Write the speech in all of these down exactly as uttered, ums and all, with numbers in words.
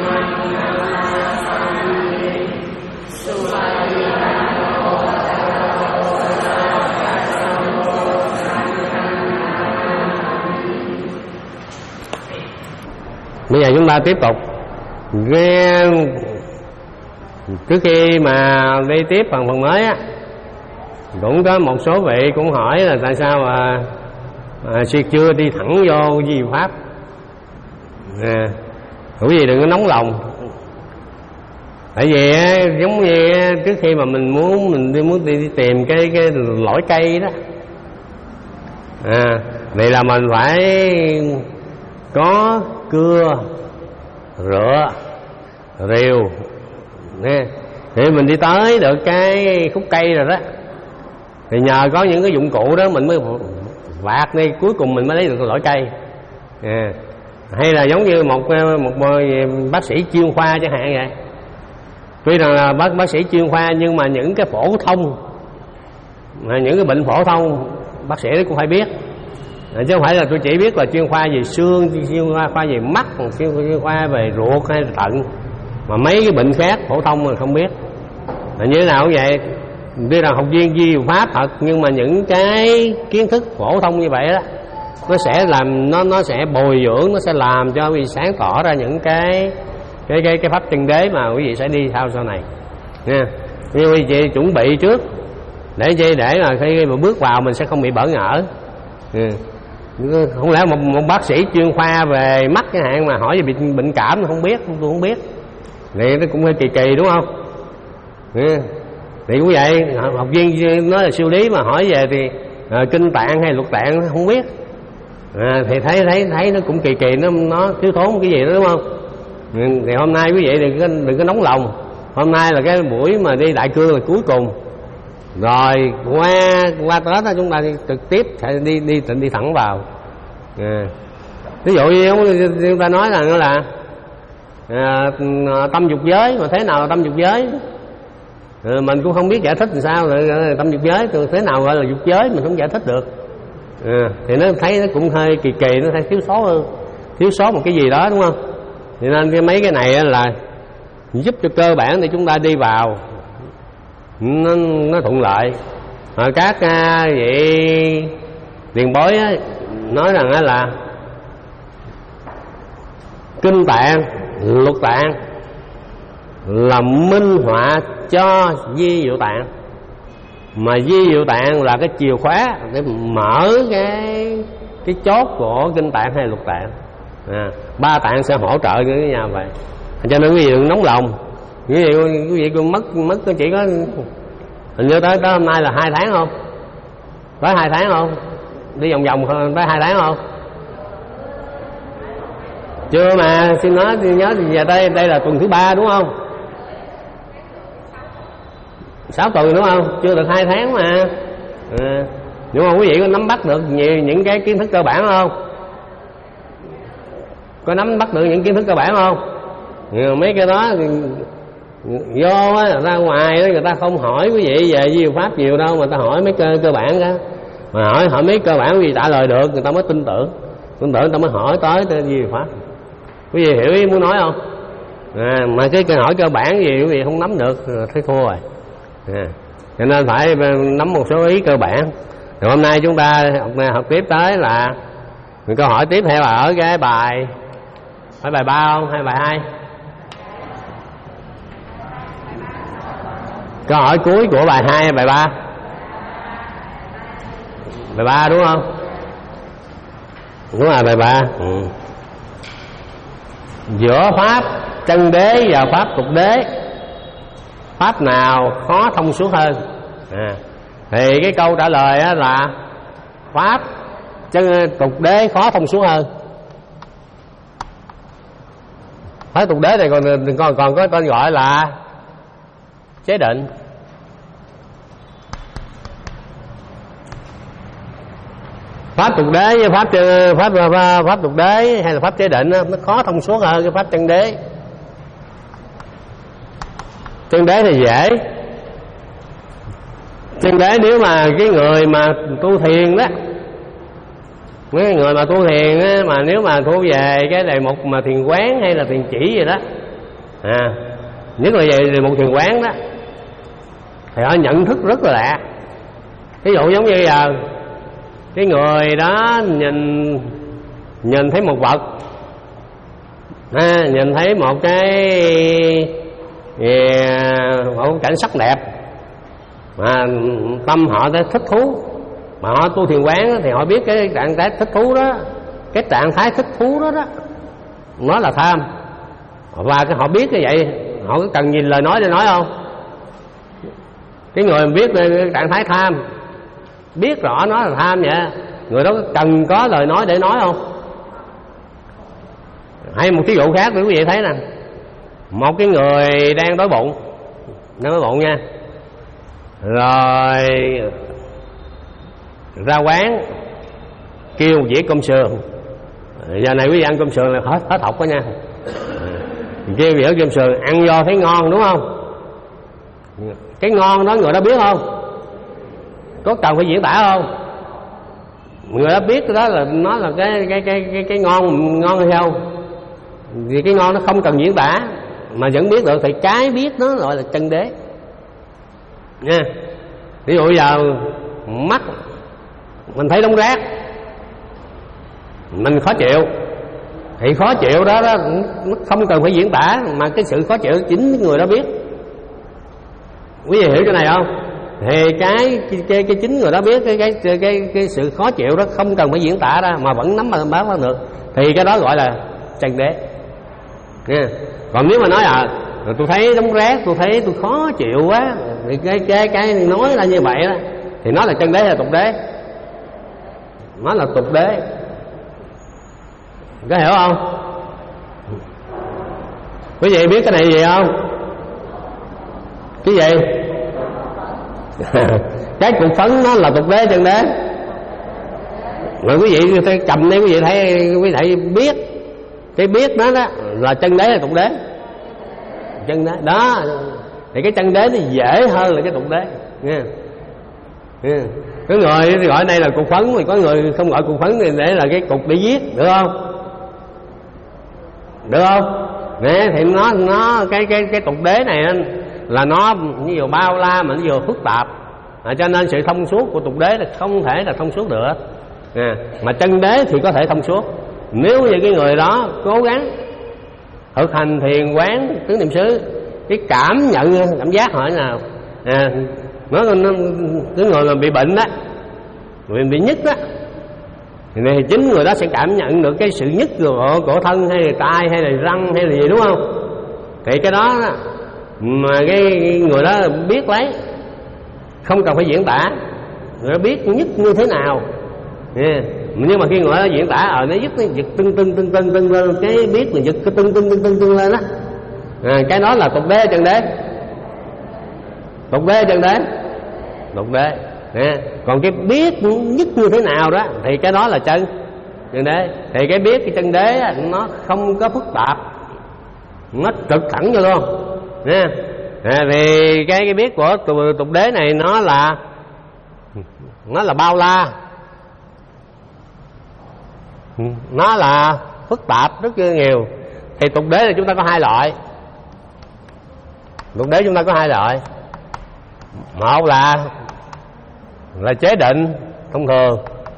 Bây giờ chúng ta tiếp tục nghe. Trước khi mà đi tiếp phần phần mới á, cũng có một số vị cũng hỏi là tại sao mà à, sư chưa đi thẳng vô di pháp. À, quý vị đừng có nóng lòng. Tại vì á, giống như á, trước khi mà mình muốn mình đi muốn đi, đi tìm cái cái lõi cây đó, à, vậy là mình phải có cưa, rửa, rìu nè, để mình đi tới được cái khúc cây rồi đó. Thì nhờ có những cái dụng cụ đó mình mới vạt đi, cuối cùng mình mới lấy được loại cây. À, hay là giống như một một, một bác sĩ chuyên khoa chẳng hạn vậy. Tuy rằng là bác bác sĩ chuyên khoa nhưng mà những cái phổ thông, mà những cái bệnh phổ thông bác sĩ cũng phải biết. À, chứ không phải là tôi chỉ biết là chuyên khoa về xương, chuyên khoa, khoa về mắt, chuyên, chuyên khoa về ruột hay thận, mà mấy cái bệnh khác phổ thông mà không biết. À, như thế nào cũng vậy. Tuy rằng học viên di pháp thật, nhưng mà những cái kiến thức phổ thông như vậy đó, nó sẽ làm nó nó sẽ bồi dưỡng, nó sẽ làm cho quý vị sáng tỏ ra những cái cái cái cái pháp chân đế mà quý vị sẽ đi sau sau này nha. Như quý vị chuẩn bị trước để chi để là khi mà bước vào mình sẽ không bị bỡ ngỡ. Ừ. Không lẽ một, một bác sĩ chuyên khoa về mắt chẳng hạn mà hỏi về bệnh, bệnh cảm không biết, tôi không biết, thì nó cũng hơi kỳ kỳ đúng không? Ừ. Thì cũng vậy, học viên nói là siêu lý mà hỏi về thì à, kinh tạng hay lục tạng nó không biết, à, thì thấy thấy thấy nó cũng kỳ kỳ, nó nó thiếu thốn cái gì đó đúng không? Ừ. Thì hôm nay quý vị đừng có đừng có nóng lòng. Hôm nay là cái buổi mà đi đại cương là cuối cùng rồi, qua qua Tết đó chúng ta đi, trực tiếp sẽ đi đi đi, đi thẳng vào. À, ví dụ như chúng ta nói là nó là à, tâm dục giới, mà thế nào là tâm dục giới? À, mình cũng không biết giải thích làm sao là tâm dục giới, thế nào gọi là dục giới mình không giải thích được. À, thì nó thấy nó cũng hơi kỳ kỳ, nó thấy thiếu sót thiếu sót một cái gì đó đúng không? Thì nên cái mấy cái này là giúp cho cơ bản để chúng ta đi vào nó, nó thuận lợi. À, các à, vị tiền bối á, nói rằng á là kinh tạng, lục tạng là minh họa cho di diệu tạng, mà di diệu tạng là cái chìa khóa để mở cái cái chốt của kinh tạng hay lục tạng. À, ba tạng sẽ hỗ trợ với nhau vậy. Cho nên quý vị đừng nóng lòng. Quý vị quý vị cũng mất mất chỉ có hình như tới tới hôm nay là hai tháng không? Tới hai tháng không? Đi vòng vòng tới hai tháng không? Chưa mà, xin nói thì nhớ thì giờ đây đây là tuần thứ ba đúng không? Sáu tuần đúng không? Chưa được hai tháng mà. À, nhưng mà quý vị có nắm bắt được nhiều những cái kiến thức cơ bản không? Có nắm bắt được những kiến thức cơ bản không? Mấy cái đó thì vô á, ra ngoài đó người ta không hỏi quý vị về di pháp nhiều đâu, mà ta hỏi mấy cơ cơ bản đó, mà hỏi hỏi mấy cơ bản quý vị trả lời được người ta mới tin tưởng, tin tưởng người ta mới hỏi tới tới di pháp. Quý vị hiểu ý muốn nói không? À, mà cái câu hỏi cơ bản gì quý vị không nắm được thấy thua rồi. À, cho nên phải nắm một số ý cơ bản. Rồi hôm nay chúng ta học, học tiếp tới là câu hỏi tiếp theo là ở cái bài phải bài ba không hay bài hai? Câu hỏi cuối của bài hai hay bài ba? Bài ba đúng không? Đúng là bài ba. Ừ. Giữa pháp chân đế và pháp tục đế, pháp nào khó thông suốt hơn? À, thì cái câu trả lời là pháp chân tục đế khó thông suốt hơn. Pháp tục đế thì còn còn còn có tên gọi là chế định. Pháp tục đế với pháp pháp pháp, pháp tục đế hay là pháp chế định nó khó thông suốt hơn cái pháp chân đế. Chân đế thì dễ. Chân đế nếu mà cái người mà tu thiền đó, mấy người mà tu thiền á, mà nếu mà thu về cái đề mục mà thiền quán hay là thiền chỉ gì đó, à, nhất là về một thiền quán đó thì họ nhận thức rất là lạ. Ví dụ giống như giờ cái người đó nhìn nhìn thấy một vật, à, nhìn thấy một cái một cảnh sắc đẹp mà tâm họ đã thích thú, mà họ tu thiền quán thì họ biết cái trạng thái thích thú đó, cái trạng thái thích thú đó đó nó là tham, và cái họ biết như vậy họ có cần nhìn lời nói để nói không? Cái người biết cái trạng thái tham, biết rõ nó là tham vậy, người đó cần có lời nói để nói không? Hay một ví dụ khác để quý vị thấy nè, một cái người đang đói bụng, đang đói bụng nha, rồi ra quán kêu một dĩa cơm sườn. Giờ này quý vị ăn cơm sườn là hết hết học đó nha, kêu dĩa cơm sườn ăn vô thấy ngon đúng không? Cái ngon đó người đó biết không? Có cần phải diễn tả không? Người đó biết đó là nó là cái cái cái cái, cái ngon ngon hay không? Vì cái ngon nó không cần diễn tả mà vẫn biết được, thì cái biết nó gọi là chân đế nha. Ví dụ giờ mắt mình thấy đống rác mình khó chịu, thì khó chịu đó, đó nó không cần phải diễn tả, mà cái sự khó chịu chính người đó biết. Quý vị hiểu cái này không? Thì cái cái cái chính người đó biết cái cái cái cái, cái sự khó chịu đó không cần phải diễn tả ra mà vẫn nắm mà bám nó được, thì cái đó gọi là chân đế nha. Còn nếu mà nói à tôi thấy đống rác, tôi thấy tôi khó chịu quá, thì cái cái cái nói là như vậy đó, thì nó là chân đế hay là tục đế? Nó là tục đế, có hiểu không? Quý vị biết cái này gì không? Cái gì? Cái cục phấn nó là tục đế chân đế. Rồi quý vị thấy cầm đây, quý vị thấy quý vị biết cái biết đó đó là chân đế hay tục đế? Chân đế đó, thì cái chân đế nó dễ hơn là cái tục đế nha. Có người thì gọi đây là cục phấn, thì có người không gọi cục phấn thì để là cái cục để viết, được không? Được không? Nè, thì nó nó cái cái cái tục đế này là nó như vừa bao la mà nó vừa phức tạp, à, cho nên sự thông suốt của tục đế là không thể là thông suốt được à, mà chân đế thì có thể thông suốt. Nếu như cái người đó cố gắng thực hành thiền quán tứ niệm xứ, cái cảm nhận cảm giác hỏi nào à, nó, nó cái người mà bị bệnh đó, người bị nhức đó, thì chính người đó sẽ cảm nhận được cái sự nhức của cổ thân hay là tai hay là răng hay là gì, đúng không? Thì cái đó mà cái người đó biết lấy, không cần phải diễn tả, người đó biết nhức như thế nào yeah. Nhưng mà khi người đó diễn tả ở nó nhức nó giật tưng tưng tưng tưng tưng lên, cái biết là giật cái tưng tưng tưng tưng tưng lên đó à, cái đó là tục đế chân đế, tục đế chân đế, tục đế yeah. Còn cái biết nhức như thế nào đó thì cái đó là chân chân đế. Thì cái biết cái chân đế nó không có phức tạp, nó trực thẳng vô luôn nha. À, thì cái cái biết của tục đế này nó là nó là bao la, nó là phức tạp rất nhiều. Thì tục đế là chúng ta có hai loại, tục đế chúng ta có hai loại, một là là chế định thông thường,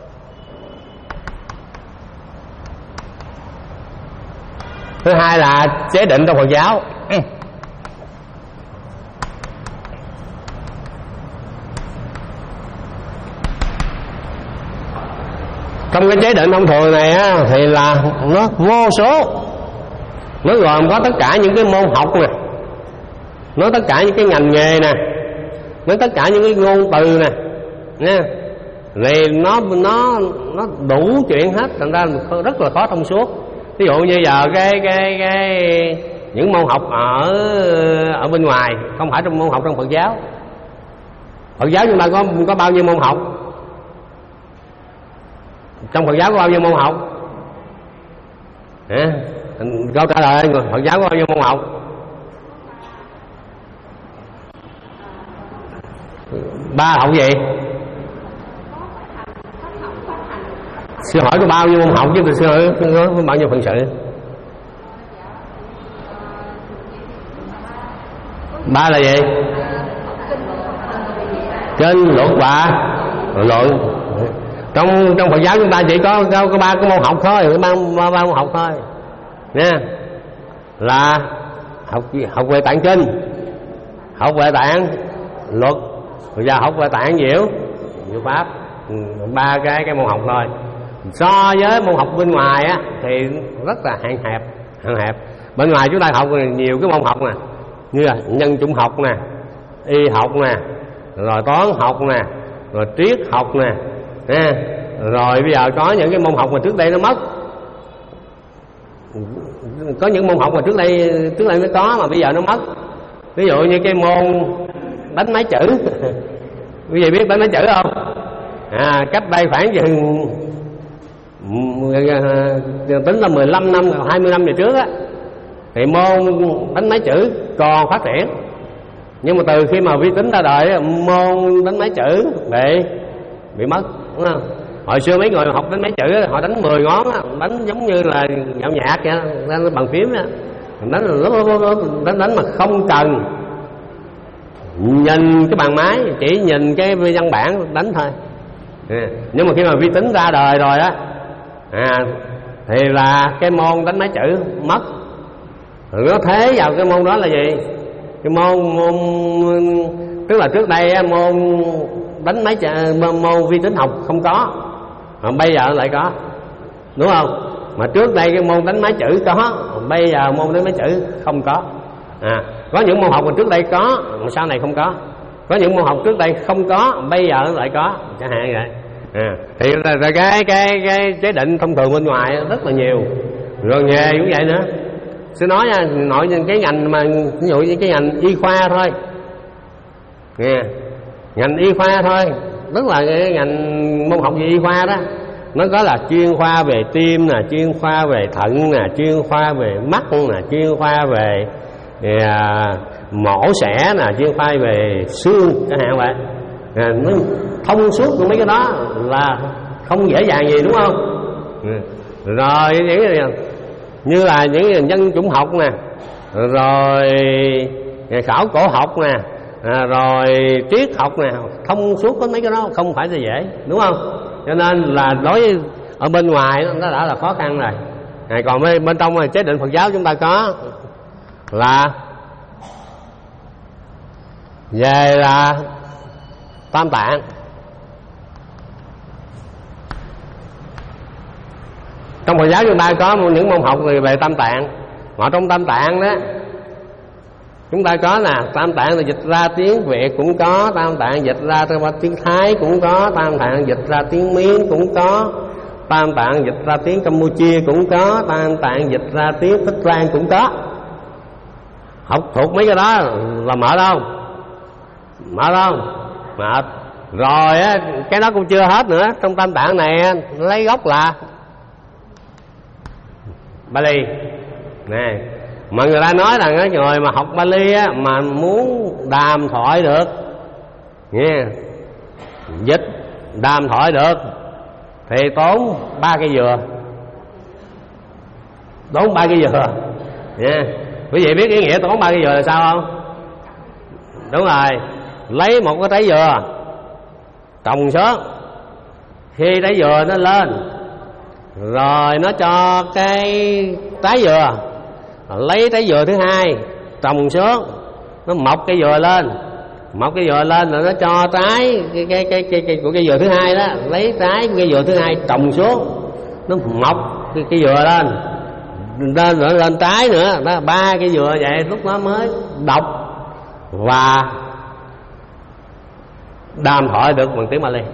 thứ hai là chế định trong Phật giáo. Ừ. Trong cái chế định thông thường này á, thì là nó vô số, nó gồm có tất cả những cái môn học nè, nó tất cả những cái ngành nghề nè, nó tất cả những cái ngôn từ nè nha. Thì nó nó nó đủ chuyện hết, thành ra rất là khó thông suốt. Ví dụ như giờ cái cái cái những môn học ở ở bên ngoài, không phải trong môn học trong Phật giáo. Phật giáo chúng ta có có bao nhiêu môn học? Trong Phật giáo có bao nhiêu môn học? À, câu trả lời Phật giáo có bao nhiêu môn học? Ba học gì? Sư hỏi có bao nhiêu môn học chứ, sư hỏi có bao nhiêu phần sự? Ba là gì? Kinh, luật và luận. Trong trong Phật giáo chúng ta chỉ có có, có ba cái môn học thôi, ba, ba, ba môn học thôi nha. Là học học về tạng kinh, học về tạng luật và học về tạng diệu diệu pháp. Ba cái cái môn học thôi. So với môn học bên ngoài á thì rất là hạn hẹp, hạn hẹp. Bên ngoài chúng ta học nhiều cái môn học nè, như là nhân chủng học nè, y học nè, rồi toán học nè, rồi triết học nè, ha. Rồi bây giờ có những cái môn học mà trước đây nó mất, có những môn học mà trước đây trước đây nó có mà bây giờ nó mất. Ví dụ như cái môn đánh máy chữ quý vị biết đánh máy chữ không? À, cách đây khoảng chừng tính là mười lăm năm, hai mươi năm về trước á, thì môn đánh máy chữ còn phát triển. Nhưng mà từ khi mà vi tính ra đời, môn đánh máy chữ bị bị mất, đúng không? Hồi xưa mấy người học đánh máy chữ họ đánh mười ngón, đánh giống như là nhạo nhạc vậy, đánh bằng phím, đánh đánh đánh mà không cần nhìn cái bàn máy, chỉ nhìn cái văn bản đánh thôi. À, nhưng mà khi mà vi tính ra đời rồi á, à, thì là cái môn đánh máy chữ mất. Rồi nó thế vào cái môn đó là gì? Cái môn, môn tức là trước đây môn đánh máy chữ, môn vi tính học không có, mà bây giờ lại có, đúng không? Mà trước đây cái môn đánh máy chữ có, bây giờ môn đánh máy chữ không có. À, có những môn học mà trước đây có mà sau này không có, có những môn học trước đây không có bây giờ lại có, chẳng hạn vậy. À, thì là, là cái cái cái chế định thông thường bên ngoài rất là nhiều. Rồi nghề cũng vậy nữa. Sẽ nói nha, nội cái ngành mà ví dụ như cái ngành y khoa thôi, nghe, ngành y khoa thôi, tức là cái ngành môn học về y khoa đó, nó có là chuyên khoa về tim nè, chuyên khoa về thận nè, chuyên khoa về mắt nè, chuyên khoa về à, mổ xẻ nè, chuyên khoa về xương chẳng hạn vậy. À, nó thông suốt của mấy cái đó là không dễ dàng gì, đúng không? À, rồi những cái như là những nhân chủng học nè, rồi khảo cổ học nè, à, rồi triết học nè, thông suốt có mấy cái đó không phải là dễ, đúng không? Cho nên là đối với ở bên ngoài nó đã là khó khăn rồi. À, còn bên, bên trong chế định Phật giáo chúng ta có là về là tam tạng. Trong Phật giáo chúng ta có những môn học về tam tạng. Mà trong tam tạng đó chúng ta có là tam tạng là dịch ra tiếng Việt cũng có, tam tạng dịch ra tiếng Thái cũng có, tam tạng dịch ra tiếng Miến cũng có, tam tạng dịch ra tiếng Campuchia cũng có, tam tạng dịch ra tiếng Tích Lan cũng có. Học thuộc mấy cái đó là mệt không? Mệt không? Mệt. Rồi á, cái đó cũng chưa hết nữa. Trong tam tạng này lấy gốc là Bali nè. Mà người ta nói rằng cái người mà học Bali á, mà muốn đàm thoại được nghe, dịch đàm thoại được thì tốn ba cây dừa, tốn ba cây dừa nha. Quý vị biết ý nghĩa tốn ba cây dừa là sao không? Đúng rồi, lấy một cái trái dừa trồng xuống, khi trái dừa nó lên rồi nó cho cái trái dừa, lấy trái dừa thứ hai trồng xuống, nó mọc cây dừa lên, mọc cây dừa lên rồi nó cho trái cái cái cái cái, cái của cây dừa thứ hai đó, lấy trái của cây dừa thứ hai trồng xuống, nó mọc cái cây dừa lên, lên nữa lên trái nữa, đó ba cây dừa vậy lúc đó mới đọc và đàm thoại được bằng tiếng Bali.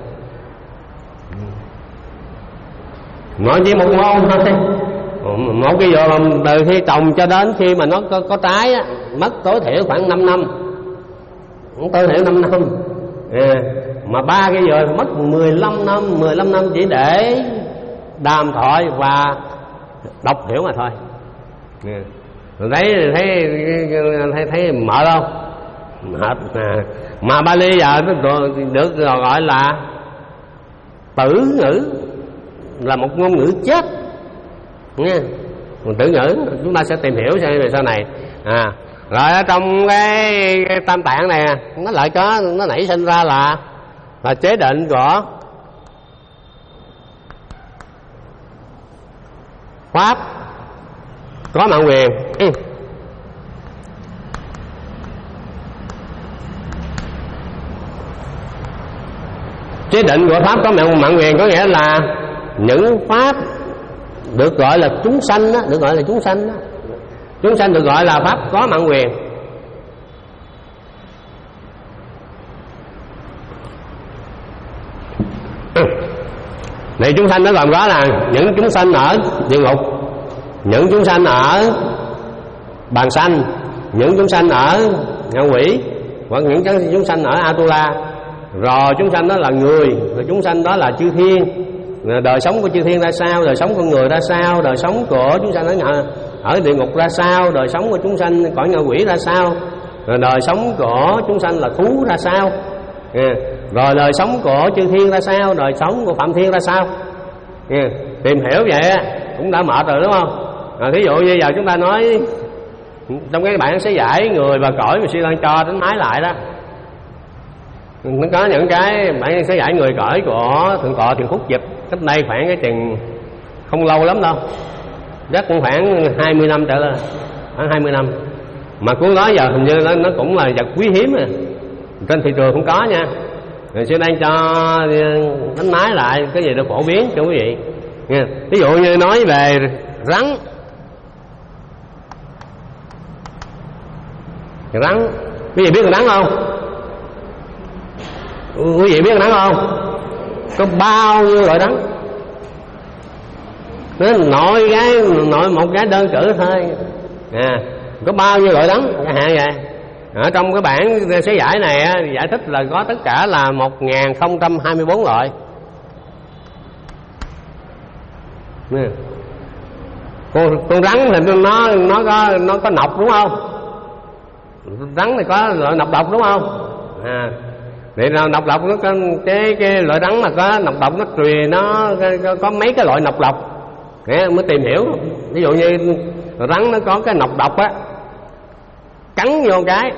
Nói chỉ một môn thôi, một cái dừa từ khi trồng cho đến khi mà nó có, có trái á, mất tối thiểu khoảng năm năm, tối thiểu năm năm. À, mà ba cái dừa mất mười lăm năm, mười lăm năm chỉ để đàm thoại và đọc hiểu mà thôi. À, thấy thấy thấy thấy mệt không? Mệt. À, mà Bali giờ nó được gọi là tử ngữ, là một ngôn ngữ chết nha. Tử ngữ chúng ta sẽ tìm hiểu xem về sau này. À, Rồi ở trong cái, cái tam tạng này nó lại có, nó nảy sinh ra là là chế định của pháp có mạng quyền. Ừ. Chế định của pháp có mạng, mạng quyền có nghĩa là những pháp được gọi là chúng sanh đó, được gọi là chúng sanh đó. Chúng sanh được gọi là pháp có mạng quyền. Này chúng sanh nó gồm có là những chúng sanh ở địa ngục, những chúng sanh ở bàn sanh, những chúng sanh ở ngạ quỷ, hoặc những chúng sanh ở Atula. Rồi chúng sanh đó là người, rồi chúng sanh đó là chư thiên. Đời sống của chư thiên ra sao, đời sống con người ra sao, đời sống của chúng sanh ở, ở địa ngục ra sao, đời sống của chúng sanh cõi ngạ quỷ ra sao, rồi đời sống của chúng sanh là thú ra sao, rồi đời sống của chư thiên ra sao, đời sống của phạm thiên ra sao. Tìm hiểu vậy cũng đã mệt rồi đúng không? À, thí dụ như giờ chúng ta nói trong cái bản sẽ giải người và cõi mà suy lan cho đến mái lại đó, nó có những cái bản sẽ giải người cõi của thượng tọa Thiền Khúc Dịch cách đây khoảng cái chừng không lâu lắm đâu, chắc cũng khoảng hai mươi năm trở lên, khoảng hai mươi năm. Mà cuốn đó giờ hình như nó, nó cũng là vật quý hiếm rồi, trên thị trường không có nha. Rồi sẽ đang cho đánh máy lại cái gì đó phổ biến cho quý vị nha. Ví dụ như nói về rắn, rắn quý vị biết con rắn không? Quý vị biết con rắn không? Có bao nhiêu loại rắn? Nó nội cái nội một cái đơn cử thôi à, có bao nhiêu loại rắn chẳng hạn vậy. Ở trong cái bản sẽ giải này giải thích là có tất cả là một nghìn không trăm hai mươi bốn loại. Con, con rắn thì nó nó có nó có nọc đúng không? Rắn thì có loại nọc độc đúng không? À, vậy là nọc độc nó có cái cái loại rắn mà có nọc độc nó truyền nó có, có mấy cái loại nọc độc để mới tìm hiểu. Ví dụ như rắn nó có cái nọc độc á, cắn vô cái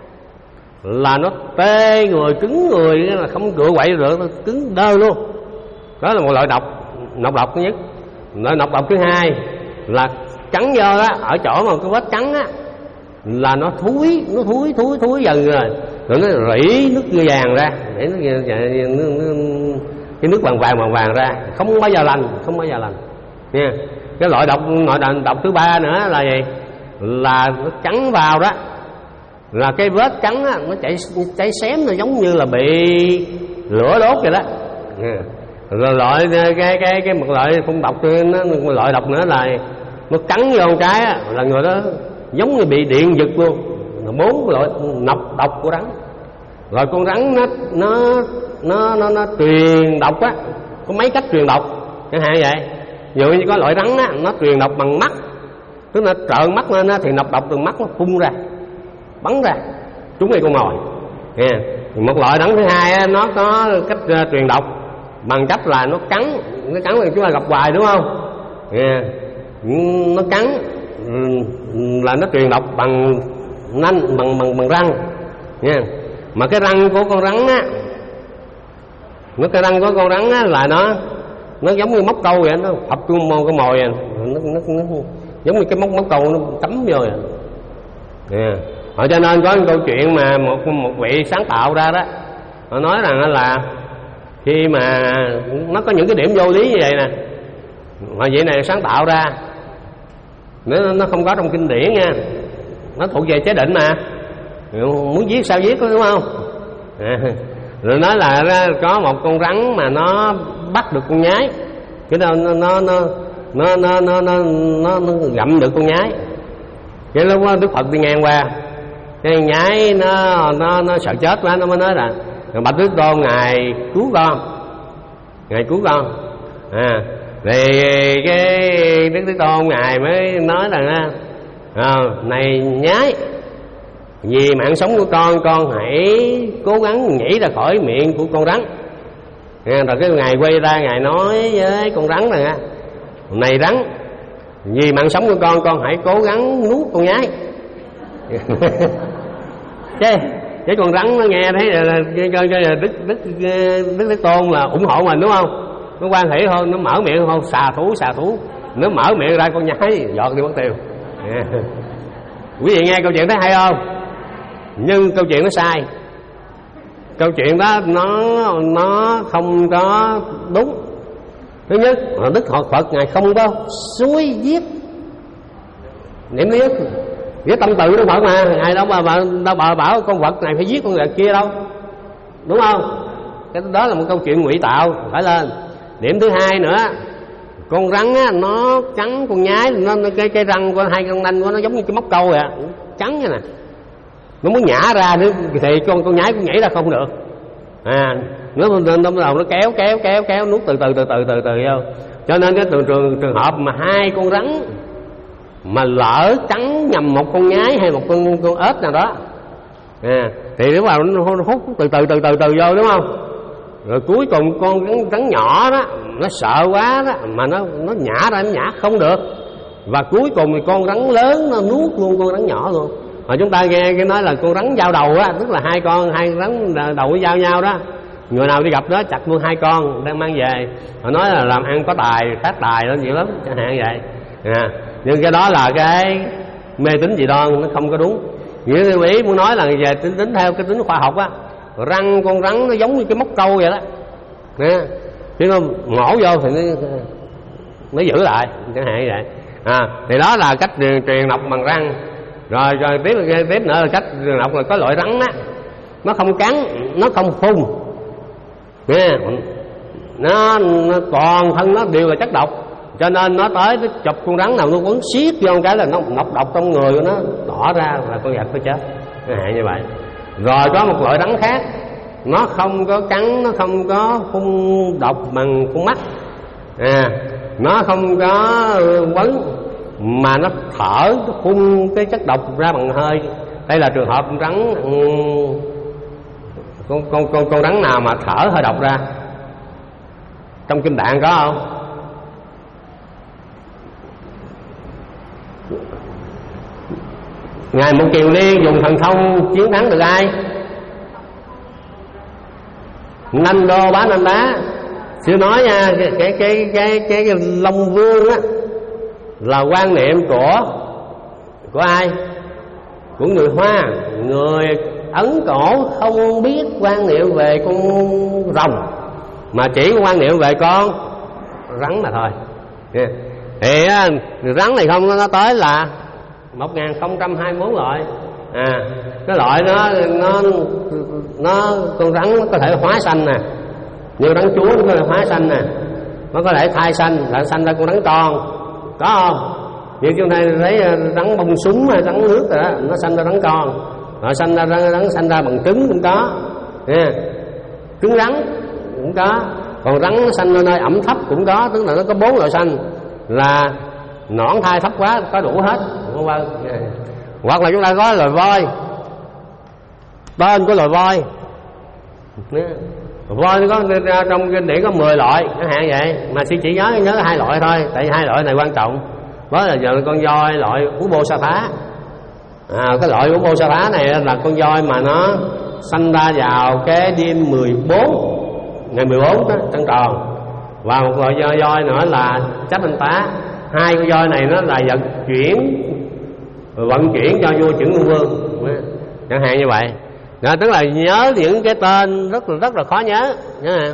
là nó tê người, cứng người, là không cựa quậy được, nó cứng đơ luôn. Đó là một loại độc, nọc độc thứ nhất. Loại nọc độc thứ hai là cắn vô á, ở chỗ mà cái vết cắn á là nó thúi, nó thúi thúi thúi dần rồi, rồi nó rỉ nước vàng ra, để nó, nó, nó cái nước vàng vàng vàng vàng ra, không bao giờ lành, không bao giờ lành nha. Cái loại độc, loại độc thứ ba nữa là gì? Là nó cắn vào đó là cái vết cắn á, nó chảy cháy xém, nó giống như là bị lửa đốt vậy đó. Rồi loại cái cái cái một loại phun độc nó, một loại độc nữa là nó cắn vô cái á, là người đó giống như bị điện giật luôn. Bốn loại nọc độc của rắn. Rồi con rắn nó nó nó nó, nó truyền độc á, có mấy cách truyền độc chẳng hạn vậy. Ví dụ như có loại rắn á, nó truyền độc bằng mắt, tức là trợn mắt lên á, thì nọc độc từ mắt nó phun ra, bắn ra trúng ngay con mồi. Yeah. Một loại rắn thứ hai á, nó có cách uh, truyền độc bằng cách là nó cắn, nó cắn là chúng ta gặp hoài đúng không? Yeah. Nó cắn là nó truyền độc bằng nanh, bằng bằng bằng răng nha. Yeah. Mà cái răng của con rắn á, nó cái răng của con rắn á là nó nó giống như móc câu vậy, nó phập con mồi cái mồi vậy. Nó, nó, nó giống như cái móc móc câu nó cắm vô vậy. Yeah. Họ cho nên có một câu chuyện mà một một vị sáng tạo ra đó, họ nói rằng là khi mà nó có những cái điểm vô lý như vậy nè, mà vị này sáng tạo ra, nó nó không có trong kinh điển nha, nó thuộc về chế định mà, muốn viết sao viết đúng không? À, rồi nói là có một con rắn mà nó bắt được con nhái, cái đó nó nó nó nó nó nó nó, nó, nó gặm được con nhái. Cái lúc đó Đức Phật đi ngang qua, cái nhái nó nó nó sợ chết quá, nó mới nói là bạch Đức Tôn ngài cứu con, ngài cứu con. À, thì cái Đức Thế Tôn ngài mới nói rằng à, này nhái, vì mạng sống của con, con hãy cố gắng nhảy ra khỏi miệng của con rắn. À, rồi cái ngài quay ra ngài nói với con rắn rằng này rắn, vì mạng sống của con, con hãy cố gắng nuốt con nhái. chứ chứ con rắn nó nghe thấy là đức đức đức đức tôn là ủng hộ mình, đúng không? Nó quan hệ thôi, nó mở miệng thôi, xà thú xà thú, nó mở miệng ra con nhái giọt đi mất tiêu. Quý vị nghe câu chuyện thấy hay không? Nhưng câu chuyện nó sai. Câu chuyện đó nó nó không có đúng. Thứ nhất là Đức Phật Ngài không có suối giết. Niệm biết với tâm tự Đức Phật mà, Ngài đâu mà đâu bà bảo con vật này phải giết con vật kia đâu, đúng không? Cái đó là một câu chuyện ngụy tạo phải lên. Điểm thứ hai nữa, con rắn á, nó cắn con nhái, nó cái cái răng của hai con nanh của nó giống như cái móc câu vậy, cắn vậy nè, nó muốn nhả ra nữa thì con con nhái cũng nhảy ra không được. À, nó nó đầu nó kéo kéo kéo kéo nuốt từ từ từ từ từ từ vô. Cho nên cái trường trường trường hợp mà hai con rắn mà lỡ cắn nhầm một con nhái hay một con con ếch nào đó, à, thì lúc vào nó hút từ từ từ từ từ vô, đúng không? Rồi cuối cùng con rắn, rắn nhỏ đó nó sợ quá đó mà nó nó nhả ra, nó nhả không được, và cuối cùng thì con rắn lớn nó nuốt luôn con rắn nhỏ luôn. Mà chúng ta nghe cái nói là con rắn giao đầu á, tức là hai con hai rắn đầu giao nhau đó, người nào đi gặp đó chặt luôn hai con đang mang về, họ nói là làm ăn có tài phát tài lên nhiều lắm chẳng hạn vậy. À, nhưng cái đó là cái mê tín dị đoan, nó không có đúng. Nghĩa ý muốn nói là về tính tính theo cái tính khoa học á, răng con rắn nó giống như cái móc câu vậy đó, nè, chứ nó ngổ vô thì nó, nó giữ lại chẳng hạn như vậy. À, thì đó là cách truyền, truyền độc bằng răng. Rồi rồi tiếp tiếp nữa là cách truyền độc là có loại rắn á, nó không cắn, nó không phun, nè, nó, nó toàn thân nó đều là chất độc, cho nên nó tới nó chụp con rắn nào nó quấn siết vô một cái là nó nọc độc trong người của nó tỏ ra là con vật nó chết, chẳng hạn như vậy. Rồi có một loại rắn khác, nó không có cắn, nó không có phun độc bằng con mắt, à, nó không có quấn, mà nó thở, nó phun cái chất độc ra bằng hơi. Đây là trường hợp rắn, con con con con rắn nào mà thở hơi độc ra? Trong kinh Tạng có không? Ngài Một Kiền Liên dùng thần thông chiến thắng được ai? Nanh Đô Bá Nanh Đá. Sư nói nha, cái cái cái cái, cái, cái Long Vương á là quan niệm của của ai? Của người Hoa. Người Ấn Cổ không biết quan niệm về con rồng, mà chỉ quan niệm về con rắn mà thôi. Yeah. Thì rắn này không, nó tới là một nghìn không trăm hai mươi mốt loại. À, cái loại nó nó nó con rắn nó có thể hóa sanh nè, như rắn chúa nó có thể hóa sanh nè, nó có thể thai sanh, lại sanh ra con rắn con, có không? Như chúng ta thấy rắn bông súng hay rắn nước rồi đó, nó sanh ra rắn con, rồi sanh ra rắn sanh ra bằng trứng cũng có, nha, trứng rắn cũng có. Còn rắn nó sanh ở nơi ẩm thấp cũng có, tức là nó có bốn loại sanh, là nõn thai thấp quá có đủ hết. Hoặc là chúng ta có loài voi, tên của loài voi, voi nó có trong kinh điển có mười loại chẳng hạn vậy, mà sư chỉ nhớ nhớ hai loại thôi, tại vì hai loại này quan trọng. Đó là giờ con voi loại Ú Bô Sa Phá. À, cái loại Ú Bô Sa Phá này là con voi mà nó sanh ra vào cái đêm mười bốn, ngày mười bốn đó, trăng tròn. Và một loại voi, voi nữa là Chấp Anh Tá. Hai con voi này nó là vận chuyển vận chuyển cho vua Chưởng Ngưng Vương, chẳng hạn như vậy. Đó, tức là nhớ những cái tên rất là rất là khó nhớ, nhớ không?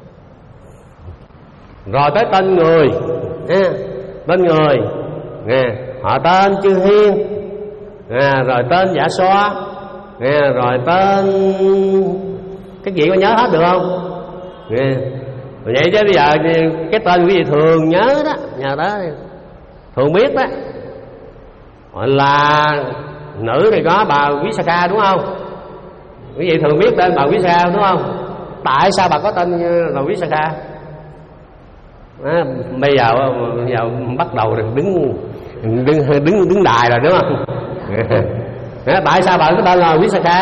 Rồi tới tên người, nha. Tên người, nha. Họ tên Chư Hiên, nha. Rồi tên Dạ Xoa, nha. Rồi tên cái gì có nhớ hết được không? Nha. Vậy chứ bây giờ cái tên quý vị thường nhớ đó, nhờ đó thường biết đó, gọi là nữ thì có bà Visakha đúng không? Quý vị thường biết tên bà Visakha đúng không? Tại sao bà có tên là Visakha? À, bây giờ bây giờ bắt đầu đứng đứng đứng đứng đài rồi đúng không? À, tại sao bà có tên là Visakha?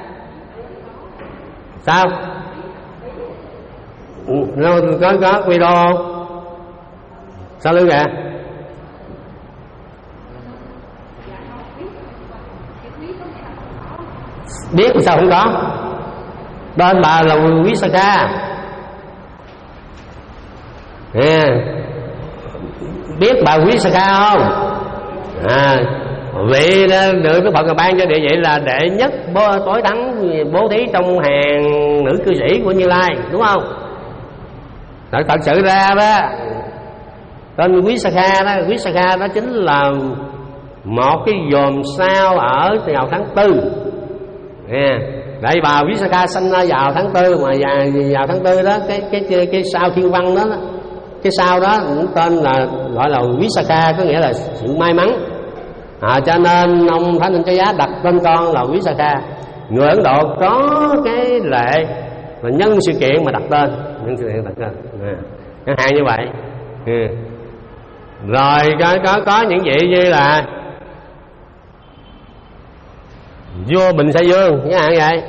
Sao? Nó có có video không? Sao lưu kìa? Biết sao không có? Tên bà là Visakha. À, biết bà Visakha không? À, vị được cái Phật là ban cho địa vị là đệ nhất bố, tối thắng bố thí trong hàng nữ cư sĩ của Như Lai, đúng không? Thật, thật sự ra đó, tên Visakha đó, Visakha đó chính là một cái dòm sao ở vào tháng tư. À, tại bà Visakha sinh ra vào tháng tư, mà vào, vào tháng tư đó cái cái cái, cái sao thiên văn đó, cái sao đó cũng tên là gọi là Visakha, có nghĩa là sự may mắn. À, cho nên ông Thái Ninh Cái Giá đặt tên con là Visakha. Người Ấn Độ có cái lệ là nhân sự kiện mà đặt tên, nhân sự kiện đặt tên, à, chẳng hạn như vậy. À. Rồi có có có những vị như là vua Bình Sa Dương, chẳng hạn vậy.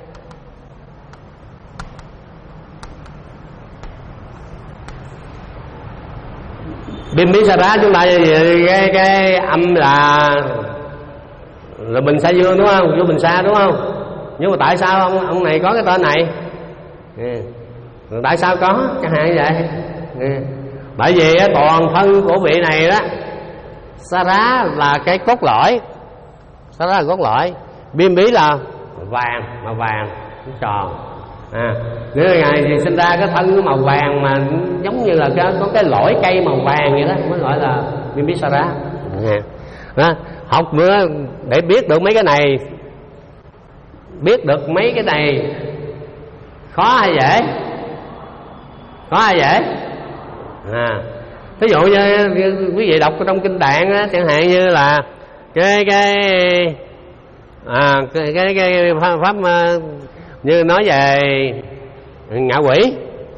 Bimbisara chúng ta cái, cái âm là là Bình Sa Dương, đúng không? Vua Bình Sa, đúng không? Nhưng mà tại sao ông ông này có cái tên này? À, tại sao có chẳng hạn như vậy? À, bởi vì toàn thân của vị này đó, Sara là cái cốt lõi, Sara là cốt lõi, Bimbi là vàng, màu vàng tròn. À, nếu ngày thì sinh ra cái thân cái màu vàng mà giống như là cái, có cái lõi cây màu vàng vậy đó mới gọi là Bimbisara. À, học nữa để biết được mấy cái này, biết được mấy cái này khó hay dễ? Khó hay dễ? À, ví dụ như quý vị đọc trong kinh Tạng á, chẳng hạn như là cái cái à cái cái, cái pháp, pháp như nói về ngạ quỷ.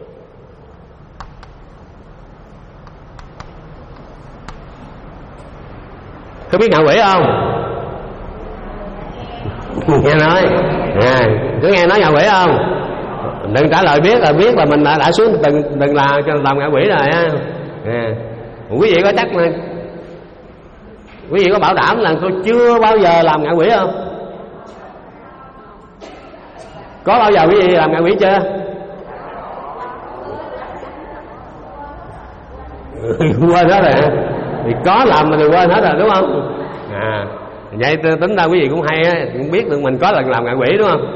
Có biết ngạ quỷ không? Nghe nói à, cứ nghe nói ngạ quỷ không? Đừng trả lời biết là biết là mình đã, đã xuống đừng đừng làm cho làm ngạ quỷ rồi á. À, quý vị có chắc là quý vị có bảo đảm là tôi chưa bao giờ làm ngạ quỷ không? Có bao giờ quý vị làm ngạ quỷ chưa? Quên hết rồi. Thì có làm mà đừng quên hết rồi, đúng không? À, vậy tính ra quý vị cũng hay á, cũng biết được mình có lần làm ngạ quỷ, đúng không?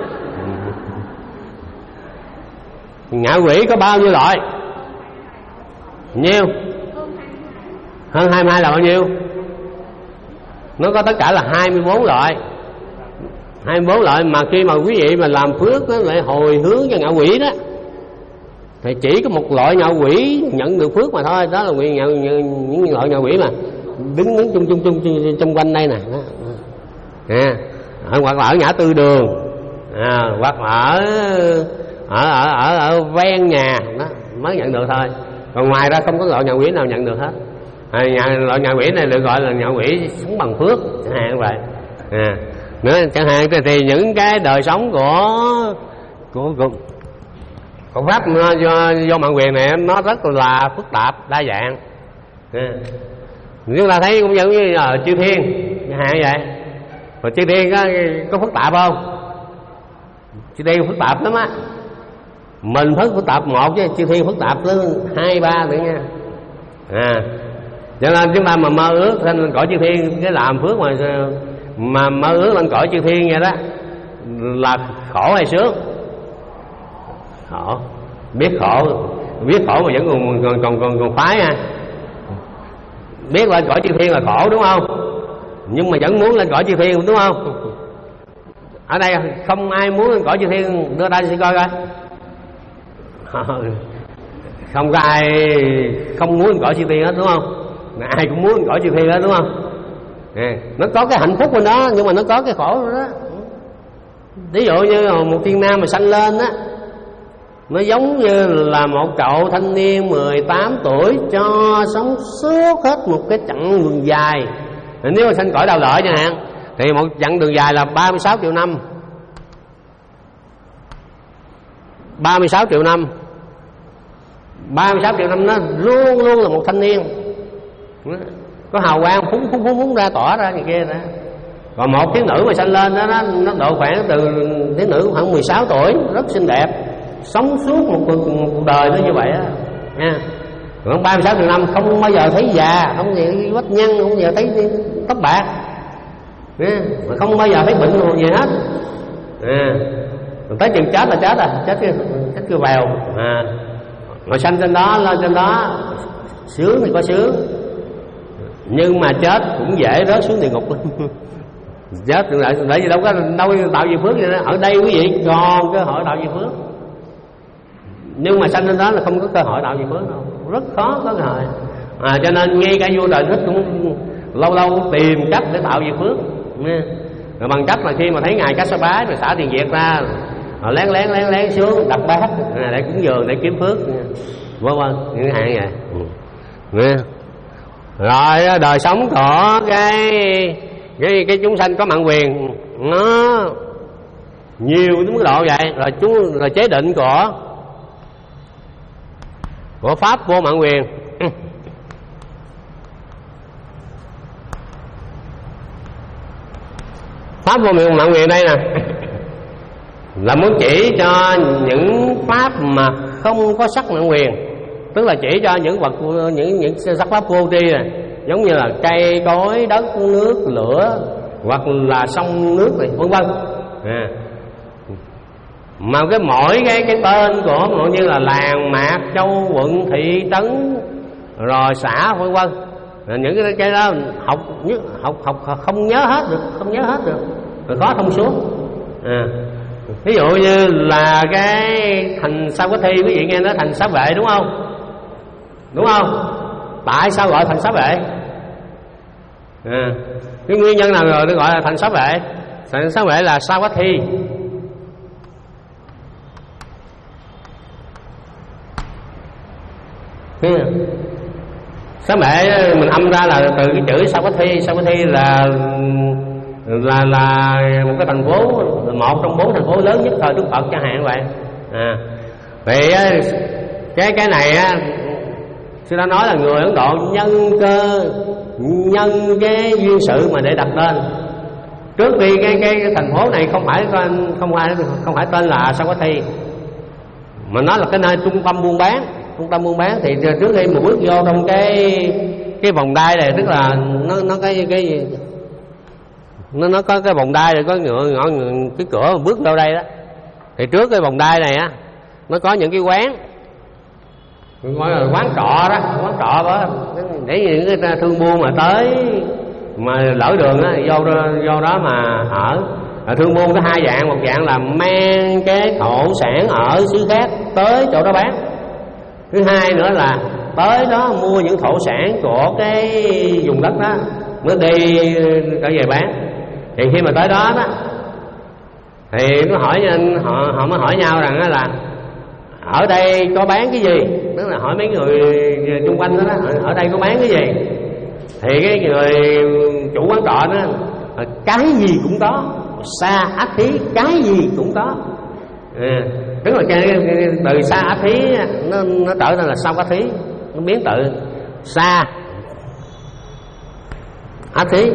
Ngạ quỷ có bao nhiêu loại? Nhiêu? Hơn hai mươi hai là bao nhiêu? Nó có tất cả là hai mươi bốn loại. hai mươi bốn loại mà khi mà quý vị mà làm phước đó, lại hồi hướng cho ngạ quỷ đó, thì chỉ có một loại ngạ quỷ nhận được phước mà thôi. Đó là nguyện ngạ, những loại ngạ quỷ mà đứng đứng chung chung chung chung quanh đây nè. À, hoặc là ở ngã tư đường, à, hoặc là ở ở ở ở, ở ven nhà đó mới nhận được thôi. Còn ngoài ra không có loại ngạ quỷ nào nhận được hết. À, nhà, loại ngạ quỷ này được gọi là ngạ quỷ sống bằng phước, chẳng hạn như vậy. À, nữa chẳng hạn thì những cái đời sống của của của, của pháp do do mạng quyền này nó rất là phức tạp, đa dạng. À, chúng ta thấy cũng giống như là chư thiên chẳng hạn như vậy. Rồi chư thiên có, có phức tạp không? Chư thiên phức tạp lắm á. Mình phức phức tạp một chứ chư thiên phức tạp tới hai ba nữa nha. À, cho nên chúng ta mà mơ ước lên cõi chư thiên, cái làm phước mà mà mơ ước lên cõi chư thiên vậy đó là khổ hay sướng? Khổ. Biết khổ, biết khổ mà vẫn còn còn còn còn, còn khoái ha. Biết lên cõi chư thiên là khổ, đúng không? Nhưng mà vẫn muốn lên cõi chư thiên, đúng không? Ở đây không ai muốn lên cõi chư thiên, đưa ra xin coi coi. Không có ai không muốn lên cõi chư thiên hết, đúng không? Ai cũng muốn lên cõi chư thiên hết, đúng không? À, nó có cái hạnh phúc của nó, nhưng mà nó có cái khổ của nó. Ví dụ như một thiên nam mà sanh lên á, nó giống như là một cậu thanh niên mười tám tuổi cho sống suốt hết một cái chặng đường dài. Nếu mà sanh cõi đau lợi chẳng hạn, thì một chặng đường dài là ba mươi sáu triệu năm. ba mươi sáu triệu năm ba mươi sáu triệu năm nó luôn luôn là một thanh niên, có hào quang phúng phúng phúng phúng ra, tỏa ra như kia đó. Còn một thiếu nữ mà sanh lên đó, nó, nó độ khoảng từ thiếu nữ khoảng mười sáu tuổi, rất xinh đẹp, sống suốt một cuộc, một cuộc đời nó như vậy á nha. Còn ba mươi sáu năm không bao giờ thấy già, không bao giờ thấy vết nhăn, không bao giờ thấy tóc bạc, nha. Mà không bao giờ thấy bệnh gì hết. À, tới chừng chết là chết à, chết cái chết cái vèo. À, mà sanh trên đó lên trên đó sướng thì có sướng, nhưng mà chết cũng dễ rớt xuống địa ngục lắm. Chết lại bởi vì đâu có đâu tạo gì phước vậy đó. Ở đây quý vị còn cơ hội tạo gì phước, nhưng mà sanh lên đó là không có cơ hội tạo gì phước đâu, rất khó có cơ hội. À, cho nên ngay cả vua Trời Thích cũng lâu lâu tìm cách để tạo gì phước nha. Rồi bằng cách là khi mà thấy ngài Kassapa rồi xả tiền Việt ra, họ lén lén lén lén xuống đặt bát để cúng dường để kiếm phước, vân vân những hạng vậy. Ừ. Rồi đời sống của cái cái cái chúng sanh có mạng quyền nó nhiều đến mức độ vậy, rồi chúng là chế định của của pháp vô mạng quyền. Pháp vô mạng quyền đây nè là muốn chỉ cho những pháp mà không có sắc mạng quyền, tức là chỉ cho những vật những những sắc pháp vô tri này, giống như là cây cối, đất nước, lửa, hoặc là sông nước này, vân vân. À, mà cái mỗi cái cái tên của mọi như là làng mạc, châu quận, thị trấn, rồi xã, vân vân, những cái cái đó học học học không nhớ hết được, không nhớ hết được, rồi khó thông suốt. À, ví dụ như là cái thành Sa Quát Thi, quý vị nghe nói thành Xá Vệ đúng không? Đúng không? Tại sao gọi thành Xá Vệ? À, cái nguyên nhân nào rồi nó gọi là thành Xá Vệ? Thành Xá Vệ là Sa Quát Thi. Xá Vệ mình âm ra là từ cái chữ Sa Quát Thi. Sa Quát Thi là là là một cái thành phố, một trong bốn thành phố lớn nhất thời Đức Phật chẳng hạn vậy. À, vậy cái cái này á, sư đã nói là người Ấn Độ nhân cơ, nhân cái duyên sự mà để đặt tên. Trước khi cái cái, cái thành phố này không phải không phải không phải tên là Sa Quát Thi, mà nó là cái nơi trung tâm buôn bán. Trung tâm buôn bán thì trước khi mà bước vô trong cái cái vòng đai này, tức là nó nó cái cái nó nó có cái vòng đai rồi, có ngựa ngõ cái cửa mà bước vô đây đó, thì trước cái vòng đai này á nó có những cái quán, gọi là quán trọ đó, quán trọ đó để những người ta thương buôn mà tới mà lỡ đường á vô vô đó mà ở. À, thương buôn có hai dạng, một dạng là mang cái thổ sản ở xứ khác tới chỗ đó bán, thứ hai nữa là tới đó mua những thổ sản của cái vùng đất đó mới đi trở về bán. Thì khi mà tới đó đó thì nó hỏi họ họ mới hỏi nhau rằng là ở đây có bán cái gì, tức là hỏi mấy người xung quanh đó, đó ở đây có bán cái gì. Thì cái người chủ quán trọ đó, cái gì cũng có, Sa Át Thí, cái gì cũng có. À, tức là cái, cái, cái từ Sa Át Thí nó, nó trở thành là Sa Quát Thí, nó biến tự Sa Át Thí,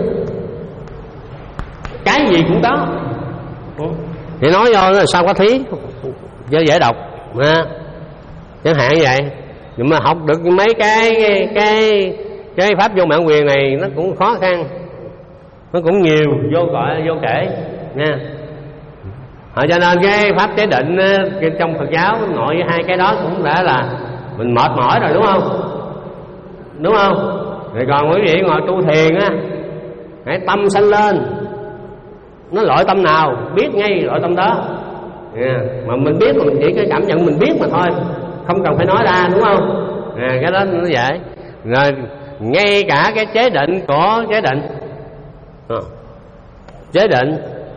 cái gì cũng có. Thì nói vô là Sa Quát Thí cho dễ đọc à, chẳng hạn vậy. Nhưng mà học được mấy cái cái cái pháp vô mạng quyền này nó cũng khó khăn, nó cũng nhiều vô gọi vô kể nha. À, cho nên cái pháp chế định trong Phật giáo nội với hai cái đó cũng đã là mình mệt mỏi rồi, đúng không? Đúng không? Rồi còn quý vị ngồi tu thiền á, hãy tâm sanh lên, nó loại tâm nào biết ngay loại tâm đó. À, mà mình biết mình chỉ cái cảm nhận mình biết mà thôi, không cần phải nói ra, đúng không? À, cái đó nó dễ. Rồi ngay cả cái chế định của chế định à, chế định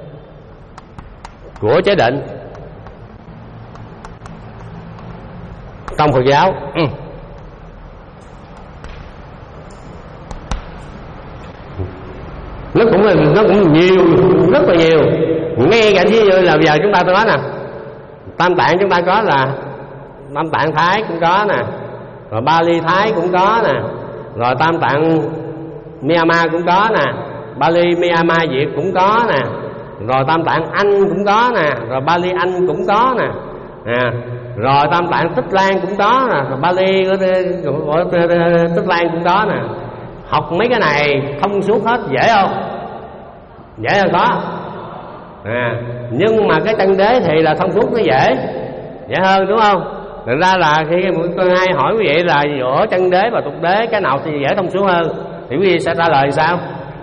của chế định trong Phật giáo ừ. nó cũng là nó cũng nhiều, rất là nhiều. Ngay cả ví dụ là bây giờ chúng ta nói nè, Tam Tạng chúng ta có là Tam Tạng Thái cũng có nè, rồi Bali Thái cũng có nè, rồi Tam Tạng Myanmar cũng có nè, Bali Myanmar Việt cũng có nè, rồi Tam Tạng Anh cũng có nè, rồi Bali Anh cũng có nè, à, rồi Tam Tạng Tích Lan cũng có nè, rồi Bali của Tích Lan cũng có nè. Học mấy cái này thông suốt hết, dễ không? Dễ hơn khó. À, nhưng mà cái chân đế thì là thông suốt nó dễ, dễ hơn đúng không? Thực ra là khi tôi hay hỏi quý vị là giữa chân đế và tục đế cái nào thì dễ thông suốt hơn, thì quý vị sẽ trả lời sao?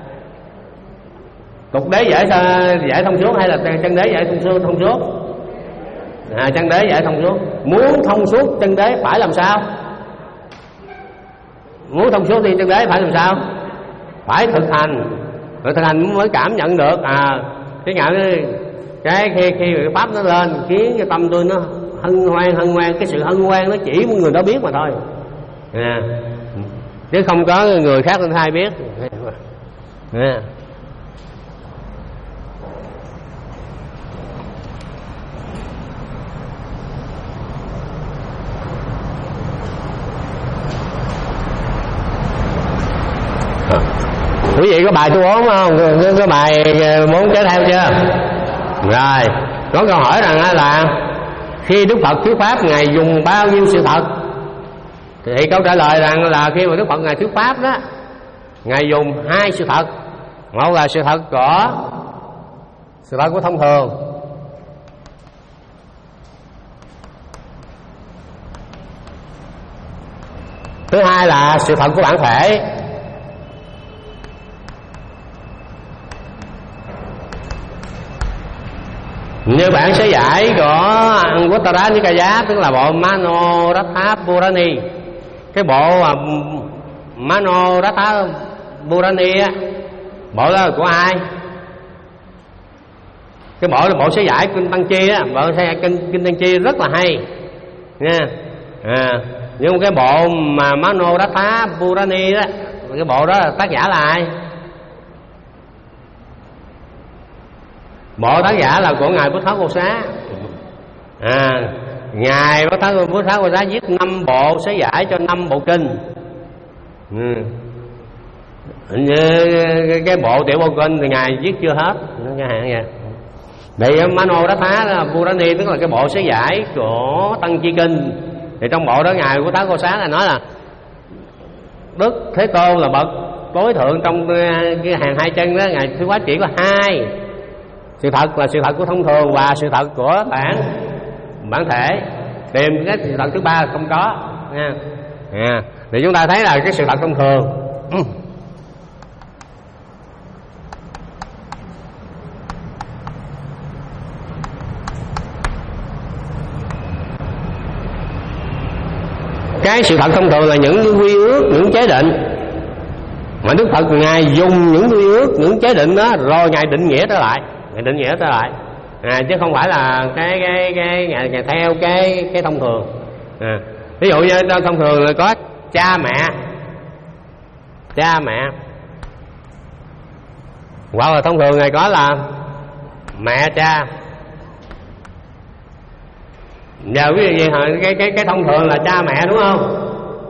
Tục đế dễ dễ thông suốt hay là chân đế dễ thông suốt? Thông suốt. À, chân đế dễ thông suốt. Muốn thông suốt chân đế phải làm sao? Muốn thông suốt thì chân đế phải làm sao? Phải thực hành. Rồi thực hành mới cảm nhận được. À, cái ngạo cái khi khi cái pháp nó lên khiến cái tâm tôi nó hân hoan hân hoan, cái sự hân hoan nó chỉ một người đó biết mà thôi. À, chứ không có người khác thứ hai biết. À. Quý vị có bài số bốn không? Có, có bài muốn chế theo chưa? Rồi, có câu hỏi rằng là khi Đức Phật thuyết pháp Ngài dùng bao nhiêu sự thật? Thì câu trả lời rằng là khi mà Đức Phật Ngài thuyết pháp đó, Ngài dùng hai sự thật. Một là sự thật của sự thật của thông thường, thứ hai là sự thật của bản thể. Như bản sớ giải của Uttara Nikaya, tức là bộ Manoratha Purani. Cái bộ Manoratha Purani á, bộ đó là của ai? Cái bộ là bộ sớ giải kinh Tăng Chi á, bộ sớ giải kinh, kinh Tăng Chi rất là hay nha. À, nhưng cái bộ mà Manoratha Purani đó, cái bộ đó là tác giả là ai? Bộ tác giả là của ngài Bố Tháo Cô Xá. À, ngài Bố Tháo Bố Tháo Cô Xá viết năm bộ sớ giải cho năm bộ kinh. Ừ. Như cái bộ tiểu bộ kinh thì ngài viết chưa hết, chẳng hạn vậy. Thì Manoratha Purani tức là cái bộ sớ giải của Tăng Chi Kinh. Thì trong bộ đó ngài Bố Tháo Cô Xá là nói là Đức Thế Tôn là bậc tối thượng trong cái hàng hai chân đó, ngài thuyết pháp chỉ có hai. Sự thật là sự thật của thông thường và sự thật của bản bản thể. Tìm cái sự thật thứ ba là không có nha. À, thì chúng ta thấy là cái sự thật thông thường. Cái sự thật thông thường là những quy ước, những chế định mà Đức Phật ngài dùng những quy ước, những chế định đó rồi ngài định nghĩa trở lại. Ngài định nghĩa trở lại, à, chứ không phải là cái cái cái ngài, ngài theo cái cái thông thường. À, ví dụ như thông thường là có cha mẹ, cha mẹ, hoặc là thông thường ngài có là mẹ cha. Giờ ví dụ như cái cái cái thông thường là cha mẹ đúng không?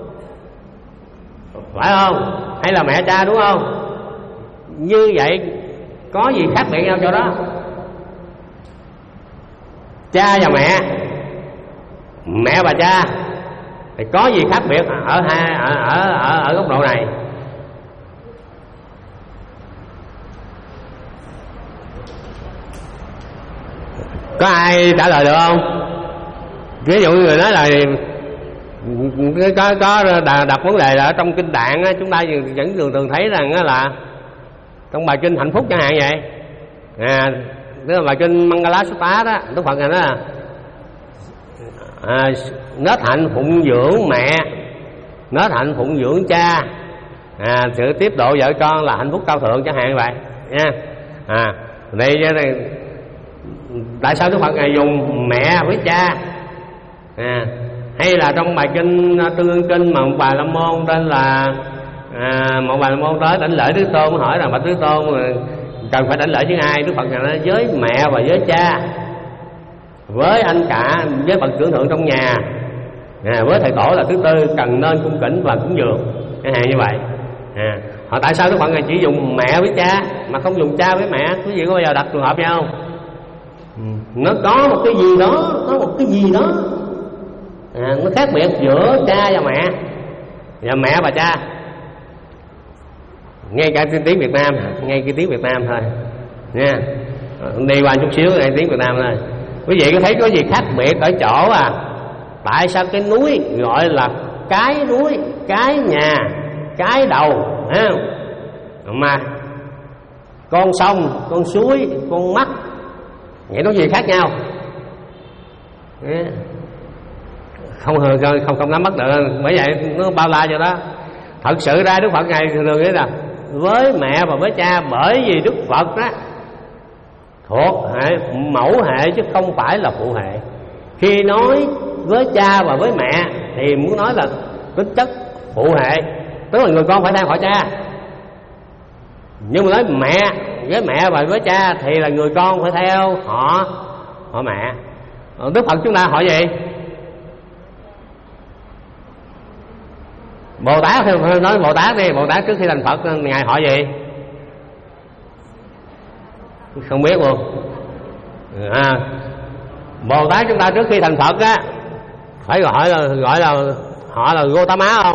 Phải không? Hay là mẹ cha đúng không? Như vậy có gì khác biệt nhau chỗ đó? Cha và mẹ, mẹ và cha thì có gì khác biệt ở hai ở ở ở, ở góc độ này? Có ai trả lời được không? Ví dụ người nói là có có đặt vấn đề là ở trong kinh Tạng á, chúng ta vẫn thường thường thấy rằng là trong bài kinh hạnh phúc chẳng hạn vậy. À, tức là bài kinh Mangala Sutta đó, Đức Phật này nói là à, nết hạnh phụng dưỡng mẹ, nết hạnh phụng dưỡng cha, à, sự tiếp độ vợ con là hạnh phúc cao thượng chẳng hạn vậy nha. À, đây này, tại sao Đức Phật này dùng mẹ với cha? À, hay là trong bài kinh Tương Ưng Kinh mà một bà la môn tên là à, một bà la môn tới đảnh lễ Đức Tôn, hỏi rằng bạch Đức Tôn cần phải đảnh lễ với ai? Đức Phật nói với mẹ và với cha, với anh cả, với bậc trưởng thượng trong nhà, à, với thầy tổ là thứ tư cần nên cung kính và cúng dường, chẳng hạn như vậy. À, Họ tại sao Đức Phật này chỉ dùng mẹ với cha mà không dùng cha với mẹ? Quý vị có bao giờ đặt trường hợp nhau không? Nó có một cái gì đó, có một cái gì đó à, nó khác biệt giữa cha và mẹ, và mẹ và cha. Ngay cả tiếng Việt Nam, ngay cái tiếng Việt Nam thôi nha, đi qua chút xíu ngay tiếng Việt Nam thôi. Quý vị có thấy có gì khác biệt ở chỗ à, tại sao cái núi gọi là cái núi, cái nhà, cái đầu, thấy không? Mà con sông, con suối, con mắt, vậy nó gì khác nhau? Không không không, không nắm bắt được, bởi vậy nó bao la cho đó. Thật sự ra Đức Phật này thường thường nghĩ là với mẹ và với cha, bởi vì Đức Phật đó thuộc hệ mẫu hệ chứ không phải là phụ hệ. Khi nói với cha và với mẹ thì muốn nói là tính chất phụ hệ, tức là người con phải theo họ cha. Nhưng mà nói mẹ với mẹ và với cha thì là người con phải theo họ họ mẹ. Đức Phật chúng ta hỏi gì? Bồ Tát, nói Bồ Tát đi, Bồ Tát trước khi thành Phật ngài hỏi gì? Không biết luôn à, Bồ Tát chúng ta trước khi thành Phật á phải gọi là gọi là họ là Gotama không?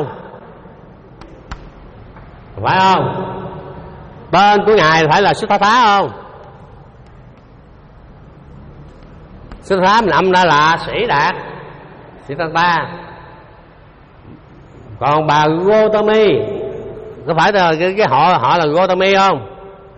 Phải không? Tên của ngài phải là Siddhartha không? Siddhartha mình âm ra là Sĩ Đạt, Siddhartha. Còn bà Gotami có phải là cái, cái họ họ là Gotami không?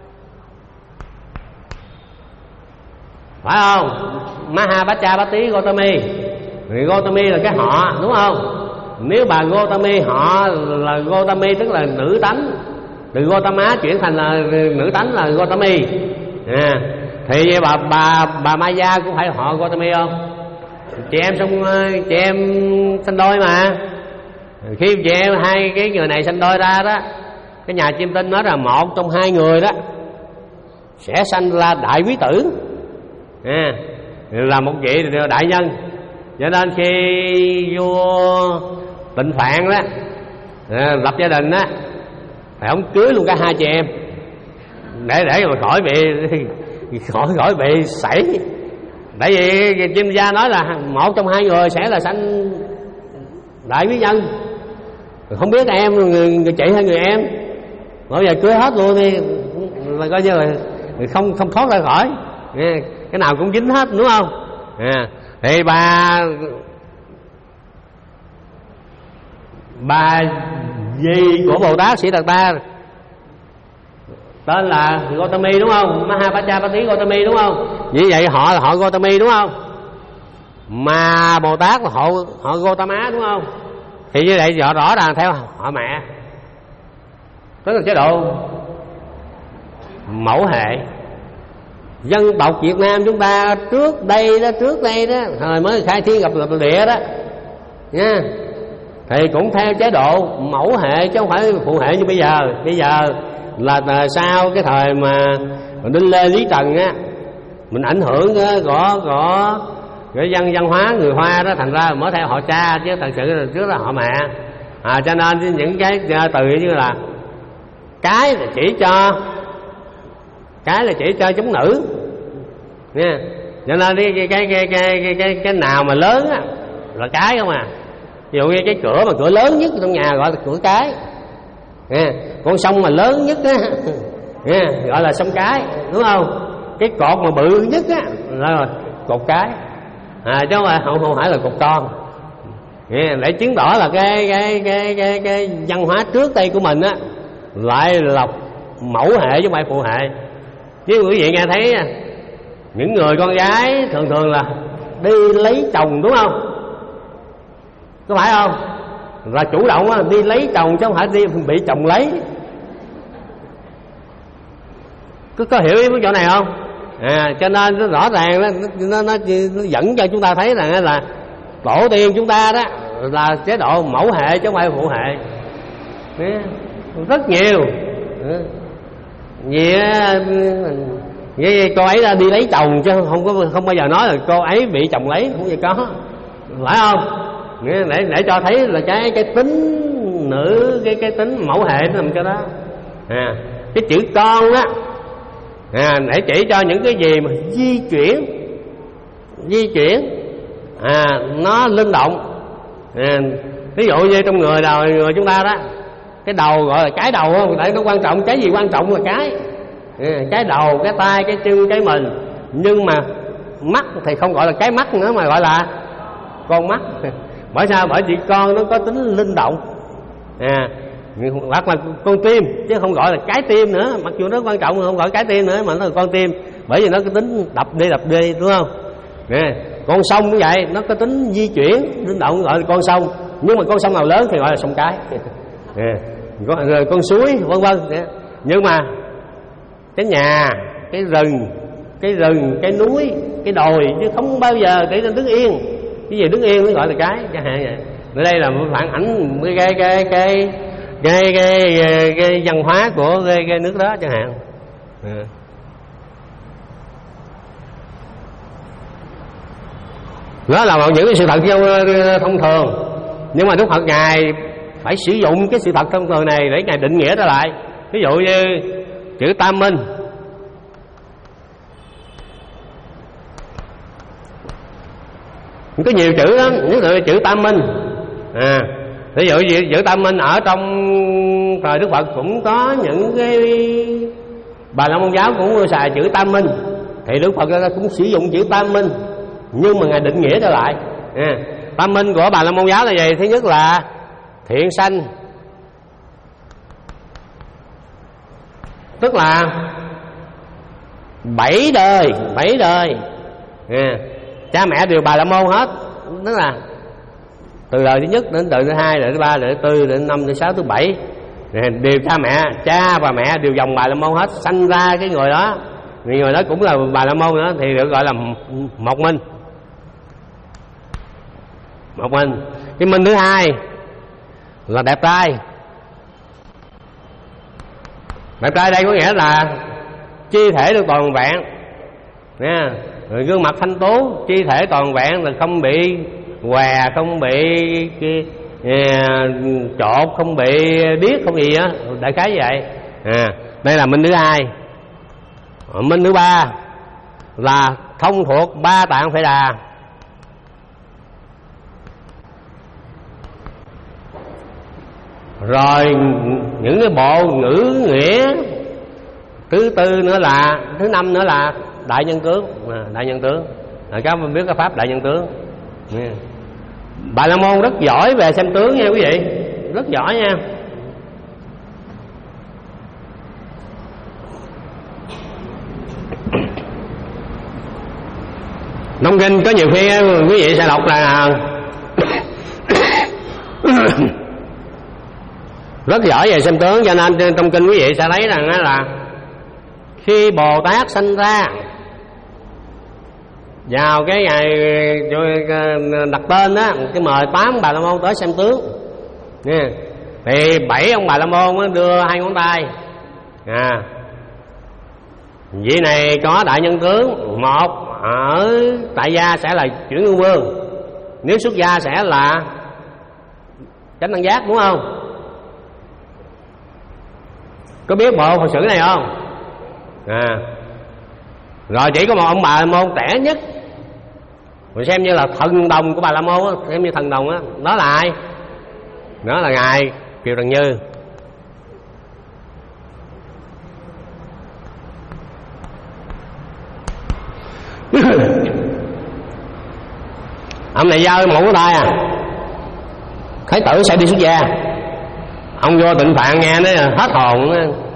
Phải không? Mahabachapati Gotami, người Gotami là cái họ, đúng không? Nếu bà Gotami họ là Gotami tức là nữ tánh, từ Gotama chuyển thành là nữ tánh là Gotami à, thì bà bà bà Maya cũng phải họ Gotami không? Chị em xong chị em sanh đôi mà. Khi chị em hai cái người này sanh đôi ra đó, cái nhà chiêm tinh nói là một trong hai người đó sẽ sanh ra đại quý tử à, là một vị đại nhân. Cho nên khi vua Tịnh Phạn đó à, lập gia đình đó thì ông cưới luôn cả hai chị em để để mà khỏi bị khỏi khỏi bị sảy. Tại vì chuyên gia nói là một trong hai người sẽ là sanh đại quý nhân, không biết em người, người chị hay người em, bây giờ cưới hết luôn đi là coi như là không không thoát ra khỏi, cái nào cũng dính hết, đúng không? À, thì bà bà gì của Bồ Tát Sĩ Đạt Ta tên là Gotami, đúng không? Mahabachapati Gotami, đúng không? Vì vậy họ là họ Gotami, đúng không? Mà Bồ Tát là họ họ Gotama, đúng không? Thì như vậy họ rõ ràng theo họ mẹ, tức là chế độ mẫu hệ. Dân tộc Việt Nam chúng ta trước đây đó, trước đây đó, thời mới khai thiên lập lập địa đó nha, thì cũng theo chế độ mẫu hệ chứ không phải phụ hệ như bây giờ. Bây giờ là sau cái thời mà Đinh Lê Lý Trần á, mình ảnh hưởng của của cái dân văn hóa người Hoa đó, thành ra mới theo họ cha chứ thật sự là trước là họ mẹ à. Cho nên những cái từ như là cái là chỉ cho cái là chỉ cho chúng nữ nha. Cho nên cái cái cái cái cái cái, cái nào mà lớn á là cái không à. Ví dụ như cái cửa mà cửa lớn nhất trong nhà gọi là cửa cái nha. Con sông mà lớn nhất á nha, gọi là sông cái, đúng không? Cái cột mà bự nhất á là cột cái à, chứ không phải không, không phải là cột con nha. Để chứng tỏ là cái cái cái cái cái văn hóa trước đây của mình á lại là mẫu hệ chứ không phải phụ hệ. Chứ quý vị nghe thấy những người con gái thường thường là đi lấy chồng, đúng không? Có phải không? Là chủ động á, đi lấy chồng chứ không phải đi bị chồng lấy. Có, có hiểu ý cái chỗ này không? À, cho nên nó rõ ràng nó, nó, nó, nó dẫn cho chúng ta thấy rằng là tổ tiên chúng ta đó là chế độ mẫu hệ chứ không phải phụ hệ. Rất nhiều vì, vì cô ấy đi lấy chồng chứ không có không bao giờ nói là cô ấy bị chồng lấy, không vậy có, phải không? Để để cho thấy là cái cái tính nữ, cái cái tính mẫu hệ nó nằm cho đó à, cái chữ con đó à, để chỉ cho những cái gì mà di chuyển di chuyển à, nó linh động. à, ví dụ như trong người đầu người chúng ta đó, cái đầu gọi là cái đầu không, tại nó quan trọng. Cái gì quan trọng là cái à, cái đầu, cái tay, cái chân, cái mình. Nhưng mà mắt thì không gọi là cái mắt nữa mà gọi là con mắt. Bởi sao? Bởi vì con nó có tính linh động à, hoặc là con tim, chứ không gọi là cái tim nữa. Mặc dù nó quan trọng không gọi cái tim nữa mà nó là con tim, bởi vì nó có tính đập đi đập đi, đúng không? Nè, con sông cũng vậy, nó có tính di chuyển linh động gọi là con sông. Nhưng mà con sông nào lớn thì gọi là sông cái. Nè, rồi con suối vân vân. Nhưng mà cái nhà, cái rừng, cái rừng, cái núi, cái đồi, chứ không bao giờ để nó đứng yên. Cái gì đứng yên mới gọi là cái, chẳng hạn vậy. Ở đây là phản ảnh cái cái cái cái cái cái, cái, cái văn hóa của cái, cái nước đó chẳng hạn. À. Đó là một những cái sự thật thông thường, nhưng mà Đức Phật ngài phải sử dụng cái sự thật thông thường này để ngài định nghĩa ra lại. Ví dụ như chữ tam minh, có nhiều chữ lắm, nhất là chữ tam minh. À, ví dụ như chữ tam minh ở trong thời Đức Phật cũng có những cái Bà La Môn giáo cũng xài chữ tam minh, thì Đức Phật cũng sử dụng chữ tam minh, nhưng mà ngài định nghĩa trở lại. À, tam minh của Bà La Môn giáo là gì? Thứ nhất là thiện sanh, tức là bảy đời, bảy đời. À, cha mẹ đều Bà La Môn hết, tức là từ đời thứ nhất đến đời thứ hai, đời thứ ba, đời thứ tư, đời thứ năm, đời thứ sáu, thứ bảy đều cha mẹ, cha và mẹ đều dòng Bà La Môn hết, sanh ra cái người đó, người đó cũng là Bà La Môn nữa, thì được gọi là một minh. Một minh. Cái minh thứ hai là đẹp trai. Đẹp trai đây có nghĩa là chi thể được toàn vẹn nha, rồi gương mặt thanh tú, chi thể toàn vẹn, là không bị què, không bị cái, à, trột, không bị điếc, không gì á, đại khái vậy. À, đây là minh thứ hai. Minh thứ ba là thông thuộc ba tạng Phệ Đà. Rồi những cái bộ ngữ nghĩa. Thứ tư nữa là, thứ năm nữa là đại nhân tướng. À, đại nhân tướng, à, các bạn biết cái pháp đại nhân tướng. Yeah. Bà La Môn rất giỏi về xem tướng nha quý vị, rất giỏi nha. Trong kinh có nhiều khi quý vị sẽ đọc là rất giỏi về xem tướng, cho nên trong kinh quý vị sẽ thấy rằng là khi Bồ Tát sanh ra vào cái ngày đặt tên á, cái mời tám Bà La Môn tới xem tướng nha. Thì bảy ông Bà La Môn đưa hai ngón tay. À, vị này có đại nhân tướng, một ở tại gia sẽ là chuyển ngư vương, nếu xuất gia sẽ là chánh đẳng giác, đúng không? Có biết bộ Phật sử này không? À, rồi chỉ có một ông Bà La Môn trẻ nhất, mình xem như là thần đồng của Bà La Môn á, xem như thần đồng á, đó là ai? Đó là ngài Kiều Trần Như. Ông này giao một cái tay à, Thái tử sẽ đi xuất gia. Ông vô Tịnh Phạn nghe nó hết hồn.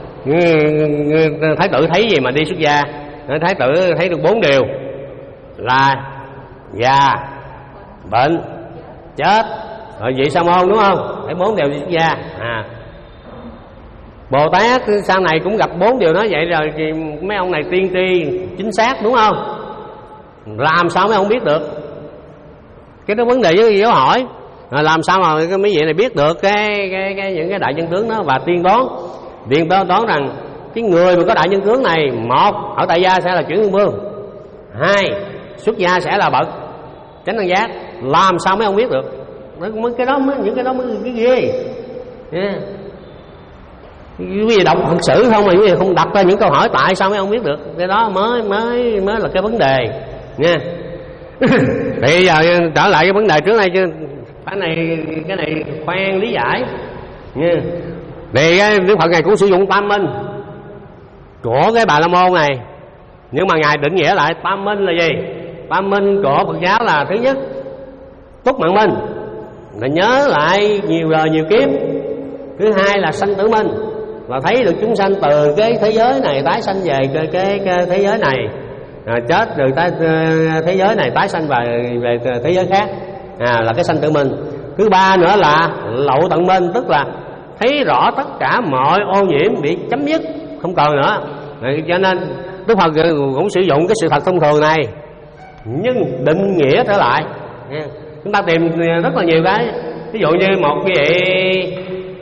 Thái tử thấy gì mà đi xuất gia? Thái tử thấy được bốn điều là già, bệnh, chết, rồi vị Sa Môn, đúng không? Thấy bốn điều đi xuất gia. À, Bồ Tát sau này cũng gặp bốn điều đó vậy rồi, thì mấy ông này tiên tri chính xác, đúng không? Làm sao mấy ông biết được? Cái đó vấn đề với giáo hỏi. Rồi làm sao mà cái mấy vị này biết được cái, cái, cái những cái đại nhân tướng đó và tiên đoán, tiên đoán đoán rằng cái người mà có đại nhân tướng này, một ở tại gia sẽ là chuyển ngư vương, hai xuất gia sẽ là bậc chánh đẳng giác. Làm sao mấy ông biết được? Cái đó mới, những cái đó mới cái ghê. Yeah. Quý vị đọc Phật sử không mà quý vị không đặt ra những câu hỏi tại sao mấy ông biết được, cái đó mới mới mới là cái vấn đề nha. Thì giờ trở lại cái vấn đề trước đây chứ, cái này cái này khoan lý giải nha. Thì cái Đức Phật Ngài cũng sử dụng tam minh của cái Bà La Môn này, nhưng mà Ngài định nghĩa lại tam minh là gì? Tam minh của Phật giáo là thứ nhất túc mạng minh, là nhớ lại nhiều đời nhiều kiếp. Thứ hai là sanh tử minh, là thấy được chúng sanh từ cái thế giới này tái sanh về cái, cái, cái thế giới này, à, chết rồi tái, thế giới này tái sanh về, về thế giới khác, à, là cái sanh tử minh. Thứ ba nữa là lậu tận minh, tức là thấy rõ tất cả mọi ô nhiễm bị chấm dứt, không còn nữa. Rồi, cho nên Đức Phật cũng sử dụng cái sự thật thông thường này nhưng định nghĩa trở lại. Chúng ta tìm rất là nhiều cái, ví dụ như một cái vị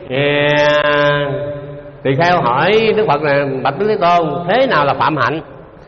tỳ kheo hỏi Đức Phật là bạch Đức Thế Tôn, thế nào là phạm hạnh?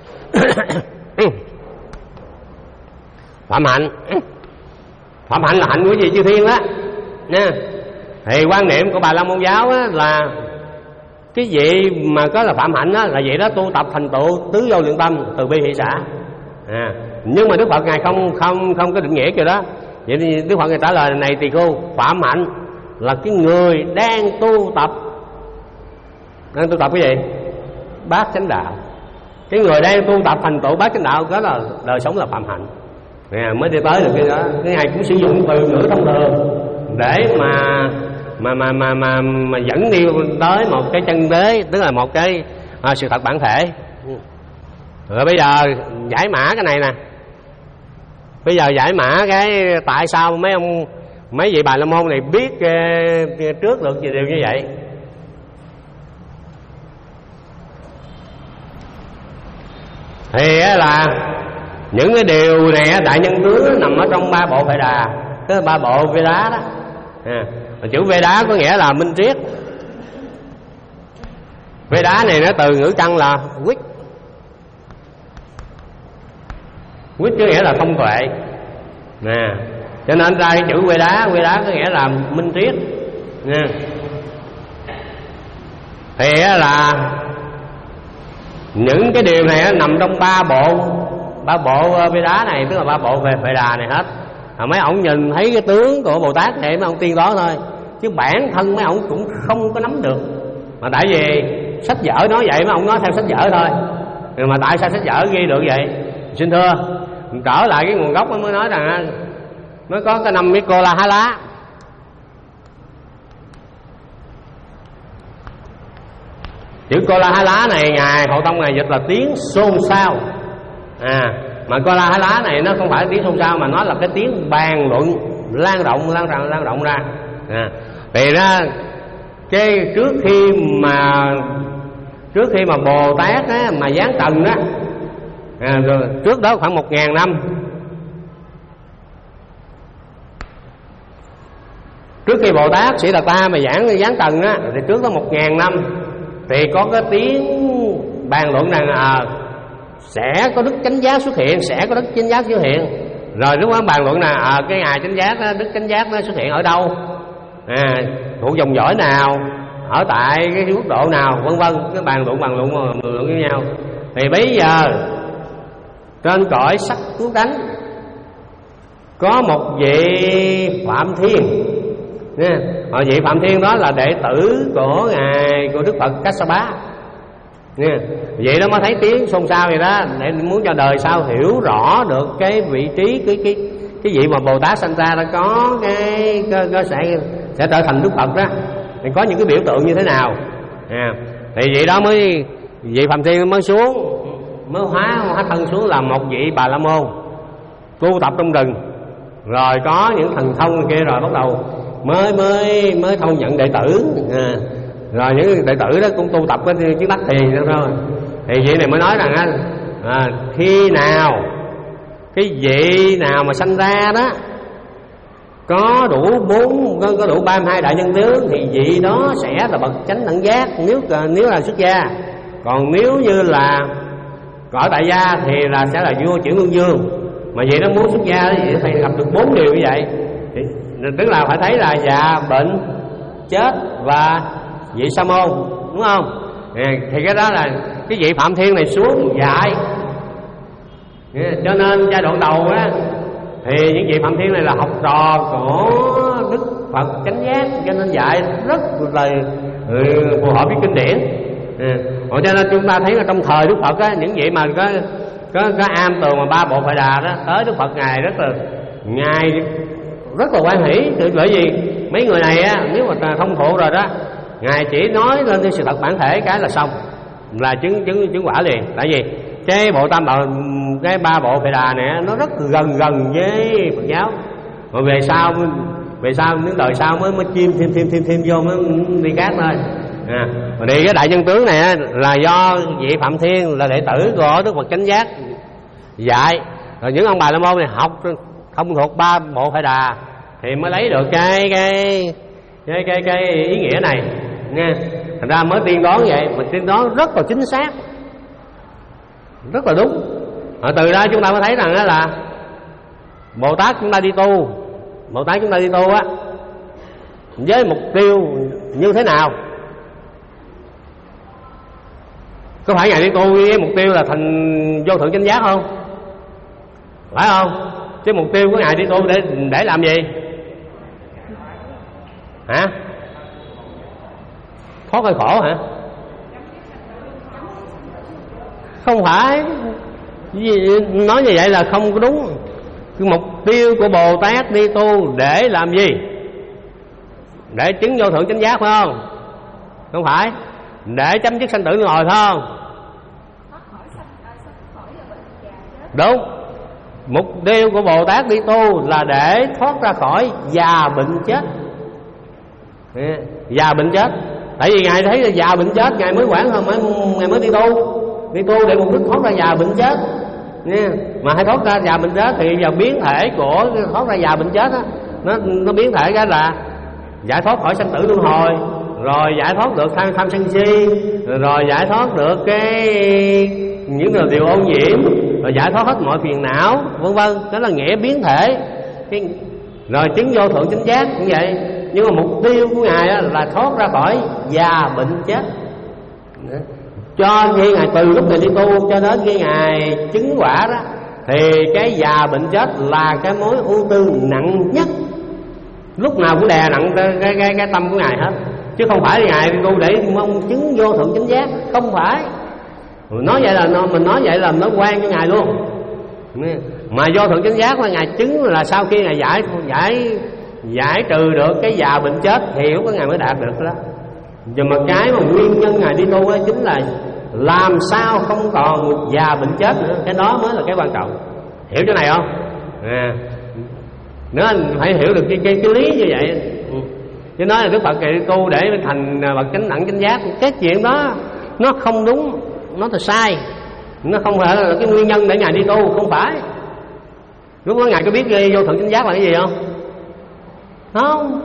Phạm hạnh phạm hạnh là hạnh của gì chư thiên đó nha. Thì quan niệm của Bà La Môn giáo á, là cái vị mà có là phạm hạnh á, là vậy đó tu tập thành tựu tứ vô lượng tâm, từ bi hỷ xả. À, nhưng mà Đức Phật Ngài không không không có định nghĩa kiểu đó. Vậy thì Đức Phật Ngài trả lời này tỳ khưu, phạm hạnh là cái người đang tu tập, đang tu tập cái gì? Bát chánh đạo. Cái người đang tu tập thành tựu bát chánh đạo, đó là đời sống là phạm hạnh. Nè, mới đi tới được cái đó. Cái này cũng sử dụng từ ngữ thông thường để mà mà mà mà mà, mà dẫn đi tới một cái chân đế, tức là một cái à, sự thật bản thể. Rồi bây giờ giải mã cái này nè. Bây giờ giải mã cái tại sao mấy ông mấy vị Bà La Môn này biết uh, trước được gì điều như vậy. Thì là những cái điều này đại nhân tướng nằm ở trong ba bộ Phệ Đà, tức là ba bộ Veda đó. À, chữ Veda có nghĩa là minh triết. Veda này nó từ ngữ căn là quyết. Quyết có nghĩa là thông tuệ. Nè, cho nên ra cái chữ Veda, Veda có nghĩa là minh triết. Nè. Thì là những cái điều này nằm trong ba bộ ba bộ Veda này, tức là ba bộ về Phệ Đà này hết. À, mấy ông nhìn thấy cái tướng của Bồ Tát này mấy ông tiên đó thôi, chứ bản thân mấy ông cũng không có nắm được. Mà tại vì sách vở nói vậy mấy ông nói theo sách vở thôi. Nhưng mà tại sao sách vở ghi được vậy? Xin thưa, trở lại cái nguồn gốc mới nói rằng mới có cái năm Mikola-há-lá. Chữ Kola-há-lá này ngài Hộ Tông ngài dịch là tiếng xôn xao. À, mà Kola-há-lá này nó không phải tiếng xôn xao mà nó là cái tiếng bàn luận lan rộng lan rộng lan rộng ra. À, thì ra cái trước khi mà trước khi mà Bồ Tát á, mà giáng trần đó, à, rồi trước đó khoảng một ngàn năm, trước khi Bồ Tát Sĩ Đạt Ta mà giảng giáng trần á, thì trước đó một ngàn năm thì có cái tiếng bàn luận rằng à, sẽ có đức chánh giác xuất hiện, sẽ có đức chánh giác xuất hiện. Rồi lúc đó bàn luận là à, cái ngài chánh giác đó, đức chánh giác nó xuất hiện ở đâu, à, thuộc dòng dõi nào, ở tại cái quốc độ nào, vân vân. Cái bàn luận bàn luận bàn luận với nhau. Thì bây giờ trên cõi sắc cứu cánh có một vị Phạm Thiên. Nha, họ vị Phạm Thiên đó là đệ tử của ngài của Đức Phật Kassapa. Nha, vậy đó mới thấy tiếng xôn xao vậy đó, để muốn cho đời sau hiểu rõ được cái vị trí cái cái cái vị mà Bồ Tát sanh ra đã có cái có, có sẽ sẽ trở thành Đức Phật đó, thì có những cái biểu tượng như thế nào. À, thì vậy đó mới vị Phạm Thiên mới xuống, mới hóa hóa thân xuống là một vị Bà La Môn tu tập trong rừng, rồi có những thần thông kia, rồi bắt đầu mới mới mới thông nhận đệ tử. À, rồi những đệ tử đó cũng tu tập cái chiếc đắc thiền đó thôi. Thì vị này mới nói rằng à, khi nào cái vị nào mà sanh ra đó có đủ bốn có, có đủ ba mươi hai đại nhân tướng thì vị đó sẽ là bậc chánh đẳng giác, nếu nếu là xuất gia. Còn nếu như là cõi tại gia thì là sẽ là vua chuyển luân dương. Mà vậy nó muốn xuất gia thì phải gặp được bốn điều như vậy. Thì, tức là phải thấy là già, bệnh, chết và vị sa môn. đúng không? À, thì cái đó là cái vị Phạm Thiên này xuống dạy. À, cho nên giai đoạn đầu á thì những vị Phạm Thiên này là học trò của Đức Phật Chánh Giác, cho nên dạy rất là ừ, phù hợp với kinh điển. À, cho nên chúng ta thấy là trong thời Đức Phật á, những vị mà có có có am tường mà ba bộ Phật Đà đó tới Đức Phật ngài rất là ngài rất là hoan hỷ, bởi vì mấy người này á, nếu mà thông thụ rồi đó, ngài chỉ nói lên sự thật bản thể cái là xong, là chứng chứng chứng quả liền. Tại vì cái bộ tam bảo cái ba bộ Phật Đà này nó rất gần gần với Phật giáo, mà về sau về sau đến đời sau mới mới chim thêm thêm thêm thêm vô mới đi khác thôi. À, thì cái đại nhân tướng này là do vị Phạm Thiên là đệ tử của Đức Phật Chánh Giác dạy, rồi những ông bà la môn này học không thuộc ba bộ Phật Đà thì mới lấy được cái cái cái cái, cái ý nghĩa này nha. Thành ra mới tiên đoán vậy, mình tiên đoán rất là chính xác, rất là đúng. Rồi từ đó chúng ta mới thấy rằng đó là Bồ Tát chúng ta đi tu, Bồ Tát chúng ta đi tu á với mục tiêu như thế nào? Có phải ngài đi tu với mục tiêu là thành vô thượng chánh giác không? Phải không? Chứ mục tiêu của ngài đi tu để để làm gì? Hả? Thoát khỏi khổ hả? Không phải. Nói như vậy là không có đúng. Cái mục tiêu của Bồ Tát đi tu để làm gì? Để chứng vô thượng chánh giác phải không? Không phải. Để chấm dứt sanh tử luân hồi phải không? Đúng. Mục tiêu của Bồ Tát đi tu là để thoát ra khỏi già bệnh chết. Già bệnh chết. Tại vì ngài thấy là già bệnh chết, ngài mới quản hơn, ngài mới đi tu. Đi tu để mục đích thoát ra già bệnh chết nha. Mà hay thoát ra già bệnh chết thì giờ biến thể của thoát ra già bệnh chết á, nó nó biến thể cái là giải thoát khỏi sanh tử luân hồi, rồi giải thoát được tham tham sân si, rồi giải thoát được cái những điều ô nhiễm, rồi giải thoát hết mọi phiền não, vân vân. Đó là nghĩa biến thể. Cái, rồi chứng vô thượng chánh giác cũng vậy. Nhưng mà mục tiêu của ngài á, là thoát ra khỏi già bệnh chết. Cho khi ngài từ lúc ngài đi tu cho đến khi ngài chứng quả đó, thì cái già bệnh chết là cái mối ưu tư nặng nhất, lúc nào cũng đè nặng cái cái cái, cái tâm của ngài hết. Chứ không phải ngài đi tu để mong chứng vô thượng chánh giác, không phải. Nói vậy là mình nói vậy là nó quan cho ngài luôn. Mà vô thượng chánh giác là ngài chứng là sau khi ngài giải giải giải trừ được cái già bệnh chết thì lúc đó ngài mới đạt được đó. Nhưng mà cái mà nguyên nhân ngài đi tu ấy chính là làm sao không còn già bệnh chết nữa. Cái đó mới là cái quan trọng. Hiểu chỗ này không? À, nếu anh phải hiểu được cái, cái, cái lý như vậy. Ừ. Chứ nói là Đức Phật đi tu để thành bậc chánh đẳng chánh giác, cái chuyện đó nó không đúng, nó là sai. Nó không phải là cái nguyên nhân để ngài đi tu, không phải. Lúc đó ngài có biết vô thượng chánh giác là cái gì không? Không.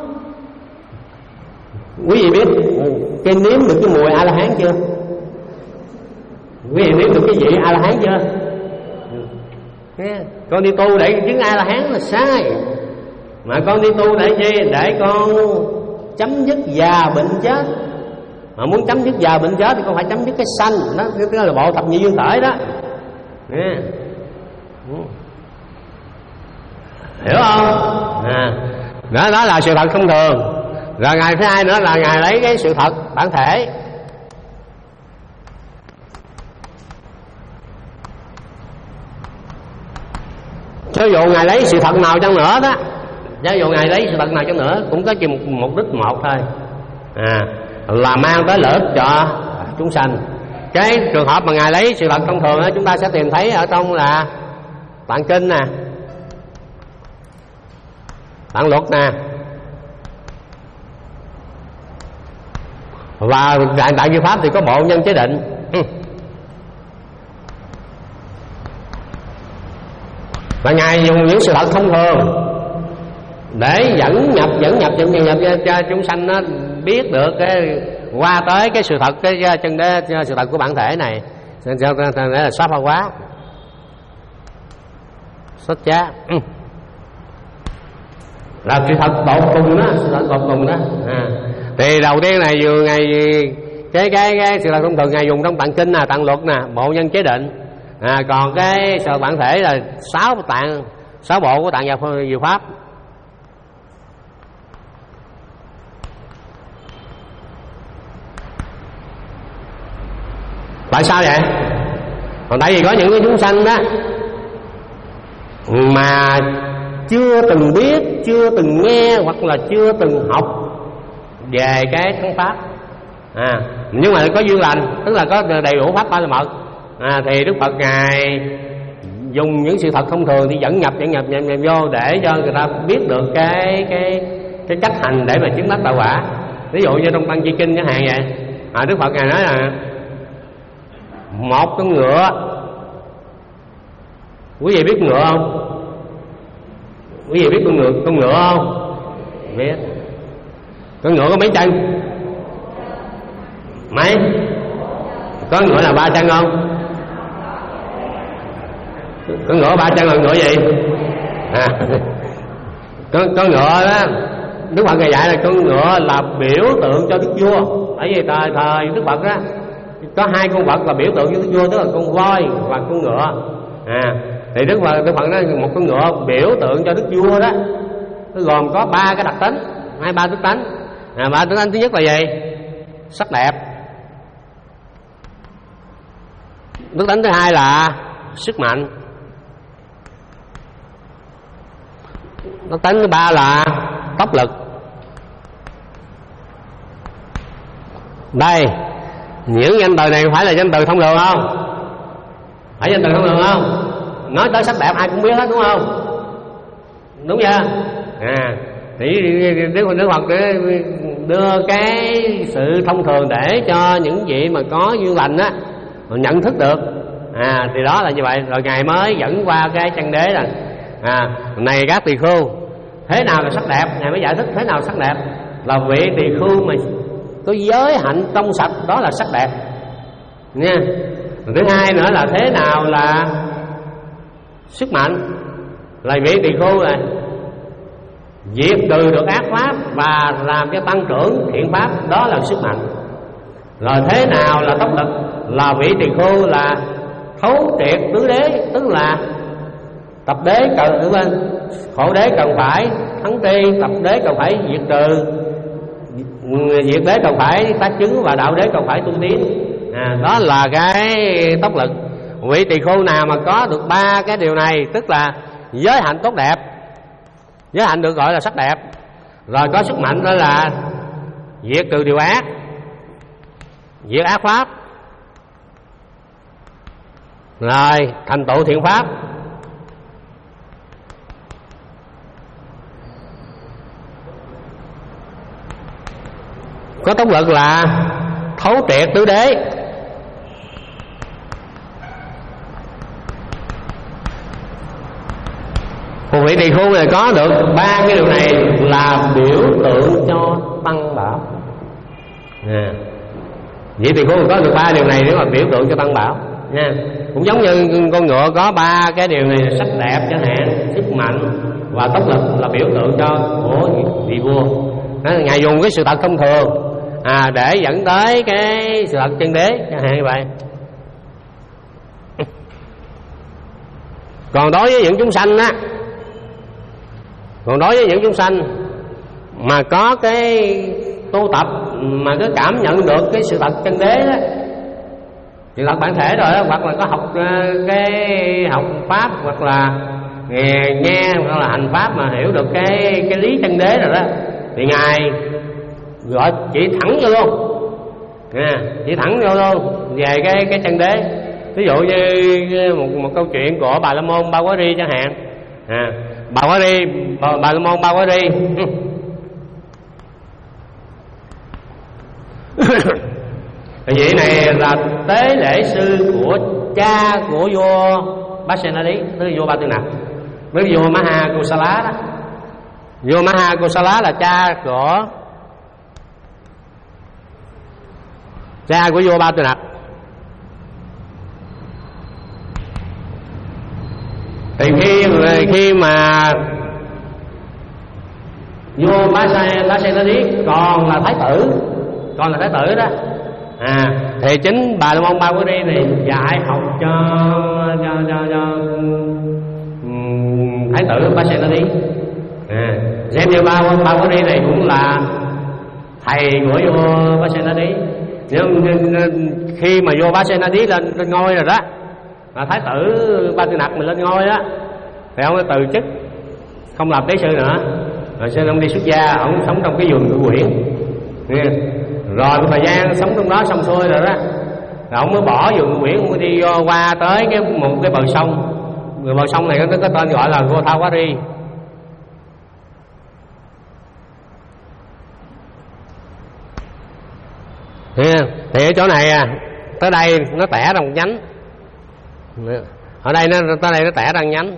Quý vị biết cái nếm được cái mùi A-la-hán chưa? Quý vị nếm được cái vị A-la-hán chưa? Con đi tu để chứng A-la-hán là sai. Mà con đi tu để gì? Để con chấm dứt già bệnh chết. Mà muốn chấm dứt già bệnh chết thì con phải chấm dứt cái sanh. Đó, cái là bộ thập nhị dương thể đó. Nghe. Hiểu không? À. Đó, đó là sự thật không thường. Rồi ngày thứ hai nữa là ngài lấy cái sự thật bản thể. Cho dù ngài lấy sự thật nào chăng nữa đó, cho dù ngài lấy sự thật nào chăng nữa cũng có chỉ một mục đích một thôi, à, là mang tới lợi ích cho chúng sanh. Cái trường hợp mà ngài lấy sự thật thông thường đó, chúng ta sẽ tìm thấy ở trong là Tạng Kinh nè, Tạng Luật nè, và Đại Đại Như Pháp thì có bộ nhân chế định. Và ngài dùng những sự thật thông thường để dẫn nhập dẫn nhập dẫn nhập cho, cho chúng sanh nó biết được cái qua tới cái sự thật, cái chân đế sự thật của bản thể này, để là xóa pha quá xuất giá là sự thật tột cùng đó, sự thật tột cùng đó. À. Thì đầu tiên này vừa ngày cái cái cái sự thật thông thường ngài dùng trong tạng kinh nè, tạng luật nè, bộ nhân chế định. À, còn cái sự bản thể là sáu tạng, sáu bộ của tạng diệu pháp. Tại sao vậy? Còn tại vì có những cái chúng sanh đó mà chưa từng biết, chưa từng nghe hoặc là chưa từng học về cái thắng pháp, à, nhưng mà có duyên lành, tức là có đầy đủ pháp ba la mật, à, thì Đức Phật ngài dùng những sự thật thông thường thì dẫn nhập dẫn nhập dẫn nhập vô để cho người ta biết được cái cái cái cách hành để mà chứng đắc đạo quả. Ví dụ như trong Tăng Chi Kinh chẳng hạn vậy, à, Đức Phật ngài nói là một con ngựa, quý vị biết ngựa không? Quý vị biết con ngựa con ngựa không? Biết. Con ngựa có mấy chân? Mấy? Có ngựa là ba chân không? Con ngựa ba chân là ngựa gì? À, con con ngựa đó, Đức Phật ngài dạy là con ngựa là biểu tượng cho Đức Vua. Tại vì thời thời Đức Phật đó có hai con vật là biểu tượng cho Đức Vua, tức là con voi và con ngựa. À, thì Đức Phật Đức Phật nói một con ngựa biểu tượng cho Đức Vua đó, nó gồm có ba cái đặc tính, hai ba đức tánh. À, ba đức tánh thứ nhất là gì? Sắc đẹp. Đức tánh thứ hai là sức mạnh. Đức tánh thứ ba là tốc lực. Đây, những danh từ này phải là danh từ thông thường không? Phải danh từ thông thường không? Nói tới sắc đẹp ai cũng biết hết đúng không? Đúng chưa? À, thì Đức Phật đưa cái sự thông thường để cho những vị mà có duyên lành á nhận thức được. À, thì đó là như vậy. Rồi ngài mới dẫn qua cái chân đế là à, này các tỳ khưu, thế nào là sắc đẹp? Ngài mới giải thích thế nào sắc đẹp là vị tỳ khưu mà có giới hạnh trong sạch, đó là sắc đẹp nha. Thứ hai nữa là thế nào là sức mạnh, là vị tỳ khưu này diệt trừ được ác pháp và làm cho tăng trưởng thiện pháp, đó là sức mạnh. Rồi thế nào là tốc lực, là vị tỳ khưu là thấu triệt tứ đế, tức là tập đế cần ở bên khổ đế cần phải thắng tri, tập đế cần phải diệt trừ, diệt đế cần phải tác chứng, và đạo đế cần phải tu tiến. À, đó là cái tốc lực. Vị tỳ khưu nào mà có được ba cái điều này, tức là giới hạnh tốt đẹp, giới hạnh được gọi là sắc đẹp, rồi có sức mạnh đó là diệt trừ điều ác, diệt ác pháp, rồi thành tựu thiện pháp. Có tốc lực là thấu triệt tứ đế. Một vị tỳ khưu này có được ba cái điều này là biểu tượng cho tăng bảo. À, vị tỳ khưu có được ba điều này để mà biểu tượng cho tăng bảo nha. Cũng giống như con ngựa có ba cái điều này, sắc đẹp chẳng hạn, sức mạnh và tốc lực là biểu tượng cho của vị vua. Đó, ngài dùng cái sự thật thông thường à, để dẫn tới cái sự thật chân đế chẳng hạn như vậy. Còn đối với những chúng sanh á, còn đối với những chúng sanh mà có cái tu tập mà cứ cảm nhận được cái sự thật chân đế đó, sự thật bản thể rồi đó, hoặc là có học cái học pháp, hoặc là nghe, nghe hoặc là hành pháp mà hiểu được cái cái lý chân đế rồi đó, thì ngài gọi chỉ thẳng vô luôn, à, chỉ thẳng vô luôn về cái cái chân đế. Ví dụ như một, một câu chuyện của Bà La Môn Ba Quá Ri chẳng hạn. À, Bà Quá Ri, bà, bà La Môn Ba Quá Ri vị này là tế lễ sư của cha của vua Pasenadi, tức là vua Ba Tư Nặc, với vua Maha Kosala đó. Vua Maha Kosala là cha của cha của vua Ba Tư Nặc. Thì khi khi mà vua Pasenadi còn là thái tử, còn là thái tử đó, À, thì chính Bà La Môn Ba Quý Ri này dạy học cho cho cho, cho um, thái tử Pasenadi. À, xem như ba ba Quý Ri này cũng là thầy của vua Pasenadi. Nhưng khi mà vua Pasenadi lên, lên ngôi rồi đó, là thái tử Ba Tư Nặc mình lên ngôi đó, thì ông từ chức, không làm tế sư nữa, rồi xin ông đi xuất gia, ông sống trong cái vườn ngự quyển. Rồi một thời gian sống trong đó xong xuôi rồi đó, rồi ông mới bỏ vườn ngự quyển, ông mới đi qua tới cái một cái bờ sông. Người bờ sông này có, có tên gọi là Gothawari. Thì ở chỗ này à, tới đây nó tẻ ra một nhánh, ở đây nó tới đây nó tẻ ra một nhánh.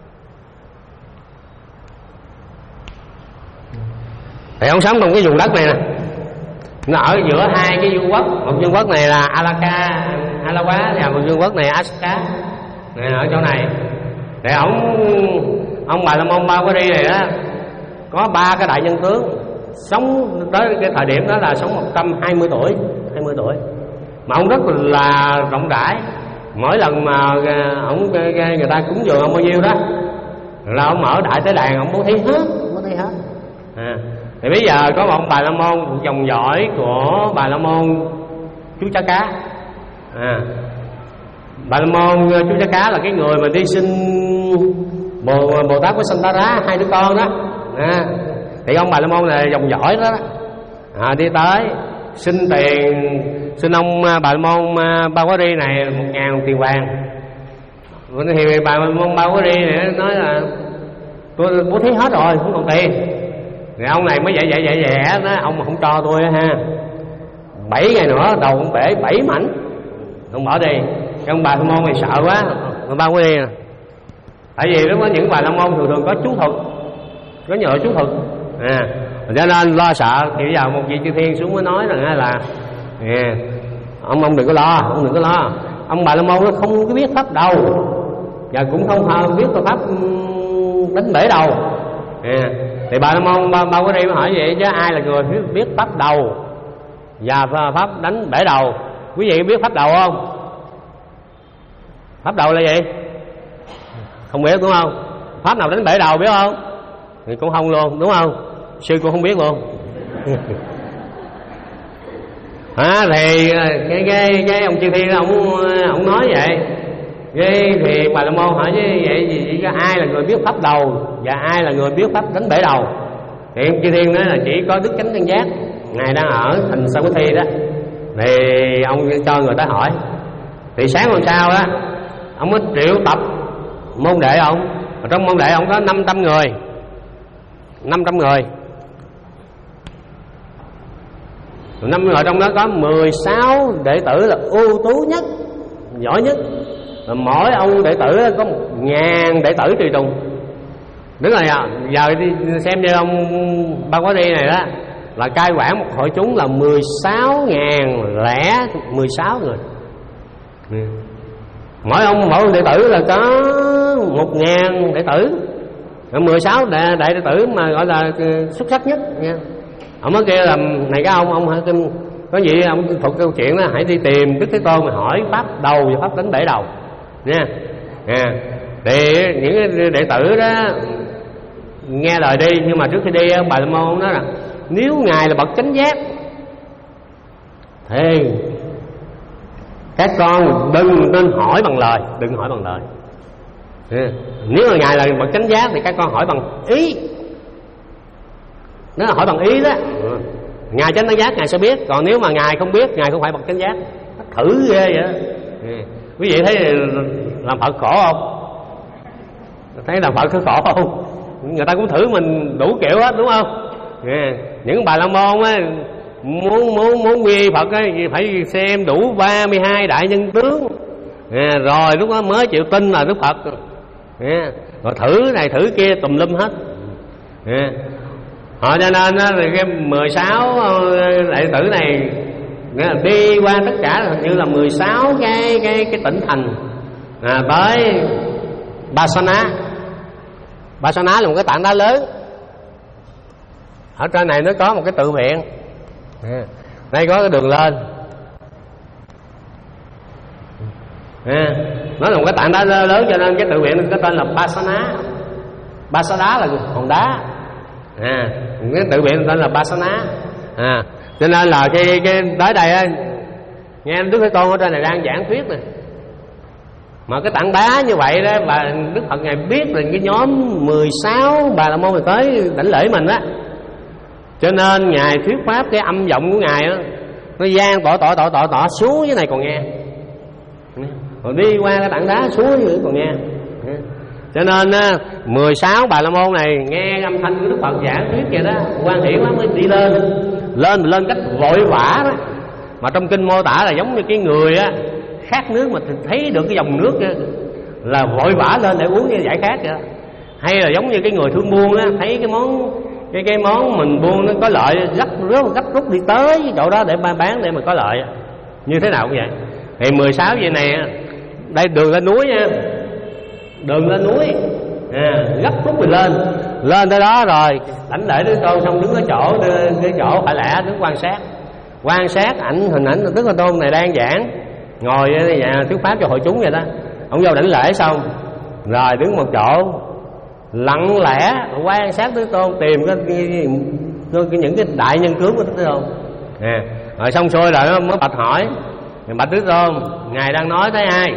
Thì ông sống trong cái vùng đất này nè, nó ở giữa hai cái vương quốc. Một vương quốc này là Alaka, Alawa, và một vương quốc này Aska, này ở chỗ này. Thì ông ông Bà La Môn Ba Quý Ri này đó, có ba cái đại nhân tướng, sống tới cái thời điểm đó là sống một trăm hai mươi tuổi, hai mươi tuổi, mà ông rất là rộng rãi. Mỗi lần mà ông người ta cúng dường ông bao nhiêu đó là ông mở đại tế đàn, ông bố thí hết, bố thí hết. À, thì bây giờ có một ông Bà La Môn dòng dõi của Bà La Môn Chú Chá Cá. À, Bà La Môn Chú Chá Cá là cái người mà đi xin Bồ, Bồ Tát với Santara, hai đứa con đó. À, thì ông Bà La Môn là dòng dõi đó, đó. À, đi tới xin tiền, xin ông Bà La Môn Ba Quý Ri này một ngàn tiền vàng. Thì Bà La Môn Ba Quý Ri này nói là tôi bố thí hết rồi, không còn tiền. Thì ông này mới dạy dạy dạy dạy nói ông mà không cho tôi ha, bảy ngày nữa đầu ông bể bảy mảnh, ông bỏ đi. Cái ông Bà La Môn này sợ quá, ông Ba Quý Ri nè. Tại vì lúc đó những Bà La Môn thường thường có chú thuật, có nhờ chú thuật. À, cho nên lo sợ. Thì bây giờ một vị chư thiên xuống mới nói rằng là à, ông ông đừng có lo, ông đừng có lo. Ông Bà La Môn nó không có biết pháp đầu, và cũng không biết pháp đánh bể đầu. À, thì Bà La Môn Ba, Ba Quý Ri mới hỏi vậy chứ ai là người biết pháp đầu và pháp đánh bể đầu? Quý vị biết pháp đầu không? Pháp đầu là gì? Không biết đúng không? Pháp nào đánh bể đầu biết không? Thì cũng không luôn, đúng không? Sư cũng không biết luôn. À, thì cái cái cái ông chư thiên ông ông nói vậy. Cái thì Bà La Môn hỏi chứ vậy gì có ai là người biết pháp đầu và ai là người biết pháp đánh bể đầu? Thì ông chư thiên nói là chỉ có Đức Chánh Nhân Giác, ngài đang ở thành Sa Quế Thi đó. Thì ông cho người ta hỏi. Thì sáng hôm sau đó ông mới triệu tập môn đệ ông. Ở trong môn đệ ông có năm trăm người, năm trăm người. Năm người trong đó có mười sáu đệ tử là ưu tú nhất, giỏi nhất. Rồi mỗi ông đệ tử có một ngàn đệ tử tùy tùng. Đúng rồi, giờ đi xem như ông Ba Quý Ri này đó là cai quản một hội chúng là mười sáu ngàn lẻ mười sáu người. Mỗi ông mỗi ông đệ tử là có một ngàn đệ tử, mười sáu đệ, đệ tử mà gọi là xuất sắc nhất nha. Ông mới kêu là này các ông, ông hãy có gì ông thuộc câu chuyện đó, hãy đi tìm Đức Thế Tôn mà hỏi pháp đầu và pháp đánh bể đầu nha. À, thì những đệ tử đó nghe lời đi, nhưng mà trước khi đi ông Bà La Môn nói là nếu ngài là bậc chánh giác thì các con đừng nên hỏi bằng lời, đừng hỏi bằng lời. À, nếu mà ngài là bậc chánh giác thì các con hỏi bằng ý. Nếu là hỏi bằng ý đó, ngài chánh giác ngài sẽ biết. Còn nếu mà ngài không biết, ngài không phải bậc chánh giác. Thử ghê vậy đó. À, quý vị thấy làm Phật khổ không? Thấy làm Phật khổ không? Người ta cũng thử mình đủ kiểu hết, đúng không? À, những Bà La Môn á, muốn muốn muốn quy Phật á phải xem đủ ba mươi hai đại nhân tướng. À, rồi lúc đó mới chịu tin là Đức Phật. À, rồi thử này thử kia tùm lum hết. À, họ cho nên á, cái mười sáu đệ tử này đi qua tất cả hình như là mười sáu cái cái cái tỉnh thành, à, tới Basana. Basana là một cái tảng đá lớn. Ở trên này nó có một cái tự viện. À, đây có cái đường lên. À, nó là một cái tảng đá lớn cho nên cái tự viện có tên là Basana. Basana là hòn đá. À, cái tự viện tên là Basana. À, cho nên là cái cái tới đây á, nghe Đức Thế Tôn ở trên này đang giảng thuyết nè, mà cái tảng đá như vậy đó, và Đức Phật ngài biết là cái nhóm mười sáu Bà La Môn này tới đảnh lễ mình á, cho nên ngài thuyết pháp cái âm vọng của ngài đó, nó gian tỏ tỏ tỏ tỏ tỏ xuống dưới này còn nghe, còn đi qua cái tảng đá xuống dưới còn nghe. Cho nên mười sáu Bà La Môn này nghe âm thanh của Đức Phật giảng thuyết vậy đó, quan hỷ quá mới đi lên lên lên cách vội vã đó. Mà trong kinh mô tả là giống như cái người á khát nước mà thấy được cái dòng nước á, là vội vã lên để uống như giải khát vậy. Hay là giống như cái người thương buôn á, thấy cái món cái cái món mình buôn nó có lợi, gấp rất gấp rút đi tới cái chỗ đó để bán để mà có lợi. Như thế nào cũng vậy. Thì mười sáu vậy này, đây đường lên núi nha, đường lên núi, à, gấp rút mình lên lên tới đó rồi đảnh lễ Đức Tôn xong đứng ở chỗ cái chỗ phải lẽ đứng quan sát quan sát ảnh hình ảnh Đức Thế Tôn này đang giảng, ngồi nhà thuyết pháp cho hội chúng vậy đó. Ông vô đảnh lễ xong rồi đứng một chỗ lặng lẽ quan sát Đức Tôn, tìm cái, cái, cái, cái những cái đại nhân tướng của Đức Thế Tôn. À, rồi xong xuôi rồi mới bạch hỏi, bạch Đức Tôn ngài đang nói tới ai?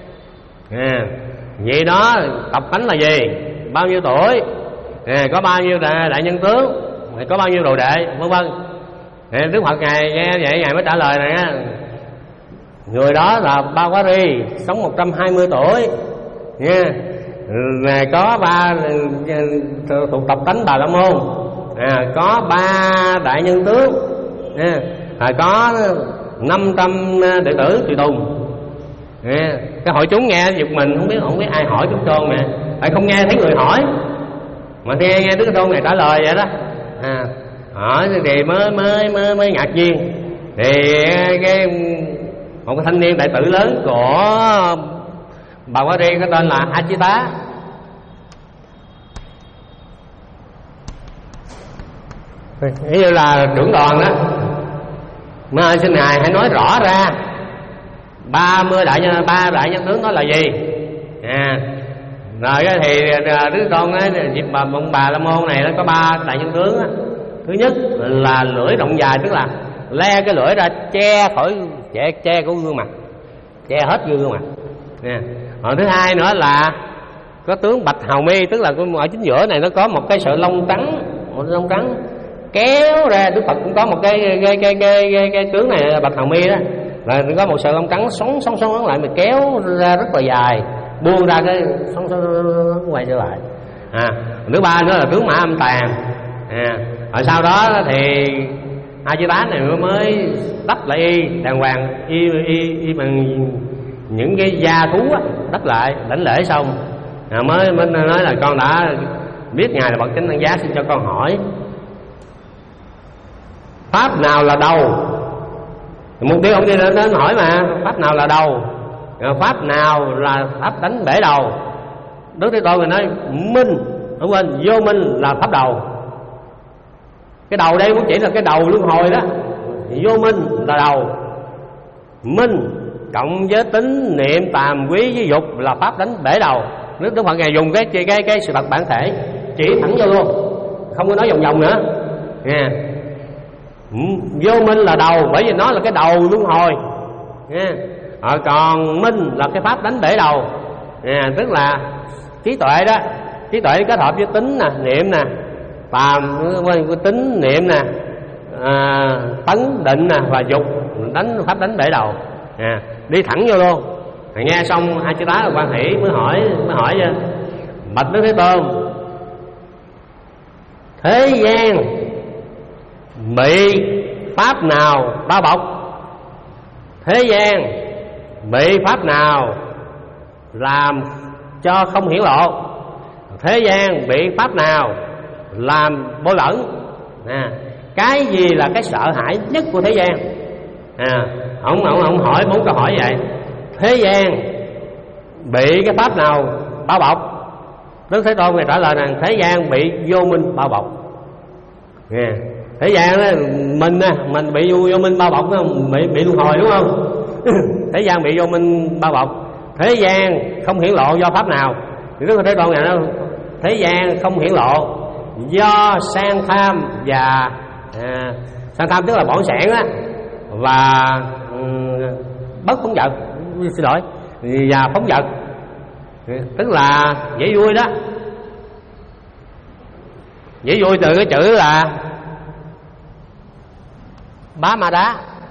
À, vậy đó tập tánh là gì, bao nhiêu tuổi, à, có bao nhiêu đại, đại nhân tướng, có bao nhiêu đồ đệ, vân vân. À, Đức Phật ngài nghe vậy ngài mới trả lời này á, người đó là Ba Quá Ri, sống một trăm hai mươi tuổi nha, à, có ba thuộc tập tánh Bà La Môn, à, có ba đại nhân tướng, à, à, có năm trăm đệ tử tùy tùng. À, cái hội chúng nghe giật mình, không biết không biết ai hỏi chúng Tôn mà tại không nghe thấy người hỏi, mà nghe nghe Đức Thế Tôn này trả lời vậy đó. À, hỏi thì mới mới mới mới ngạc nhiên. Thì cái một cái thanh niên đại tử lớn của Bà Quá Ri có tên là Achita. Ý như là trưởng đoàn đó, mà xin ngài hãy nói rõ ra ba mươi đại nhân ba đại nhân tướng đó là gì. À, rồi cái thì Đức Tôn nói dịp bà ông Bà La Môn này nó có ba đại nhân tướng á. Thứ nhất là lưỡi rộng dài, tức là le cái lưỡi ra che khỏi che che của gương mặt, che hết gương mặt. À, rồi thứ hai nữa là có tướng bạch hào mi, tức là ở chính giữa này nó có một cái sợi lông trắng, một lông trắng kéo ra. Đức Phật cũng có một cái cái cái cái, cái, cái tướng này là bạch hào mi đó, là có một sợi lông trắng xoắn xoắn xoắn lại mà kéo ra rất là dài, buông ra cái xoắn xoắn quay trở lại. À, thứ ba nữa là tướng mã âm tàn. À, rồi sau đó thì A Di Đà này mới đắp lại y đàng hoàng, y y y bằng những cái da thú á, đắp lại đảnh lễ xong, à, mới mới nói là con đã biết ngài là bậc chánh đẳng giác, xin cho con hỏi pháp nào là đầu. Mục tiêu ông đi đến, đến hỏi mà pháp nào là đầu, pháp nào là pháp đánh bể đầu. Đức Thế Tôn người nói minh, không quên vô minh là pháp đầu. Cái đầu đây cũng chỉ là cái đầu luân hồi đó. Vô minh là đầu, minh cộng với tính niệm tàm quý với dục là pháp đánh bể đầu. Đức Đức Phật ngài dùng cái cái cái, cái sự thật bản thể chỉ thẳng vô luôn, không có nói vòng vòng nữa nha. Vô minh là đầu, bởi vì nó là cái đầu luân hồi nha. À, còn minh là cái pháp đánh bể đầu nha, tức là trí tuệ đó, trí tuệ kết hợp với tính nè, niệm nè, tàm với tính niệm nè, à, tấn định nè và dục đánh pháp đánh bể đầu. À, đi thẳng vô luôn. Rồi nghe xong A Di Đà là quan hỷ mới hỏi mới hỏi vậy, bạch Đức Thế Tôn, thế gian bị pháp nào bao bọc? Thế gian bị pháp nào làm cho không hiển lộ? Thế gian bị pháp nào làm bôi bẩn? À, cái gì là cái sợ hãi nhất của thế gian? À, ông ông ông hỏi bốn câu hỏi vậy. Thế gian bị cái pháp nào bao bọc? Đức Thế Tôn này trả lời rằng thế gian bị vô minh bao bọc. À, thế gian đó, mình mình bị vô, vô minh bao bọc, không bị bị luân hồi đúng không? Thế gian bị vô minh bao bọc. thế gian không hiển lộ do pháp nào? Đức Phật Thế Tôn ngài nói thế gian không hiển lộ do sang tham và à, sang tham tức là bỏng sẻn á, và um, bất phóng dật, xin lỗi, và phóng dật tức là dễ vui đó. Dễ vui từ cái chữ là bá ma đá.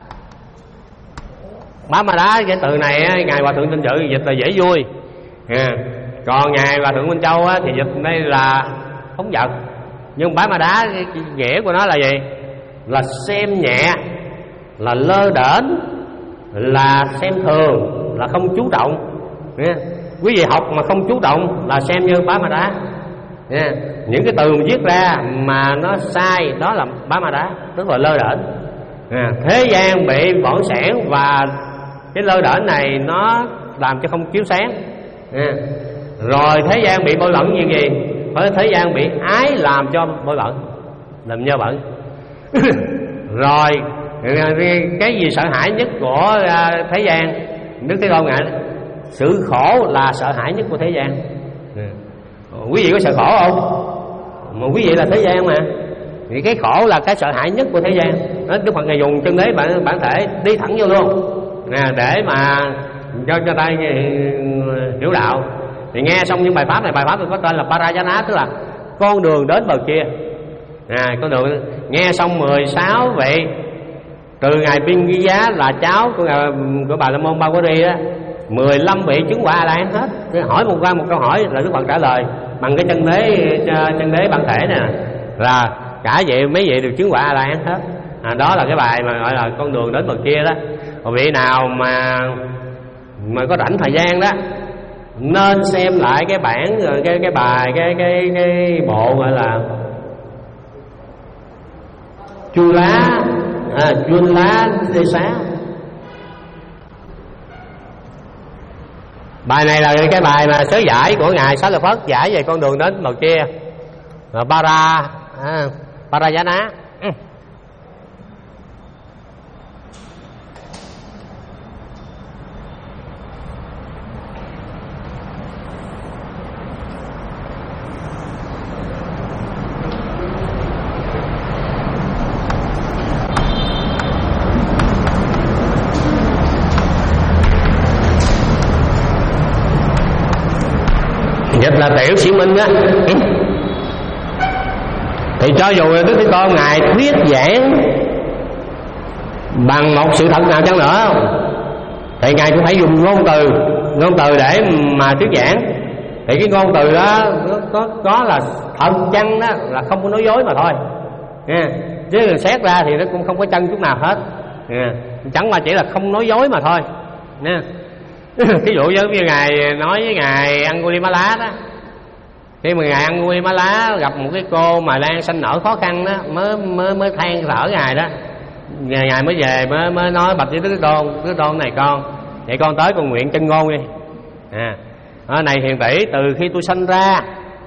Bá ma đá cái từ này ngài Hòa Thượng Tinh Dự dịch là dễ vui à. Còn ngài Hòa Thượng Minh Châu á, thì dịch đây là phóng dật. Nhưng bá ma đá cái nghĩa của nó là gì? Là xem nhẹ, là lơ đễnh, là xem thường, là không chú trọng nha. Quý vị học mà không chú trọng là xem như bá ma đá nha. Những cái từ viết ra mà nó sai đó là bá ma đá, tức là lơ đễnh à. Thế gian bị bỏng sẻn và cái lơ đễnh này nó làm cho không chiếu sáng à. Rồi thế gian bị bôi bẩn như gì? Bởi thế gian bị ái làm cho bôi bẩn, làm nhơ bẩn. Rồi cái gì sợ hãi nhất của thế gian? Đức Thế Tôn ngài sự khổ là sợ hãi nhất của thế gian. Quý vị có sợ khổ không? Mà quý vị là thế gian mà, thì cái khổ là cái sợ hãi nhất của thế gian. Đức Phật ngài dùng chân đế bản, bản thể đi thẳng vô luôn à, để mà cho cho ta hiểu đạo. Thì nghe xong những bài pháp này, bài pháp này có tên là Parayana, tức là con đường đến bờ kia à, con đường. Nghe xong mười sáu vị từ ngài Binh Ghi Giá là cháu của ngài, của bà La Môn Ba Quế Ri á, mười lăm vị chứng quả A-la-hán hết. Cái hỏi một qua một câu hỏi là Đức Phật trả lời bằng cái chân đế chân đế bản thể nè, là cả vậy mấy vị đều chứng quả A-la-hán hết à. Đó là cái bài mà gọi là con đường đến bờ kia đó. Còn vị nào mà mà có rảnh thời gian đó nên xem lại cái bản cái cái bài cái cái cái bộ gọi là chu lá à, chu lá đê xá. Bài này là cái bài mà sớ giải của ngài Xá Lợi Phất giải về con đường đến bờ kia, và para à, Parayana. Ừ. Dịch là Tiểu Sĩ Minh á. Thì cho dù Đức Thế Tôn ngài thuyết giảng bằng một sự thật nào chăng nữa thì ngài cũng phải dùng ngôn từ ngôn từ để mà thuyết giảng. Thì cái ngôn từ đó có có là thật chăng đó, là không có nói dối mà thôi nha. Chứ xét ra thì nó cũng không có chân chút nào hết nha. Chẳng qua chỉ là không nói dối mà thôi nha. Ví dụ như ngài nói với ngài Angulimala đó, khi mà ngài Angulimala gặp một cái cô mà đang sanh nở khó khăn đó, mới mới mới than thở ngài đó, ngài, ngài mới về mới mới nói bạch với Đức Thế Tôn, Đức Thế Tôn này con, vậy con tới con nguyện chân ngôn đi à. Ở này hiền tỷ, từ khi tôi sanh ra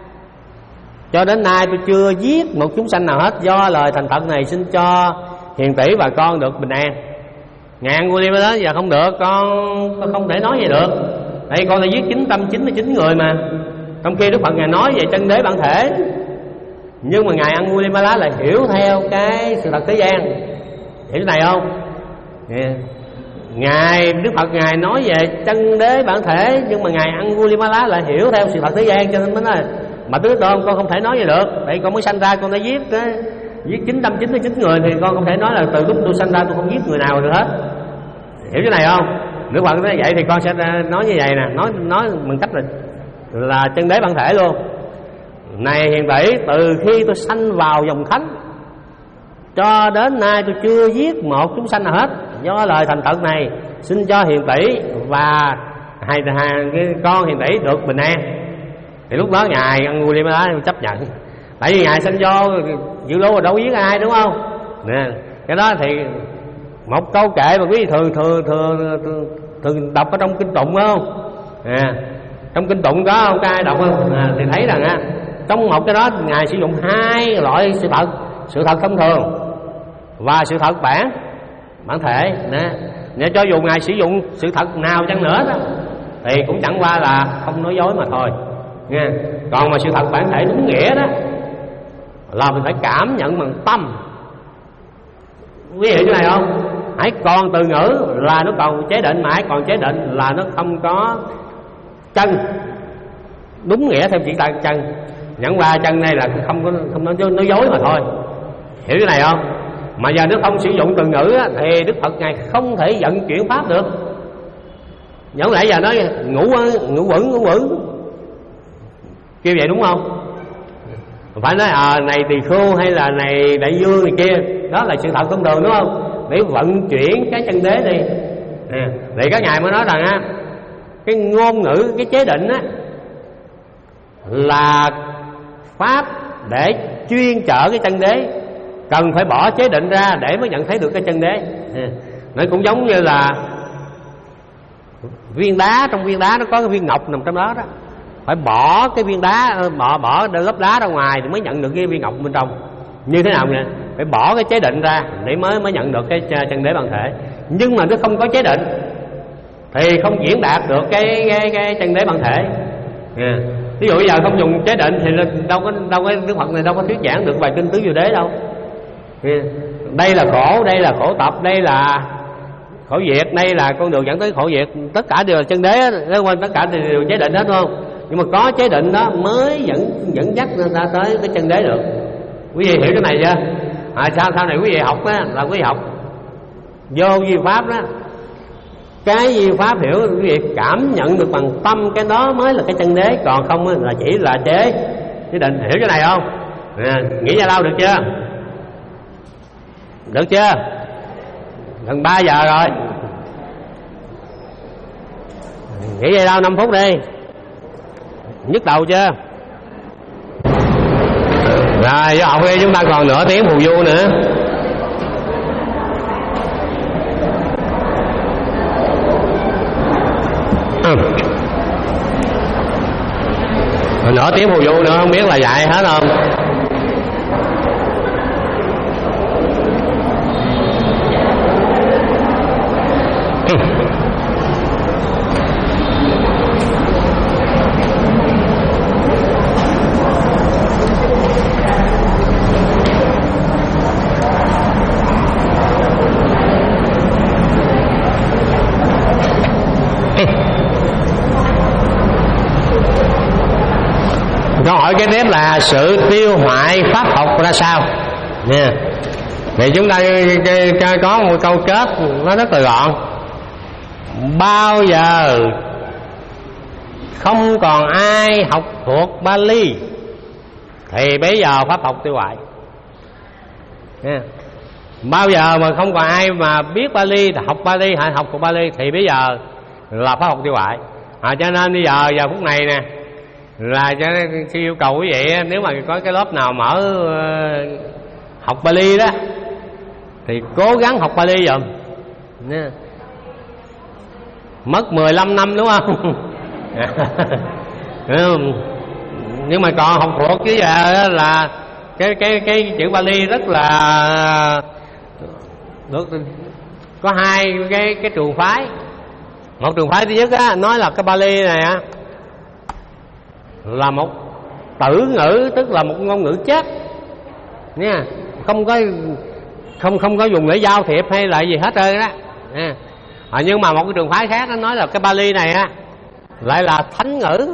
cho đến nay tôi chưa giết một chúng sanh nào hết, do lời thành thật này xin cho hiền tỷ và con được bình an. Ngài Angulimala giờ không được, con, con không thể nói vậy được. Đây con đã giết chín trăm chín mươi chín người mà. Trong khi Đức Phật ngài nói về chân đế bản thể, nhưng mà ngài Angulimala lại hiểu theo cái sự thật thế gian. Hiểu cái này không? Yeah. Ngài Đức Phật ngài nói về chân đế bản thể, nhưng mà ngài Angulimala lại hiểu theo sự thật thế gian, cho nên mới nói mà Đức Thế Tôn con không thể nói vậy được. Tại con mới sanh ra con đã giết cái giết chín trăm chín mươi chín người thì con không thể nói là từ lúc tôi sanh ra tôi không giết người nào được hết. Hiểu cái này không? Đức Phật nói vậy thì con sẽ nói như vậy nè, nói nói bằng cách là là chân đế bản thể luôn. Này hiền tỷ, từ khi tôi sanh vào dòng thánh cho đến nay tôi chưa giết một chúng sanh nào hết, do lời thành thật này xin cho hiền tỷ và hai, hai cái con hiền tỷ được bình an. Thì lúc đó ngài Angulimala chấp nhận, tại vì ngài sanh vô dự lô mà đâu giết ai, đúng không nè. Cái đó thì một câu kệ mà quý vị thường thường thường thường, thường đọc ở trong kinh tụng phải không à, trong kinh tụng có không, có ai đọc không à, thì thấy rằng á, trong một cái đó ngài sử dụng hai loại sự thật, sự thật thông thường và sự thật bản bản thể nè. Nếu cho dù ngài sử dụng sự thật nào chăng nữa đó, thì cũng chẳng qua là không nói dối mà thôi nha. Còn mà sự thật bản thể đúng nghĩa đó là mình phải cảm nhận bằng tâm. Quý vị hiểu cái này không? Hãy còn từ ngữ là nó còn chế định, mà hãy còn chế định là nó không có chân. Đúng nghĩa theo chỉ ta chân, nhẫn qua chân này là không có không nói, nói dối mà thôi. Hiểu cái này không? Mà giờ nếu không sử dụng từ ngữ á, thì Đức Phật Ngài không thể vận chuyển pháp được. Nhẫn lại giờ nói ngủ ngủ quẩn ngủ quẩn kêu vậy đúng không? Phải nói à, này tỳ khưu hay là này đại vương này kia, đó là sự thật thông thường đúng không? Để vận chuyển cái chân đế đi à, thì các ngài mới nói rằng á, cái ngôn ngữ, cái chế định á là pháp để chuyên chở cái chân đế, cần phải bỏ chế định ra để mới nhận thấy được cái chân đế à. Nó cũng giống như là viên đá, trong viên đá nó có cái viên ngọc nằm trong đó đó, phải bỏ cái viên đá, bỏ bỏ lớp đá ra ngoài thì mới nhận được cái viên ngọc bên trong. Như thế nào nè? Phải bỏ cái chế định ra để mới mới nhận được cái chân đế bản thể. Nhưng mà nó không có chế định thì không diễn đạt được cái cái, cái chân đế bản thể à. Ví dụ bây giờ không dùng chế định thì đâu có đâu có Đức Phật này đâu có thuyết giảng được bài kinh tứ diệu đế đâu à. Đây là khổ, đây là khổ tập, đây là khổ diệt, đây là con đường dẫn tới khổ diệt, tất cả đều là chân đế, tất cả đều chế định hết đúng không? Nhưng mà có chế định đó mới dẫn dẫn dắt ra tới cái chân đế được. Quý vị hiểu cái này chưa? À, sau sau này quý vị học á, là quý vị học vô vi pháp đó, cái vi pháp hiểu quý vị cảm nhận được bằng tâm, cái đó mới là cái chân đế, còn không là chỉ là chế chế định. Hiểu cái này không? À, nghĩ ra đâu được chưa? Được chưa? Gần ba giờ rồi, nghỉ vậy đâu năm phút đi, nhức đầu chưa? Rồi với học đi, chúng ta còn nửa tiếng phù du nữa. Ừ. Rồi nửa tiếng phù du nữa, không biết là dạy hết không? Câu hỏi kế tiếp là sự tiêu hoại pháp học ra sao nha. Thì chúng ta có một câu kết nó rất là gọn: bao giờ không còn ai học thuộc Bali thì bây giờ pháp học tiêu hoại nha. Bao giờ mà không còn ai mà biết Bali, học Bali hay học thuộc Bali thì bây giờ là pháp học tiêu hoại à. Cho nên bây giờ giờ phút này nè là cho nên khi yêu cầu quý vị, nếu mà có cái lớp nào mở uh, học Bali đó thì cố gắng học Bali dùm nha. Mất mười lăm năm đúng không? Nhưng mà còn học thuộc chứ giờ là cái cái cái chữ Bali rất là được. Có hai cái cái trường phái. Một trường phái thứ nhất á, nói là cái Bali này á là một tử ngữ, tức là một ngôn ngữ chết nha, không có không không có dùng để giao thiệp hay là gì hết trơn đó nha. À, nhưng mà một cái trường phái khác nó nói là cái Bali này á lại là thánh ngữ.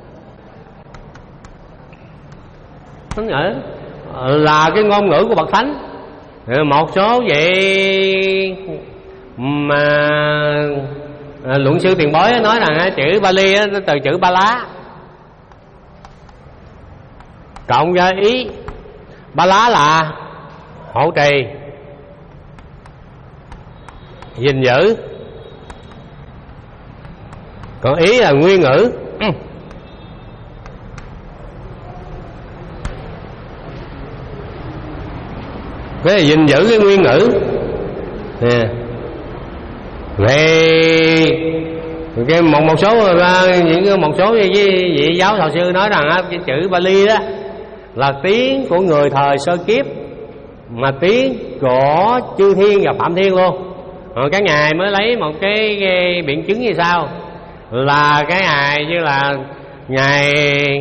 Thánh ngữ là cái ngôn ngữ của bậc thánh. Một số vậy mà luận sư tiền bối nói rằng chữ Bali nó từ chữ Ba Lá cộng với ý. Ba Lá là hộ trì, gìn giữ, còn ý là nguyên ngữ. Cái là gìn giữ cái nguyên ngữ nè. Về cái một một số những một số vị, vị giáo thọ sư nói rằng cái chữ Bali đó là tiếng của người thời sơ kiếp, mà tiếng của chư thiên và phạm thiên luôn. Rồi các ngài mới lấy một cái, cái biện chứng như sau là cái ngày như là ngày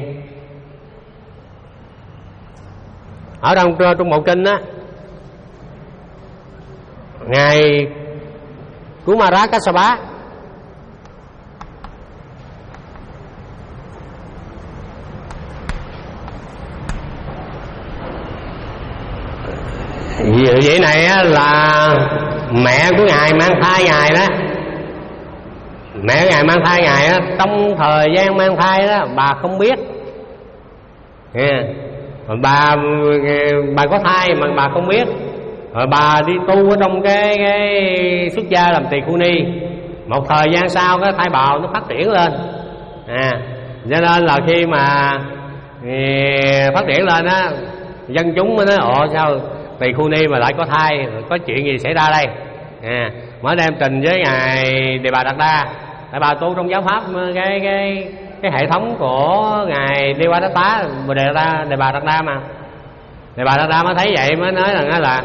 ở trong Trung Bộ Kinh á, ngày Kumara Kassapa, vậy này á, là mẹ của ngài mang thai ngài đó, mẹ ngài mang thai ngài á, trong thời gian mang thai đó bà không biết, yeah. bà bà có thai mà bà không biết, rồi bà đi tu ở trong cái, cái xuất gia làm tỳ khu ni, một thời gian sau cái thai bào nó phát triển lên, à cho nên là khi mà phát triển lên á, dân chúng mới nói ồ sao tỳ khu ni mà lại có thai, có chuyện gì xảy ra đây, à mới đem trình với ngài Đề Bà Đạt Đa. Tại bà tu trong giáo pháp cái cái cái hệ thống của ngài Đề Bà Đạt Đa, Đề Bà Đề Bà Đạt Đa mà Đề Bà Đạt Đa mới thấy vậy, mới nói rằng là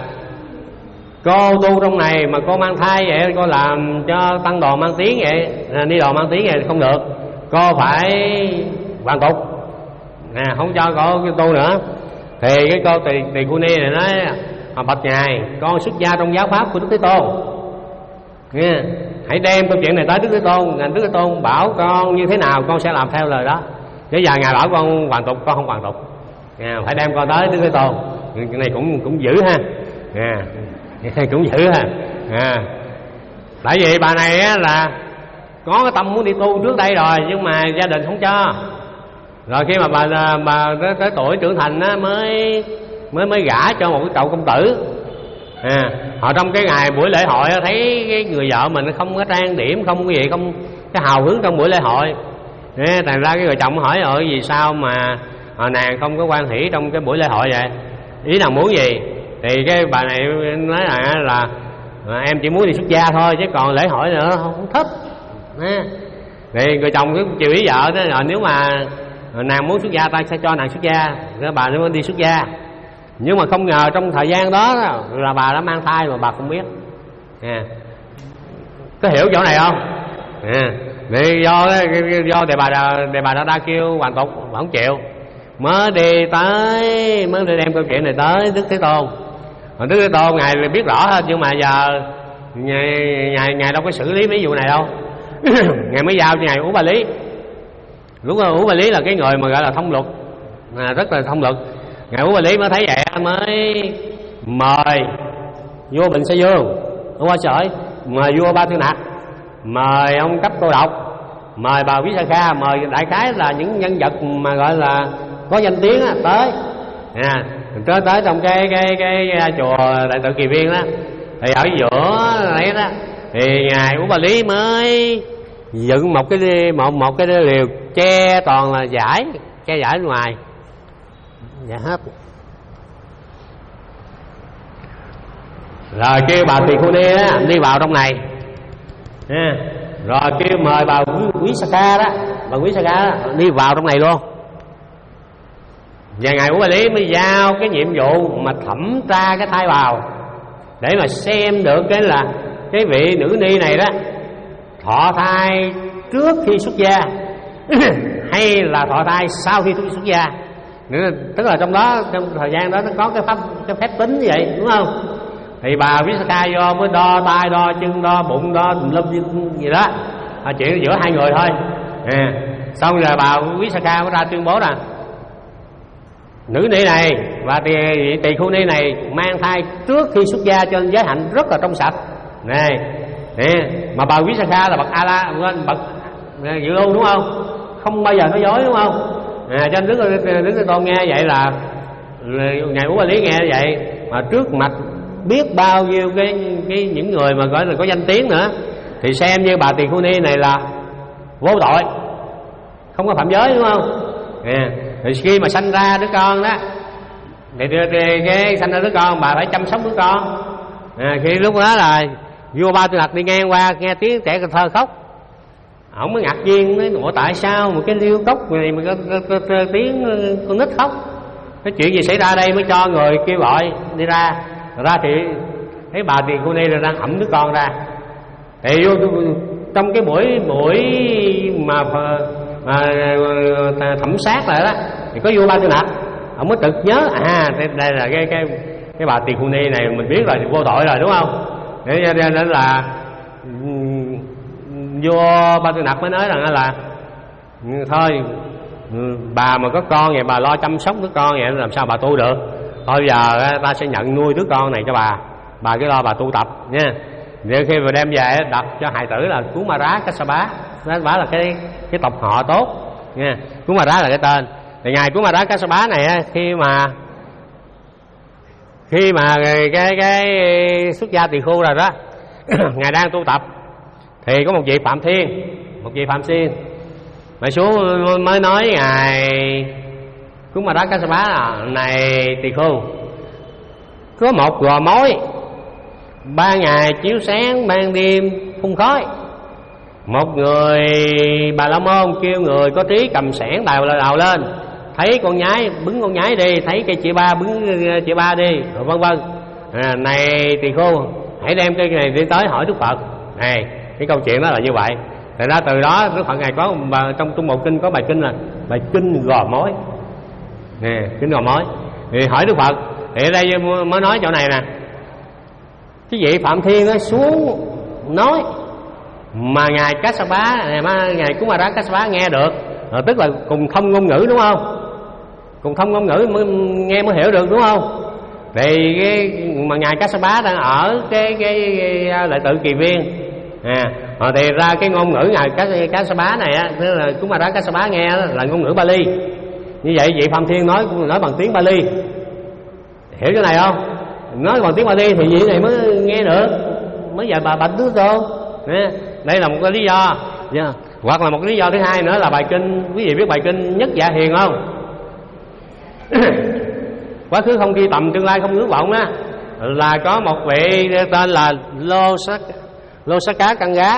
cô tu trong này mà cô mang thai vậy, cô làm cho tăng đoàn mang tiếng vậy, ni đoàn mang tiếng vậy không được, cô phải hoàn tục, à, không cho cô tu nữa. Thì cái cô tỳ tỳ khu ni này nói bạch ngài, con xuất gia trong giáo pháp của Đức Thế Tôn, nghe, hãy đem câu chuyện này tới Đức Thế Tôn, ngài Đức Thế Tôn bảo con như thế nào con sẽ làm theo lời đó. Chứ giờ ngài bảo con hoàn tục, con không hoàn tục, à, phải đem con tới Đức Thế Tôn. Cái này cũng cũng dữ ha, à, cũng dữ ha, à. Tại vì bà này á, là có cái tâm muốn đi tu trước đây rồi, nhưng mà gia đình không cho. Rồi khi mà bà bà tới, tới tuổi trưởng thành á, mới mới mới gả cho một cái cậu công tử, à, họ trong cái ngày buổi lễ hội á, thấy cái người vợ mình không có trang điểm, không cái gì, không cái hào hứng trong buổi lễ hội, à, thành ra cái người chồng hỏi ở vì sao mà à, nàng không có quan hỷ trong cái buổi lễ hội vậy, ý nàng muốn gì. Thì cái bà này nói là, là à, em chỉ muốn đi xuất gia thôi, chứ còn lễ hội nữa không, không thích, à. Thì người chồng cứ chiều ý vợ đó, rồi nếu mà nàng muốn xuất gia ta sẽ cho nàng xuất gia, rồi bà mới đi xuất gia. Nhưng mà không ngờ trong thời gian đó là bà đã mang thai mà bà không biết, à. Có hiểu chỗ này không? À, vì do do đề bà đề bà đã đa kêu hoàn tục, bà không chịu, mới đi tới mới đi đem câu chuyện này tới Đức Thế Tôn. Đức Thế Tôn ngài biết rõ hơn, nhưng mà giờ ngài ngài, ngài đâu có xử lý mấy vụ này đâu. Ngài mới giao cho ngài Ú Ba Lý. Lúc đó Ú Ba Lý là cái người mà gọi là thông luật, à, rất là thông luật. Ngài Ú Ba Lý mới thấy vậy mới mời vua Bình Sa Dương, Ú Ba Sởi, mời vua Ba Tư Nặc, mời ông Cấp Tô Độc, mời bà Quý Sa Kha, mời đại khái là những nhân vật mà gọi là có danh tiếng á, tới, à, tới tới trong cái cái cái, cái chùa Đại Tự Kỳ Viên đó. Thì ở giữa đấy đó thì ngài Ú Ba Lý mới dựng một cái một một cái liều che toàn là vải, che vải bên ngoài, dạ hết. Rồi kêu bà Tỳ Khu Ni á đi vào trong này, à, rồi kêu mời bà Quý Sa Ca đó, bà Quý Sa Ca đó, đi vào trong này luôn. Và ngài Ú Ba Lý mới giao cái nhiệm vụ mà thẩm tra cái thai bào, để mà xem được cái là cái vị nữ ni này đó thọ thai trước khi xuất gia hay là thọ thai sau khi xuất gia. Tức là trong đó, trong thời gian đó nó có cái pháp cái phép tính như vậy, đúng không? Thì bà Visakha do mới đo tay, đo chân, đo bụng, đo tùm lum gì đó, à, chuyện giữa hai người thôi, à, xong rồi bà Visakha có ra tuyên bố rằng nữ ni này và tỳ, tỳ khu ni này mang thai trước khi xuất gia, cho nên giới hạnh rất là trong sạch này, nè. Mà bà Visakha là bậc A La, bậc Dự Lưu, đúng không? Không bao giờ nói dối, đúng không? À, cho nên Đức Đức Thế Tôn nghe vậy là, là ngài Ú Ba Lý nghe vậy mà trước mặt biết bao nhiêu cái, cái những người mà gọi là có danh tiếng nữa, thì xem như bà Tỳ Khu Ni này là vô tội, không có phạm giới, đúng không? À, thì khi mà sanh ra đứa con đó, thì, thì, thì cái sanh ra đứa con bà phải chăm sóc đứa con. À, khi lúc đó là vua Ba Tư Nặc đi ngang qua nghe tiếng trẻ thơ khóc, ổng mới ngạc nhiên, nói ủa tại sao một cái liêu cốc này mà có, có, có, có tiếng con nít khóc, cái chuyện gì xảy ra đây, mới cho người kêu gọi đi ra. Ra thì thấy bà Tỳ Khu Ni là đang ẵm đứa con ra, thì vua trong cái buổi buổi mà, mà thẩm sát lại đó thì có vua Ba Tư Nặc, ông mới tự nhớ à đây, đây là cái cái cái bà Tỳ Khưu Ni này mình biết rồi thì vô tội rồi đúng không? Để nên là vua Ba Tư Nặc mới nói rằng là thôi bà mà có con vậy bà lo chăm sóc đứa con vậy làm sao bà tu được, thôi giờ ta sẽ nhận nuôi đứa con này cho bà, bà cứ lo bà tu tập nha. Để khi mà đem về đặt cho hài tử là Cú Ma Rá Kassapa, Kassapa là cái cái tộc họ tốt nha, Cú Ma Rá là cái tên. Thì ngài Cú Ma Rá Kassapa này khi mà khi mà cái cái, cái xuất gia tỳ khưu rồi đó ngài đang tu tập thì có một vị Phạm Thiên, một vị Phạm Xuyên mà xuống mới nói ngài Cú Ma Rá Kassapa là này tỳ khưu, có một gò mối ban ngày chiếu sáng ban đêm phun khói, một người Bà La Môn kêu người có trí cầm xẻng đào đào lên, thấy con nhái bứng con nhái đi, thấy cây chị ba bứng chị ba đi, vân vân. À, này tỳ khưu hãy đem cây này đi tới hỏi Đức Phật. Này cái câu chuyện đó là như vậy. Thật ra từ đó Đức Phật ngài có trong Trung Bộ Kinh có bài kinh là bài kinh gò mối nè, kinh gò mối thì hỏi Đức Phật. Thì ở đây mới nói chỗ này nè, cái vị Phạm Thiên á xuống nói mà ngài Kassapa này, ngài Cú Ma Rá Kassapa nghe được, à, tức là cùng thông ngôn ngữ đúng không? Cùng thông ngôn ngữ mới nghe mới hiểu được đúng không? Thì cái mà ngài Kassapa đang ở cái cái, cái Đại Tự Kỳ Viên, à, thì ra cái ngôn ngữ ngài Kassapa này á, tức là Cú Ma Rá Kassapa nghe đó, là ngôn ngữ Bali. Như vậy vị Phạm Thiên nói nói bằng tiếng Bali, hiểu cái này không? Nói bằng tiếng Bali thì vị này mới nghe được, mới giờ bà bạch Đức Tôn. Đây là một cái lý do. Yeah. Hoặc là một cái lý do thứ hai nữa là bài kinh, quý vị biết bài kinh Nhất Dạ Hiền không? Quá khứ không ghi tầm, tương lai không ước vọng á, là có một vị tên là Lô Sắc Lô Sắc Cá Căng Gá.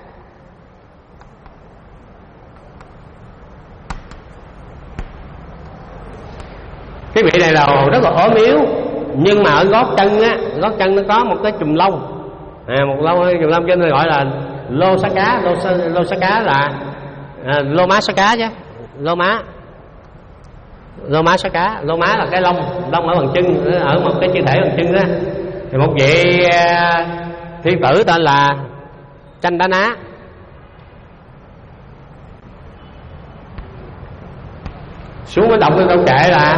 Cái vị này là rất là ốm yếu, nhưng mà ở gót chân á, gót chân nó có một cái chùm lông, à, một lông chùm lông cho nên gọi là Lô Sắc Cá. Lô, lô Sắc Cá là à, lô má Sắc Cá chứ, lô má lô má Sắc Cá. Lô má là cái lông lông ở bằng chân, ở một cái chi thể bằng chân đó. Thì một vị à, thiên tử tên là Chanh Đá Ná. Xuống mới đọc cái câu kệ là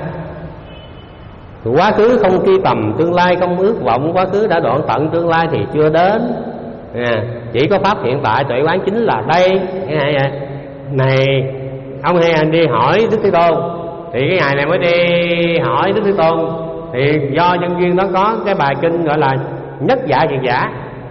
quá khứ không truy tầm, tương lai không ước vọng, quá khứ đã đoạn tận, tương lai thì chưa đến, à, chỉ có pháp hiện tại tuệ quán chính là đây. Cái này này ông hay đi hỏi Đức Thế Tôn, thì cái ngày này mới đi hỏi Đức Thế Tôn, thì do nhân duyên đó có cái bài kinh gọi là Nhất Dạ Hiền Giả.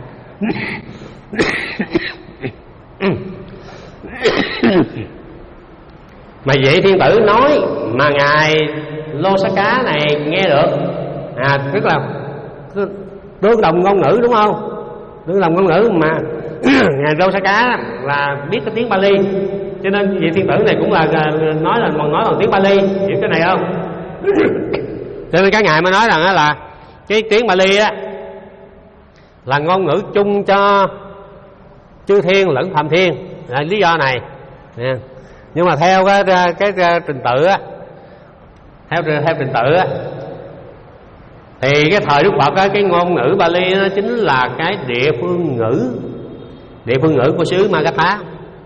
Mà vị thiên tử nói mà ngài Lô Sắc Cá này nghe được, à, tức là tương đồng ngôn ngữ đúng không? Tương đồng ngôn ngữ mà ngài Lô Sắc Cá là biết cái tiếng Bali, cho nên vị thiên tử này cũng là nói là còn nói bằng tiếng Bali, hiểu cái này không? Cho nên các ngài mới nói rằng là cái tiếng Bali á là ngôn ngữ chung cho chư thiên lẫn Phạm Thiên, là lý do này. Nhưng mà theo cái cái, cái trình tự á, theo theo trình tự á, thì cái thời Đức Phật á, cái ngôn ngữ Bali nó chính là cái địa phương ngữ, địa phương ngữ của xứ Magadha.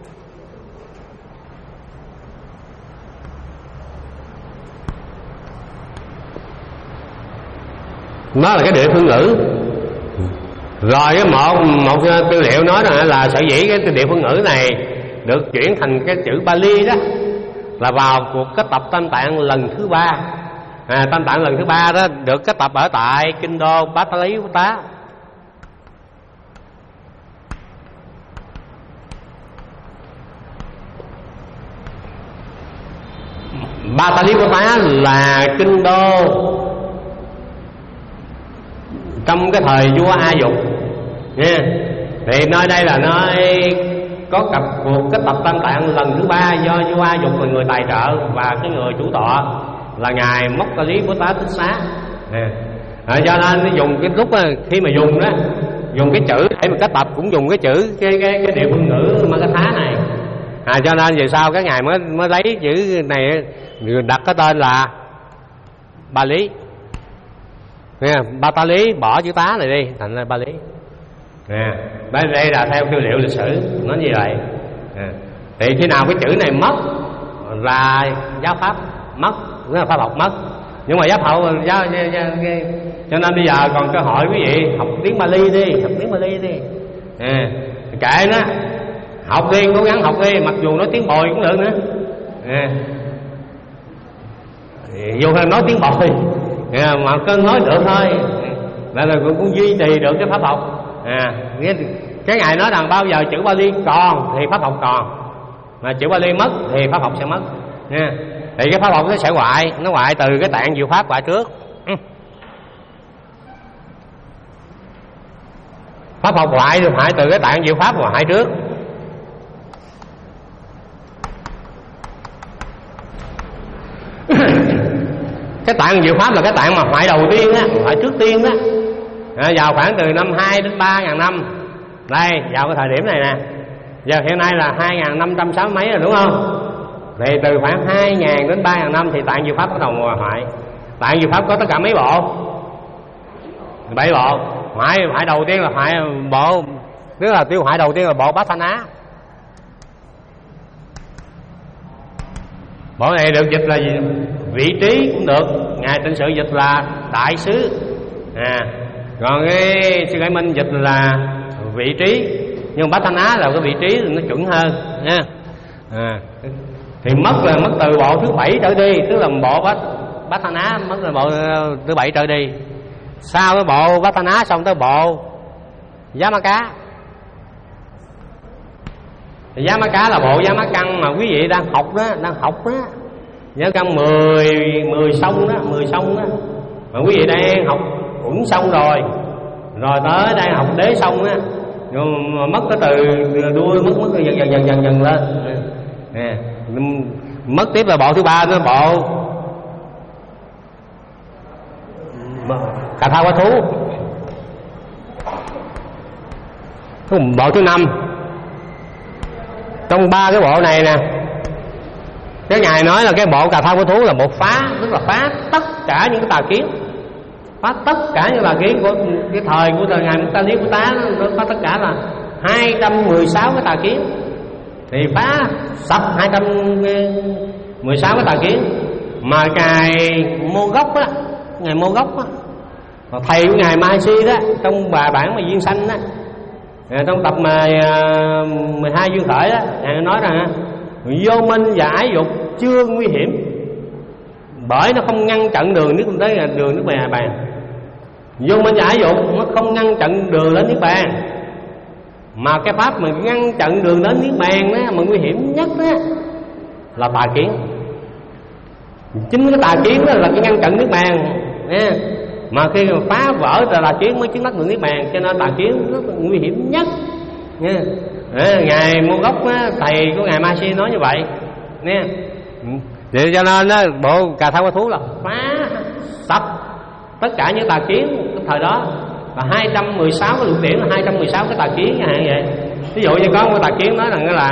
Nó là cái địa phương ngữ. Rồi cái một một tư liệu nói rằng là sở dĩ cái địa phương ngữ này được chuyển thành cái chữ Bali đó là vào cuộc kết tập Tam Tạng lần thứ ba. À, Tam Tạng lần thứ ba đó được kết tập ở tại kinh đô Pataliputra. Pataliputra là kinh đô trong cái thời vua A Dục nha. Thì nơi đây là nơi có cặp cuộc kết tập Tam Tạng lần thứ ba do vua A Dục là người tài trợ, và cái người chủ tọa là ngài Mokkali Bồ Tát Tích Xá. À, cho nên dùng cái lúc khi mà dùng đó dùng cái chữ để mà kết tập, cũng dùng cái chữ cái cái cái điệu phương ngữ Magatha này. À, cho nên về sau cái ngài mới mới lấy chữ này đặt cái tên là Bali. Nghe, ba ta lý bỏ chữ tá này đi thành ra Bali. Nè, đây, đây là theo tư liệu lịch sử nó như vậy. À, thì khi nào cái chữ này mất là giáo pháp mất, là pháp học mất. Nhưng mà giáo học giáo, giáo, giáo, cho nên bây giờ còn cơ hội quý vị học tiếng Bali đi, học tiếng Bali đi. À, kệ nó, học đi, cố gắng học đi, mặc dù nói tiếng bồi cũng được nữa. À, dù là nói tiếng bồi à, mà có nói được thôi là, là cũng, cũng duy trì được cái pháp học. À, cái ngài nói rằng bao giờ chữ Bali còn thì pháp học còn, mà chữ Bali mất thì pháp học sẽ mất nha. Thì cái pháp học nó sẽ hoại, nó hoại từ cái tạng diệu pháp hoại trước. Ừ. Pháp học hoại được hoại từ cái tạng diệu pháp hoại trước. Cái tạng diệu pháp là cái tạng mà hoại đầu tiên á, hoại trước tiên đó. À, vào khoảng từ năm hai đến ba ngàn năm. Đây, vào cái thời điểm này nè. Giờ hiện nay là hai ngàn năm trăm sáu mấy rồi đúng không? Thì từ khoảng hai ngàn đến ba ngàn năm thì tạng diệu pháp bắt đầu hoại. Tạng diệu pháp có tất cả mấy bộ? Bảy bộ. Hoại hoại đầu tiên là hoại bộ, tức là tiêu hoại đầu tiên là bộ Bát Thanh Á. Bộ này được dịch là gì? Vị trí cũng được, ngài Tịnh Sự dịch là đại sứ. À, còn cái sư Hải Minh dịch là vị trí, nhưng Bát Thanh Á là cái vị trí nó chuẩn hơn nha. À, thì mất là mất từ bộ thứ bảy trở đi, tức là bộ Bát Bát Thanh Á mất là bộ thứ bảy trở đi. Sau cái bộ Bát Thanh Á xong tới bộ Giá Má Cá. Thì Giá Má Cá là bộ Giá Má Căn mà quý vị đang học đó, đang học đó. Giá Căn mười mười sông đó, mười sông đó. Mà quý vị đang học Uẩn xong rồi, rồi tới đang học Đế xong á, nhưng mà mất cái từ đuôi mất mất dần dần dần dần dần lên. À, mất tiếp là bộ thứ ba nữa, bộ Cà Tha Quá Thú. Bộ thứ năm. Trong ba cái bộ này nè, cái ngài nói là cái bộ Cà Tha Quá Thú là một phá, tức là phá tất cả những cái tà kiến, phá tất cả những tà kiến của cái thời của thời ngài Mukta Lý Của Tá, nó có tất cả là hai trăm mười sáu cái tà kiến. Thì phá sập hai trăm mười sáu cái tà kiến. Mà ngài Mô Gốc á, ngài Mô Gốc á, thầy của ngài Mahasi đó, trong bài bản mà Duyên Sanh đó, trong tập mà mười hai duyên khởi đó, ngài nói rằng vô minh và ái dục chưa nguy hiểm, bởi nó không ngăn chặn đường nước tới đường nước bè bàn. Vô minh và ái dục nó không ngăn chặn đường đến nước bàn, mà cái pháp mà ngăn chặn đường đến nước bàn đó, mà nguy hiểm nhất đó là tà kiến. Chính cái tà kiến đó là cái ngăn chặn nước bàn nha. Mà khi mà phá vỡ tà kiến mới chứng đắc được niết bàn, cho nên tà kiến rất là nguy hiểm nhất nha. À, ngài Mô Gốc á, thầy của ngài Mahasi nói như vậy nha. Vậy cho nên á, bộ Cà Tha Quá Thú là phá sập tất cả những tà kiến cái thời đó, là hai trăm mười sáu cái luận điểm, là hai trăm mười sáu cái tà kiến như vậy. Ví dụ như có một tà kiến nói rằng là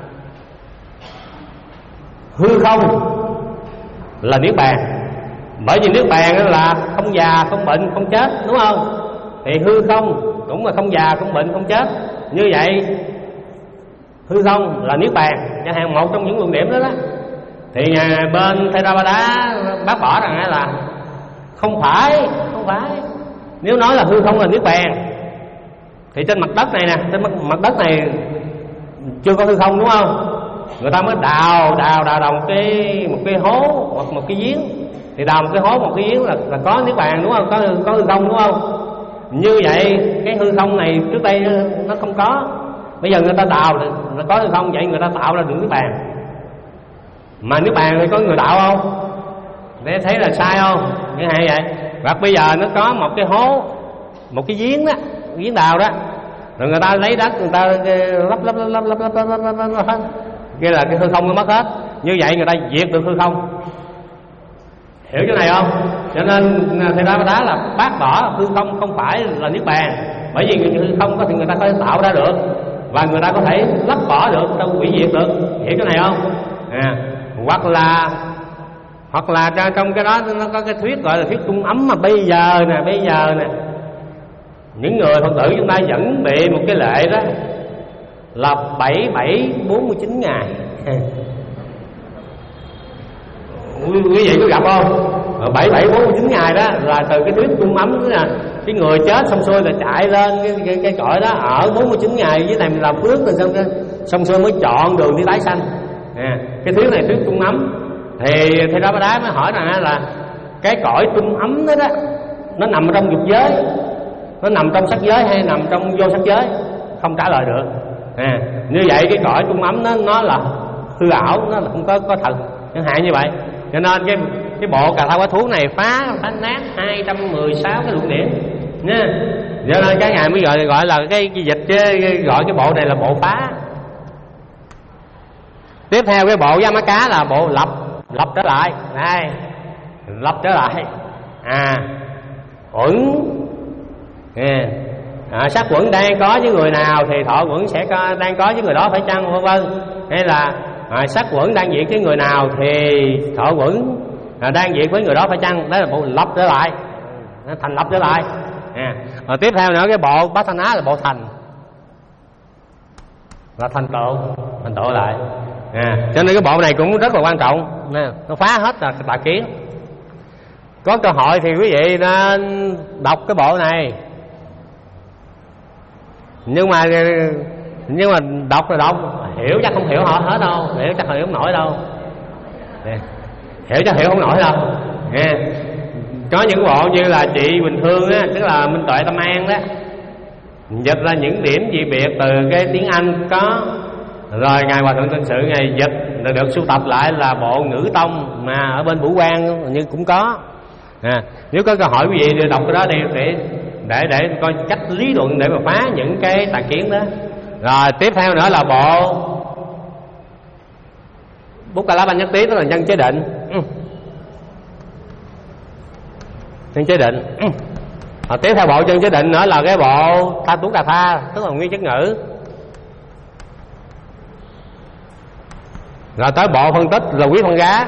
hư không là niết bàn, bởi vì niết bàn là không già, không bệnh, không chết, đúng không? Thì hư không cũng là không già, không bệnh, không chết. Như vậy hư không là niết bàn, chẳng hạn một trong những luận điểm đó đó. Thì nhà bên Theravada bác bỏ rằng là không phải, không phải. Nếu nói là hư không là niết bàn thì trên mặt đất này nè, trên mặt, mặt đất này chưa có hư không, đúng không? Người ta mới đào đào đào đào một cái một cái hố hoặc một cái giếng. Thì đào một cái hố, một cái giếng là, là có niết bàn, đúng không? Có có hư không, đúng không? Như vậy cái hư không này trước đây nó không có, bây giờ người ta đào nó có hư không, vậy người ta tạo ra được niết bàn. Mà niết bàn thì có người tạo không? Để thấy là sai không? Như hay vậy. Hoặc bây giờ nó có một cái hố, một cái giếng đó, giếng đào đó, rồi người ta lấy đất, người ta lấp lấp lấp lấp lấp lấp lấp lấp lấp hết, kia là cái hư không nó mất hết. Như vậy người ta diệt được hư không. Hiểu chỗ này không? Cho nên thầy Đa Đá là bác bỏ hư không không phải là niết bàn, bởi vì người không có thì người ta có thể tạo ra được, và người ta có thể lấp bỏ được, đâu hủy diệt được, hiểu cái này không? À, hoặc là hoặc là trong cái đó nó có cái thuyết gọi là thuyết trung ấm, mà bây giờ nè, bây giờ nè những người Phật tử chúng ta vẫn bị một cái lệ đó là bảy bảy bốn mươi chín ngày. Quý vị có gặp không? Bảy bảy bốn mươi chín ngày đó là từ cái thuyết trung ấm đó nè, cái người chết xong xuôi là chạy lên cái cái, cái cõi đó ở bốn mươi chín ngày dưới này mình làm phước rồi xong xong xuôi mới chọn đường đi tái sanh. À, cái thuyết này thuyết trung ấm. Thì thầy Ra Ba Đá mới hỏi rằng là cái cõi trung ấm đó đó nó nằm trong dục giới, nó nằm trong sắc giới hay nằm trong vô sắc giới? Không trả lời được. À, như vậy cái cõi trung ấm đó nó là hư ảo, nó là không có có thật, chẳng hạn như vậy. Cho nên cái cái bộ Cà Tha Quá Thú này phá phá nát hai trăm mười sáu cái luận điển nha. Cho nên cái ngài mới gọi gọi là cái, cái dịch chứ, gọi cái bộ này là bộ phá. Tiếp theo cái bộ Giá Má Cá là bộ lập lập trở lại. Đây, lập trở lại. À, uẩn à, à, sắc uẩn đang có với người nào thì thọ uẩn sẽ có, đang có với người đó phải chăng, vân vân. Hay là à, sắc uẩn đang diệt với người nào thì thọ uẩn à, đang diệt với người đó phải chăng. Đó là bộ lập trở lại, thành lập trở lại. À, rồi tiếp theo nữa cái bộ Bát Thánh Á là bộ thành, là thành tựu, thành tựu lại. À, cho nên cái bộ này cũng rất là quan trọng nè, nó phá hết là tà kiến. Có cơ hội thì quý vị nên đọc cái bộ này, nhưng mà nhưng mà đọc là đọc, hiểu chắc không hiểu họ hết đâu, hiểu chắc hiểu không nổi đâu, hiểu chắc hiểu không nổi đâu. À, có những bộ như là Chị Bình Thương á, tức là Minh Tuệ Tâm An đó, dịch ra những điểm dị biệt từ cái tiếng Anh có. Rồi ngài Hòa Thượng Tân Sự ngài dịch là được sưu tập lại là bộ Ngữ Tông mà ở bên Vũ Quang như cũng có. À, nếu có cơ hội quý vị đọc cái đó đi để để để coi cách lý luận để mà phá những cái tà kiến đó. Rồi tiếp theo nữa là bộ Bút Ca Lá Banh Nhất Tí, tức là nhân chế định. Nhân chế định. Rồi tiếp theo bộ nhân chế định nữa là cái bộ Tha Tú Cà Tha, tức là nguyên chất ngữ. Rồi tới bộ phân tích là Quý Phân Gá.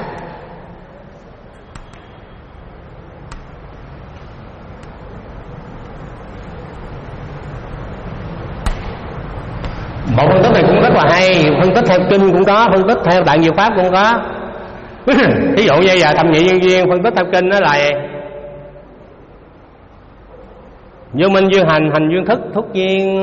Bộ phân tích này cũng rất là hay, phân tích theo kinh cũng có, phân tích theo Đại Diệu Pháp cũng có. Ví dụ như giờ thập nhị nhân duyên phân tích theo kinh đó là vô minh duyên hành, hành duyên thức, thúc duyên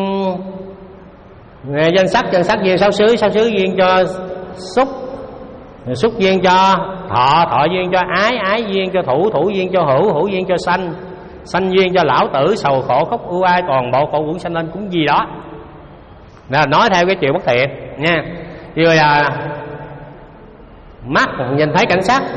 danh sắc, danh sắc duyên sáu xứ, sáu xứ duyên cho xúc, xúc duyên cho thọ, thọ duyên cho ái, ái duyên cho thủ, thủ duyên cho hữu, hữu duyên cho sanh, sanh duyên cho lão tử, sầu khổ khóc ưu ai, toàn bộ khổ uẩn sanh lên cũng gì đó. Là nói theo cái chiều bất thiện nha. Như là mắt nhìn thấy cảnh sắc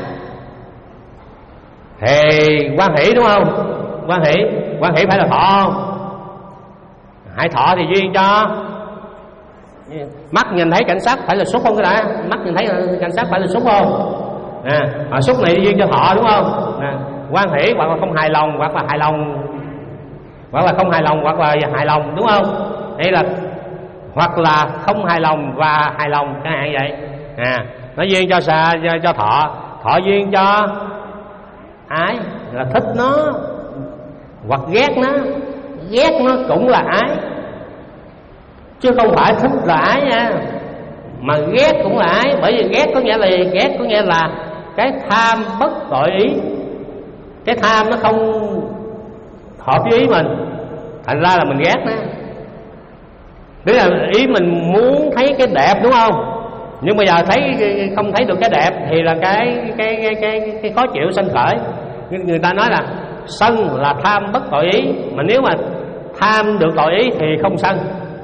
thì quan hỷ, đúng không? Quan hỷ, quan hỷ phải là thọ không? Hãy thọ thì duyên cho mắt nhìn thấy cảnh sắc phải là xúc không? Cái đã mắt nhìn thấy cảnh sắc phải là xúc không? À, à, xúc này duyên cho thọ, đúng không? À, quan hỷ hoặc là không hài lòng, hoặc là hài lòng, hoặc là không hài lòng, hoặc là hài lòng, đúng không? Đây là hoặc là không hài lòng và hài lòng, cái hạn vậy. À, nó duyên cho xa, cho, cho thọ, thọ duyên cho ái là thích nó, hoặc ghét nó, ghét nó cũng là ái, chứ không phải thích là ái nha, mà ghét cũng là ái. Bởi vì ghét có nghĩa là ghét có nghĩa là cái tham bất tội ý, cái tham nó không hợp với ý mình, thành ra là mình ghét nó. Tức là ý mình muốn thấy cái đẹp, đúng không? Nhưng bây giờ thấy không thấy được cái đẹp thì là cái cái cái cái, cái khó chịu sanh khởi. Người ta nói là sân là tham bất tội ý, mà nếu mà tham được tội ý thì không sân.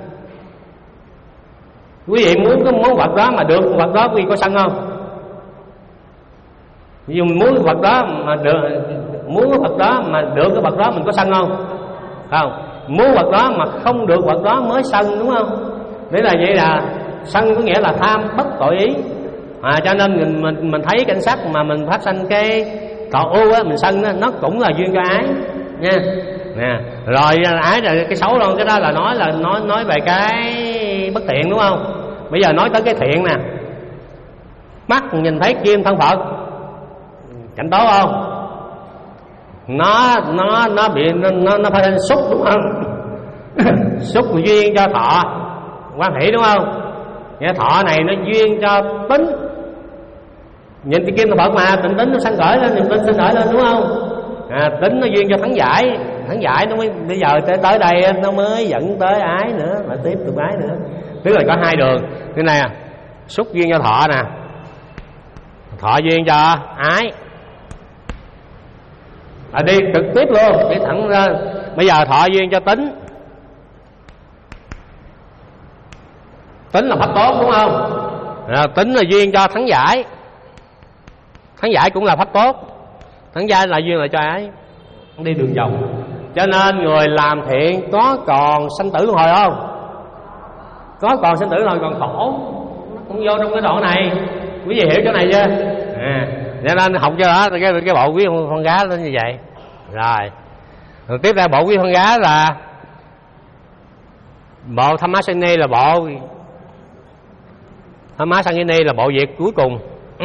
Quý vị muốn cái món vật đó mà được vật đó, quý vị có sân không? Ví dụ mình muốn vật đó mà được, muốn cái vật đó mà được cái vật đó mình có sân không? Không. Muốn vật đó mà không được vật đó mới sân, đúng không? Đấy là vậy, là sân có nghĩa là tham bất tội ý. À, cho nên mình mình mình thấy cảnh sắc mà mình phát sinh cái thọ ưu á, mình sân á, nó cũng là duyên cho ái nha. nè. Rồi ái rồi cái xấu luôn, cái đó là nói là nói nói về cái bất thiện đúng không? Bây giờ nói tới cái thiện nè. Mắt nhìn thấy kim thân Phật, cảnh tốt không? Nó nó nó bị nó nó, nó phải xúc đúng không? Xúc duyên cho thọ quan hỷ đúng không? Cái thọ này nó duyên cho tính. Nhìn cái kim thân Phật mà tịnh tính nó sanh khởi lên, niềm tin sanh khởi lên đúng không? À, tính nó duyên cho thắng giải, thắng giải nó mới bây giờ tới tới đây nó mới dẫn tới ái nữa, lại tiếp tục ái nữa. Tức là có hai đường. Cái này xúc duyên cho thọ nè, thọ duyên cho ái. À, đi trực tiếp luôn, đi thẳng ra. Bây giờ thọ duyên cho tính. Tính là pháp tốt đúng không? À, tính là duyên cho thắng giải. Thắng giải cũng là pháp tốt. Thắng giải là duyên là cho ái. Đi đường vòng. Cho nên người làm thiện có còn sanh tử luân hồi không? Có còn sanh tử luân hồi, còn khổ. Nó cũng vô trong cái đoạn này. Quý vị hiểu chỗ này chưa? À, cho nên học cho đó cái, cái bộ quý con gái lên như vậy. Rồi. Rồi tiếp theo bộ quý con gái là bộ Thammasini là bộ Thammasini là bộ việc cuối cùng. Ừ.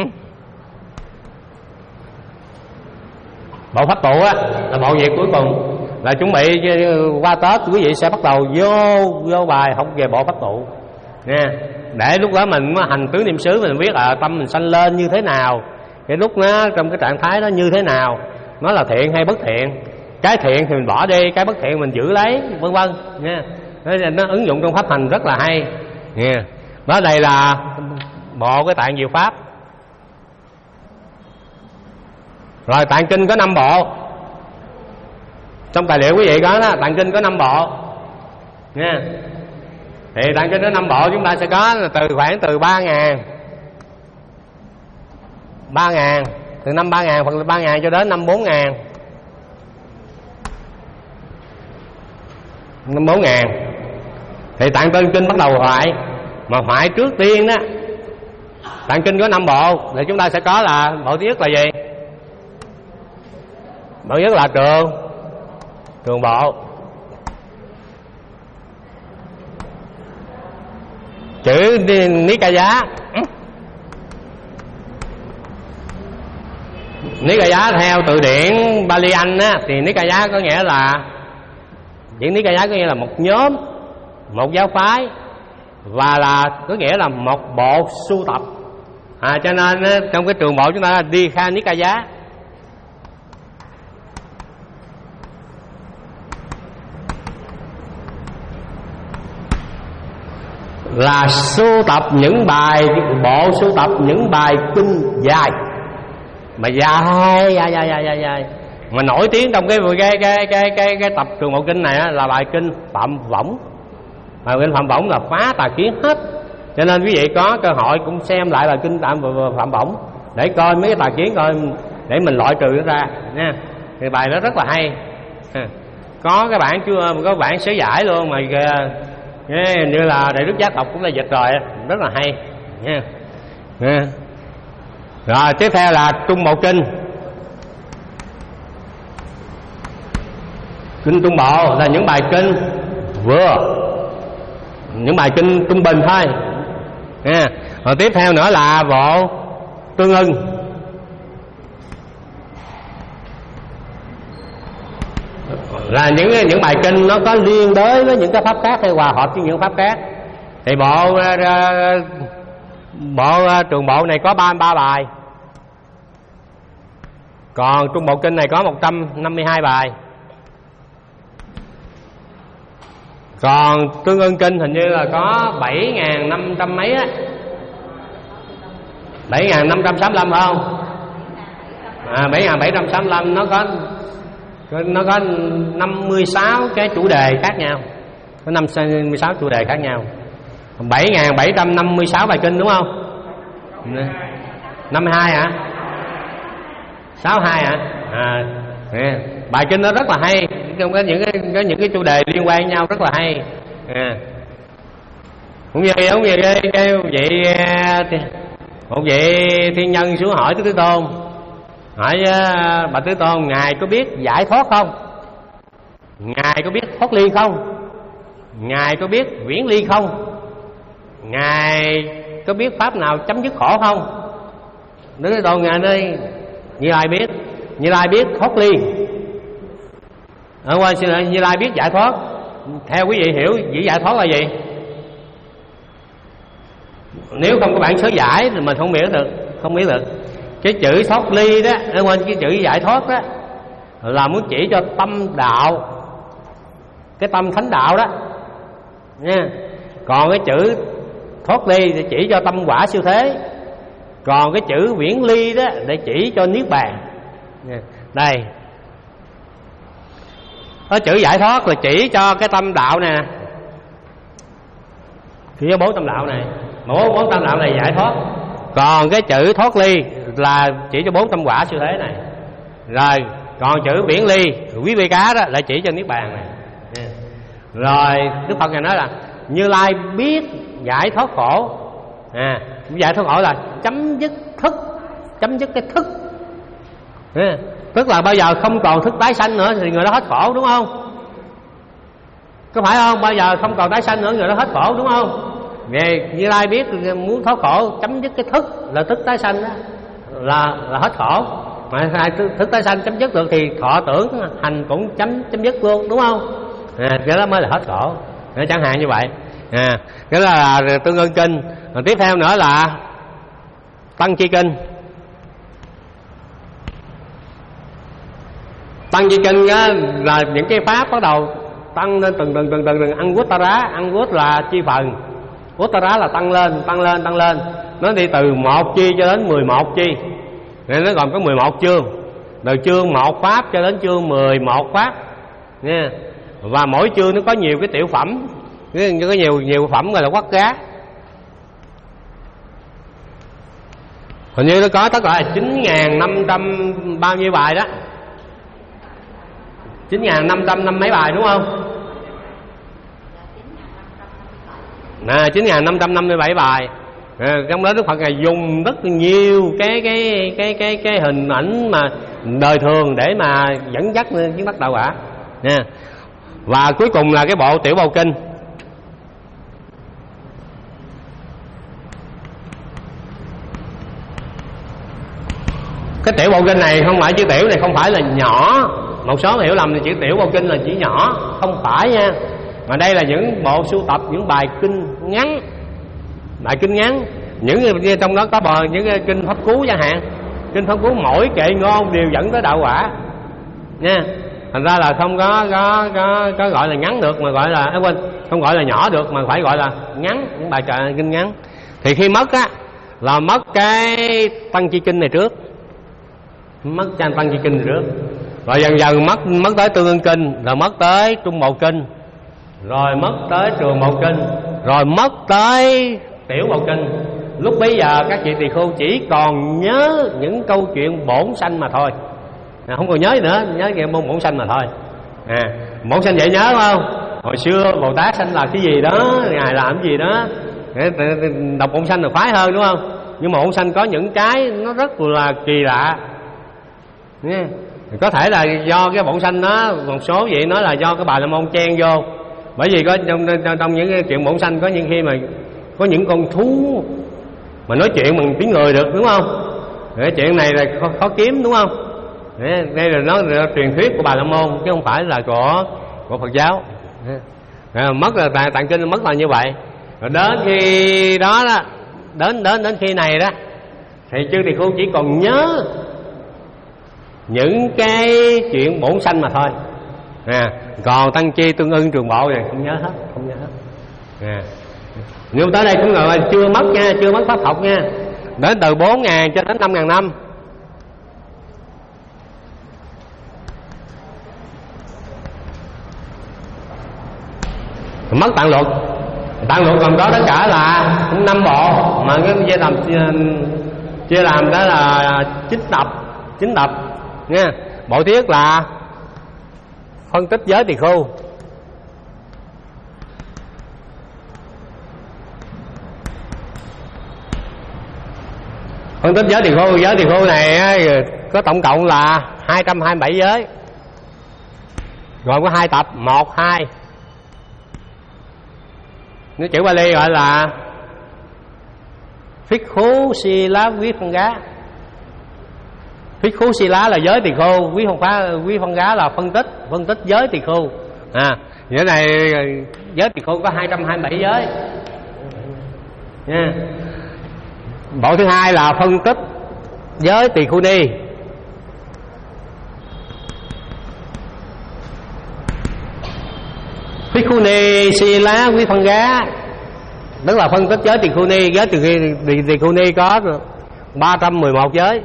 Bộ pháp tụ á là bộ việc cuối cùng, là chuẩn bị qua Tết quý vị sẽ bắt đầu vô vô bài học về bộ pháp tụ nha, để lúc đó mình hành tứ niệm xứ mình biết là tâm mình sanh lên như thế nào, cái lúc nó trong cái trạng thái đó như thế nào, nó là thiện hay bất thiện, cái thiện thì mình bỏ đi, cái bất thiện mình giữ lấy, vân vân nha. Nó, nó ứng dụng trong pháp hành rất là hay nha. Đó, đây là bộ cái tạng diệu pháp. Rồi tạng kinh có năm bộ. Trong tài liệu quý vị có đó, tạng kinh có năm bộ nha. Thì tạng kinh có năm bộ, chúng ta sẽ có từ khoảng từ ba ngàn ba ngàn từ năm ba ngàn hoặc là ba ngàn cho đến năm bốn ngàn năm bốn ngàn. Thì tạng kinh kinh bắt đầu hoại, mà hoại trước tiên đó, tạng kinh có năm bộ thì chúng ta sẽ có là bộ thứ nhất là gì? Bộ thứ nhất là trường trường bộ, chữ Nikaya. Nikaya theo từ điển Bali Anh á, thì Nikaya có nghĩa là điển Nikaya có nghĩa là một nhóm, một giáo phái, và là có nghĩa là một bộ sưu tập. À, cho nên trong cái trường bộ chúng ta là Dikha Nikaya. Là sưu tập những bài bộ sưu tập những bài kinh dài, mà dài dài dài dài dài, dài. Mà nổi tiếng trong cái cái cái cái cái, cái tập trường bộ kinh này á, là bài kinh Phạm Võng. Bài kinh Phạm Võng là phá tà kiến hết, cho nên quý vị có cơ hội cũng xem lại bài kinh Phạm Võng để coi mấy cái tà kiến, coi để mình loại trừ nó ra nha. Thì bài đó rất là hay, có cái bản chưa có bản sớ giải luôn mà nghe như là Đại Đức Giác Tộc cũng là dịch rồi, rất là hay nha. Nha. Rồi tiếp theo là Trung Bộ Kinh. Kinh Trung Bộ là những bài kinh vừa, những bài kinh trung bình thôi nha. Rồi tiếp theo nữa là bộ Tương Ưng. Là những những bài kinh nó có liên đới với những cái pháp khác hay hòa hợp với những pháp khác. Thì bộ bộ trường bộ này có ba mươi ba bài, còn Trung Bộ Kinh này có một trăm năm mươi hai bài, còn Tương Ưng Kinh hình như là có bảy nghìn năm trăm mấy á, bảy nghìn năm trăm sáu mươi lăm phải không? À, bảy nghìn bảy trăm sáu mươi lăm. Nó có nó có năm mươi sáu cái chủ đề khác nhau, có năm mươi sáu chủ đề khác nhau. Bảy nghìn bảy trăm năm mươi sáu bài kinh đúng không? Năm mươi hai hả? Sáu hai hả? À, à, bài kinh nó rất là hay, trong có những cái có những cái chủ đề liên quan nhau rất là hay. À, cũng như giống như cái, cái vị một vị thiên nhân xuống hỏi Đức Thế Tôn, hỏi bà Thế Tôn, ngài có biết giải thoát không? Ngài có biết thoát ly không? Ngài có biết viễn ly không? Ngài có biết pháp nào chấm dứt khổ không? Nói đồ Ngài đây, Như Lai biết. Như Lai biết thoát ly. Ở qua Như Lai biết giải thoát. Theo quý vị hiểu giữ giải thoát là gì? Nếu không có bản số giải thì mình không biết được, không biết được. Cái chữ thoát ly đó, ở quên cái chữ giải thoát đó là muốn chỉ cho tâm đạo, cái tâm thánh đạo đó nha. Còn cái chữ thoát ly thì chỉ cho tâm quả siêu thế. Còn cái chữ viễn ly đó để chỉ cho niết bàn. Đây, cái chữ giải thoát là chỉ cho cái tâm đạo nè, chỉ có bốn tâm đạo này, bốn bốn tâm đạo này giải thoát. Còn cái chữ thoát ly là chỉ cho bốn tâm quả siêu thế này. Rồi còn chữ viễn ly, quý vị cá đó lại chỉ cho niết bàn này. Rồi Đức Phật Ngài nói là Như Lai biết giải thoát khổ. À, giải thoát khổ là chấm dứt thức, chấm dứt cái thức. À, tức là bao giờ không còn thức tái sanh nữa thì người đó hết khổ, đúng không? Có phải không? Bao giờ không còn tái sanh nữa người đó hết khổ, đúng không? Về Như Lai biết muốn thoát khổ, chấm dứt cái thức là thức tái sanh đó, là là hết khổ. Mà hai thức tái sanh chấm dứt được thì thọ tưởng hành cũng chấm chấm dứt luôn, đúng không? À, cái đó mới là hết khổ. À, chẳng hạn như vậy. À, cái đó là Tương Ưng Kinh. Rồi tiếp theo nữa là Tăng Chi Kinh. Tăng Chi Kinh á, là những cái pháp bắt đầu tăng lên từng từng từng từng từng ăn quất ta rá, ăn quất là chi phần, quất ta rá là tăng lên, tăng lên, tăng lên. Nó đi từ một chi cho đến mười một chi. Nên nó gồm có mười một chương. Từ chương một pháp cho đến chương mười một pháp nha. Và mỗi chương nó có nhiều cái tiểu phẩm, có nhiều nhiều phẩm gọi là quát gá. Hình như nó có tất cả là chín nghìn năm trăm bao nhiêu bài đó, chín nghìn năm trăm năm mấy bài, đúng không? Nè, chín nghìn năm trăm năm mươi bảy bài. À, trong đó Đức Phật Ngài dùng rất nhiều cái cái cái cái cái hình ảnh mà đời thường để mà dẫn dắt lên chứng đắc đạo quả nha. Và cuối cùng là cái bộ Tiểu Bầu Kinh. Cái Tiểu Bầu Kinh này không phải chữ tiểu này không phải là nhỏ. Một số hiểu lầm là chữ Tiểu Bầu Kinh là chữ nhỏ, không phải nha. Mà đây là những bộ sưu tập những bài kinh ngắn, bài kinh ngắn. Những trong đó có bờ những kinh pháp cú chẳng hạn. Kinh pháp cú mỗi kệ ngôn đều dẫn tới đạo quả nha. Thành ra là không có có có, có gọi là ngắn được, mà gọi là à, quên, không gọi là nhỏ được mà phải gọi là ngắn, những bài kệ kinh ngắn. Thì khi mất á là mất cái Tăng Chi Kinh này trước, mất trang Tăng Chi Kinh này trước, rồi dần dần mất mất tới Tương Ưng Kinh, rồi mất tới Trung Bộ Kinh, rồi mất tới Trường Bộ Kinh, rồi mất tới Tiểu Bộ Kinh. Lúc bấy giờ các vị tỳ khưu chỉ còn nhớ những câu chuyện bổn sanh mà thôi, à, không còn nhớ gì nữa, nhớ cái môn bổn sanh mà thôi. À, bổn sanh dễ nhớ không? Hồi xưa Bồ Tát sanh là cái gì đó, ngài làm cái gì đó, đọc bổn sanh là khoái hơn, đúng không? Nhưng mà bổn sanh có những cái nó rất là kỳ lạ. Nghe. Có thể là do cái bổn sanh đó, một số vị nói là do cái Bà La Môn chen vô. Bởi vì có trong, trong, trong những cái chuyện bổn sanh có những khi mà có những con thú mà nói chuyện bằng tiếng người được, đúng không? Cái chuyện này là khó, khó kiếm, đúng không? Đây là nó là truyền thuyết của Bà La Môn chứ không phải là của của Phật giáo. À, mất là tạng, tạng kinh mất là như vậy. Rồi đến khi đó đó, đến đến đến khi này đó thì chư tỳ khưu chỉ còn nhớ những cái chuyện bổn sanh mà thôi. À, còn Tăng Chi, Tương Ưng, Trường Bộ này không nhớ hết, không nhớ hết. À, nhưng tới đây cũng là chưa mất nha, chưa mất pháp học nha. Đến từ bốn ngàn cho đến năm ngàn năm. Mất tạng luật. Tạng luật còn có tất cả là năm bộ, mà cái chia làm chia làm đó là chín tập, chín tập nha. Bộ thứ nhất là phân tích giới tỳ khưu. Phân tích giới tỳ khưu, giới tỳ khưu này có tổng cộng là hai trăm hai mươi bảy giới. gồm có hai tập, một, hai. Nếu chữ Bali gọi là Phikhu Sila Quý Phân Gá. Phikhu Sila là giới tỳ khưu, Quý Phân Phá, Quý Phân Gá là phân tích, phân tích giới tỳ khưu. À, nghĩa này giới tỳ khưu có hai trăm hai mươi bảy giới. Nha. Bộ thứ hai là phân tích giới tỳ khưu ni. Phikhu ni Sila Quý Phân Gá, tức là phân tích giới tỳ khưu ni. Giới tỳ tỳ khưu ni có ba trăm mười một giới.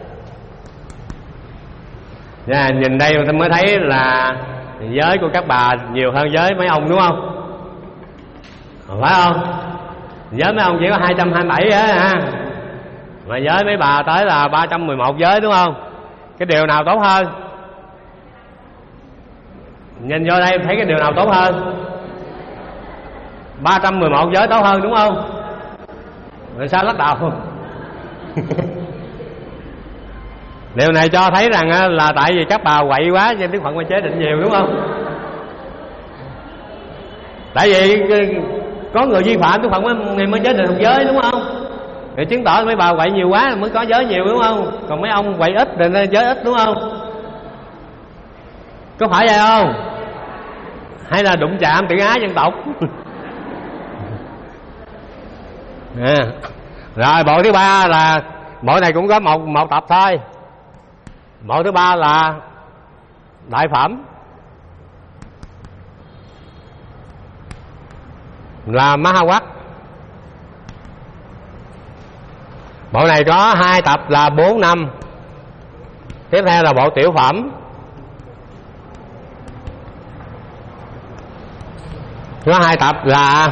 Nha, nhìn đây tôi mới thấy là giới của các bà nhiều hơn giới mấy ông đúng không? Phải không? Giới mấy ông chỉ có hai trăm hai mươi bảy giới ha, mà giới mấy bà tới là ba trăm mười một giới đúng không? Cái điều nào tốt hơn? Nhìn vô đây thấy cái điều nào tốt hơn? ba trăm mười một giới tốt hơn đúng không? Rồi sao lắc đầu? Điều này cho thấy rằng là tại vì các bà quậy quá cho Đức Phật mới chế định nhiều đúng không? Tại vì có người vi phạm Đức Phật mới, mới chế định một giới đúng không? Để chứng tỏ mấy bà quậy nhiều quá mới có giới nhiều đúng không? Còn mấy ông quậy ít thì nên giới ít đúng không? Có phải vậy không? Hay là đụng chạm tự ái dân tộc? À. Rồi bộ thứ ba là bộ này cũng có một một tập thôi. Bộ thứ ba là đại phẩm, là Mahawat. Bộ này có hai tập là bốn năm. Tiếp theo là bộ tiểu phẩm, có hai tập là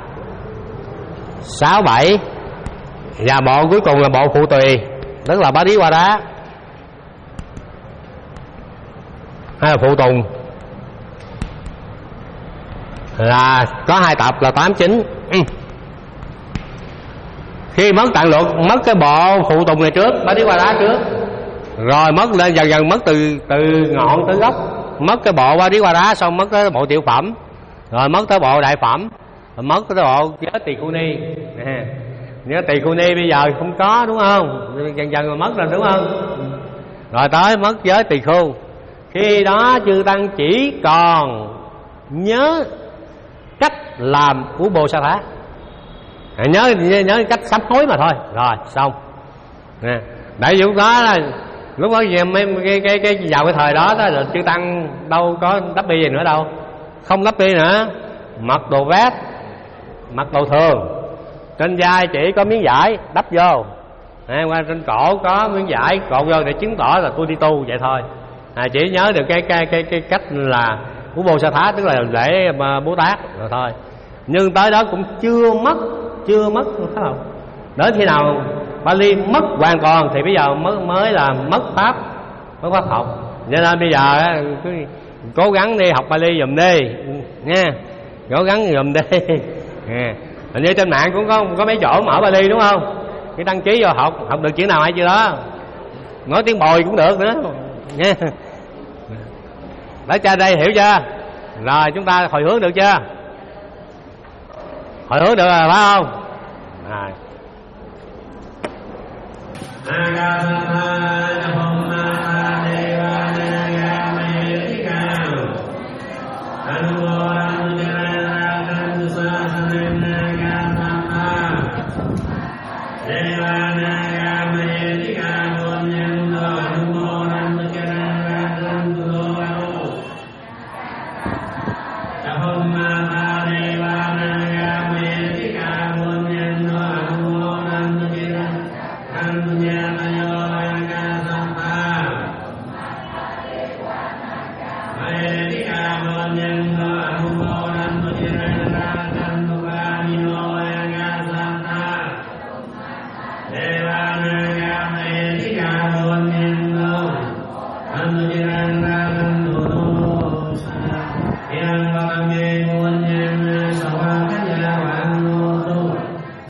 sáu bảy, và bộ cuối cùng là bộ phụ tùy, tức là Bá Đí Qua Đá hay là phụ tùng, là có hai tập là tám chín. Ừ. Khi mất tạng luật, mất cái bộ phụ tùng này trước, Bá Đí Qua Đá trước, rồi mất lên dần dần mất từ từ ngọn tới gốc, mất cái bộ Bá Đí Qua Đá, xong mất cái bộ tiểu phẩm, rồi mất tới bộ đại phẩm, rồi mất cái bộ giới tỳ khưu ni. Nè, giới tỳ khưu ni bây giờ không có đúng không? Dần dần rồi mất rồi đúng không? Rồi tới mất giới tỳ khưu. Khi đó chư tăng chỉ còn nhớ cách làm của Bồ Sa Thá, à, nhớ nhớ cách sám hối mà thôi. Rồi xong. Nè, tại vì lúc đó là lúc đó mấy cái cái cái vào cái thời đó đó là chư tăng đâu có đắp y gì nữa đâu, không đắp y nữa, mặc đồ vest, mặc đồ thường, trên vai chỉ có miếng vải đắp vô, à, qua trên cổ có miếng vải cột vô để chứng tỏ là tôi đi tu vậy thôi. À, chỉ nhớ được cái cái cái cái cách là của Bồ Sa Thá, tức là lễ Bố Tát rồi thôi. Nhưng tới đó cũng chưa mất, chưa mất phải không? Đến khi nào Bali mất hoàn toàn thì bây giờ mới mới là mất pháp, mất pháp học. Cho nên bây giờ cứ cố gắng đi học Bali giùm đi nha, cố gắng giùm đi. À, hình như trên mạng cũng có có mấy chỗ mở Bali đúng không? Cái đăng ký vô học, học được chữ nào hay chưa đó, nói tiếng bồi cũng được nữa nha. Để trên đây hiểu chưa? Rồi chúng ta hồi hướng được chưa? Hồi hướng được rồi phải không? Rồi. Amen.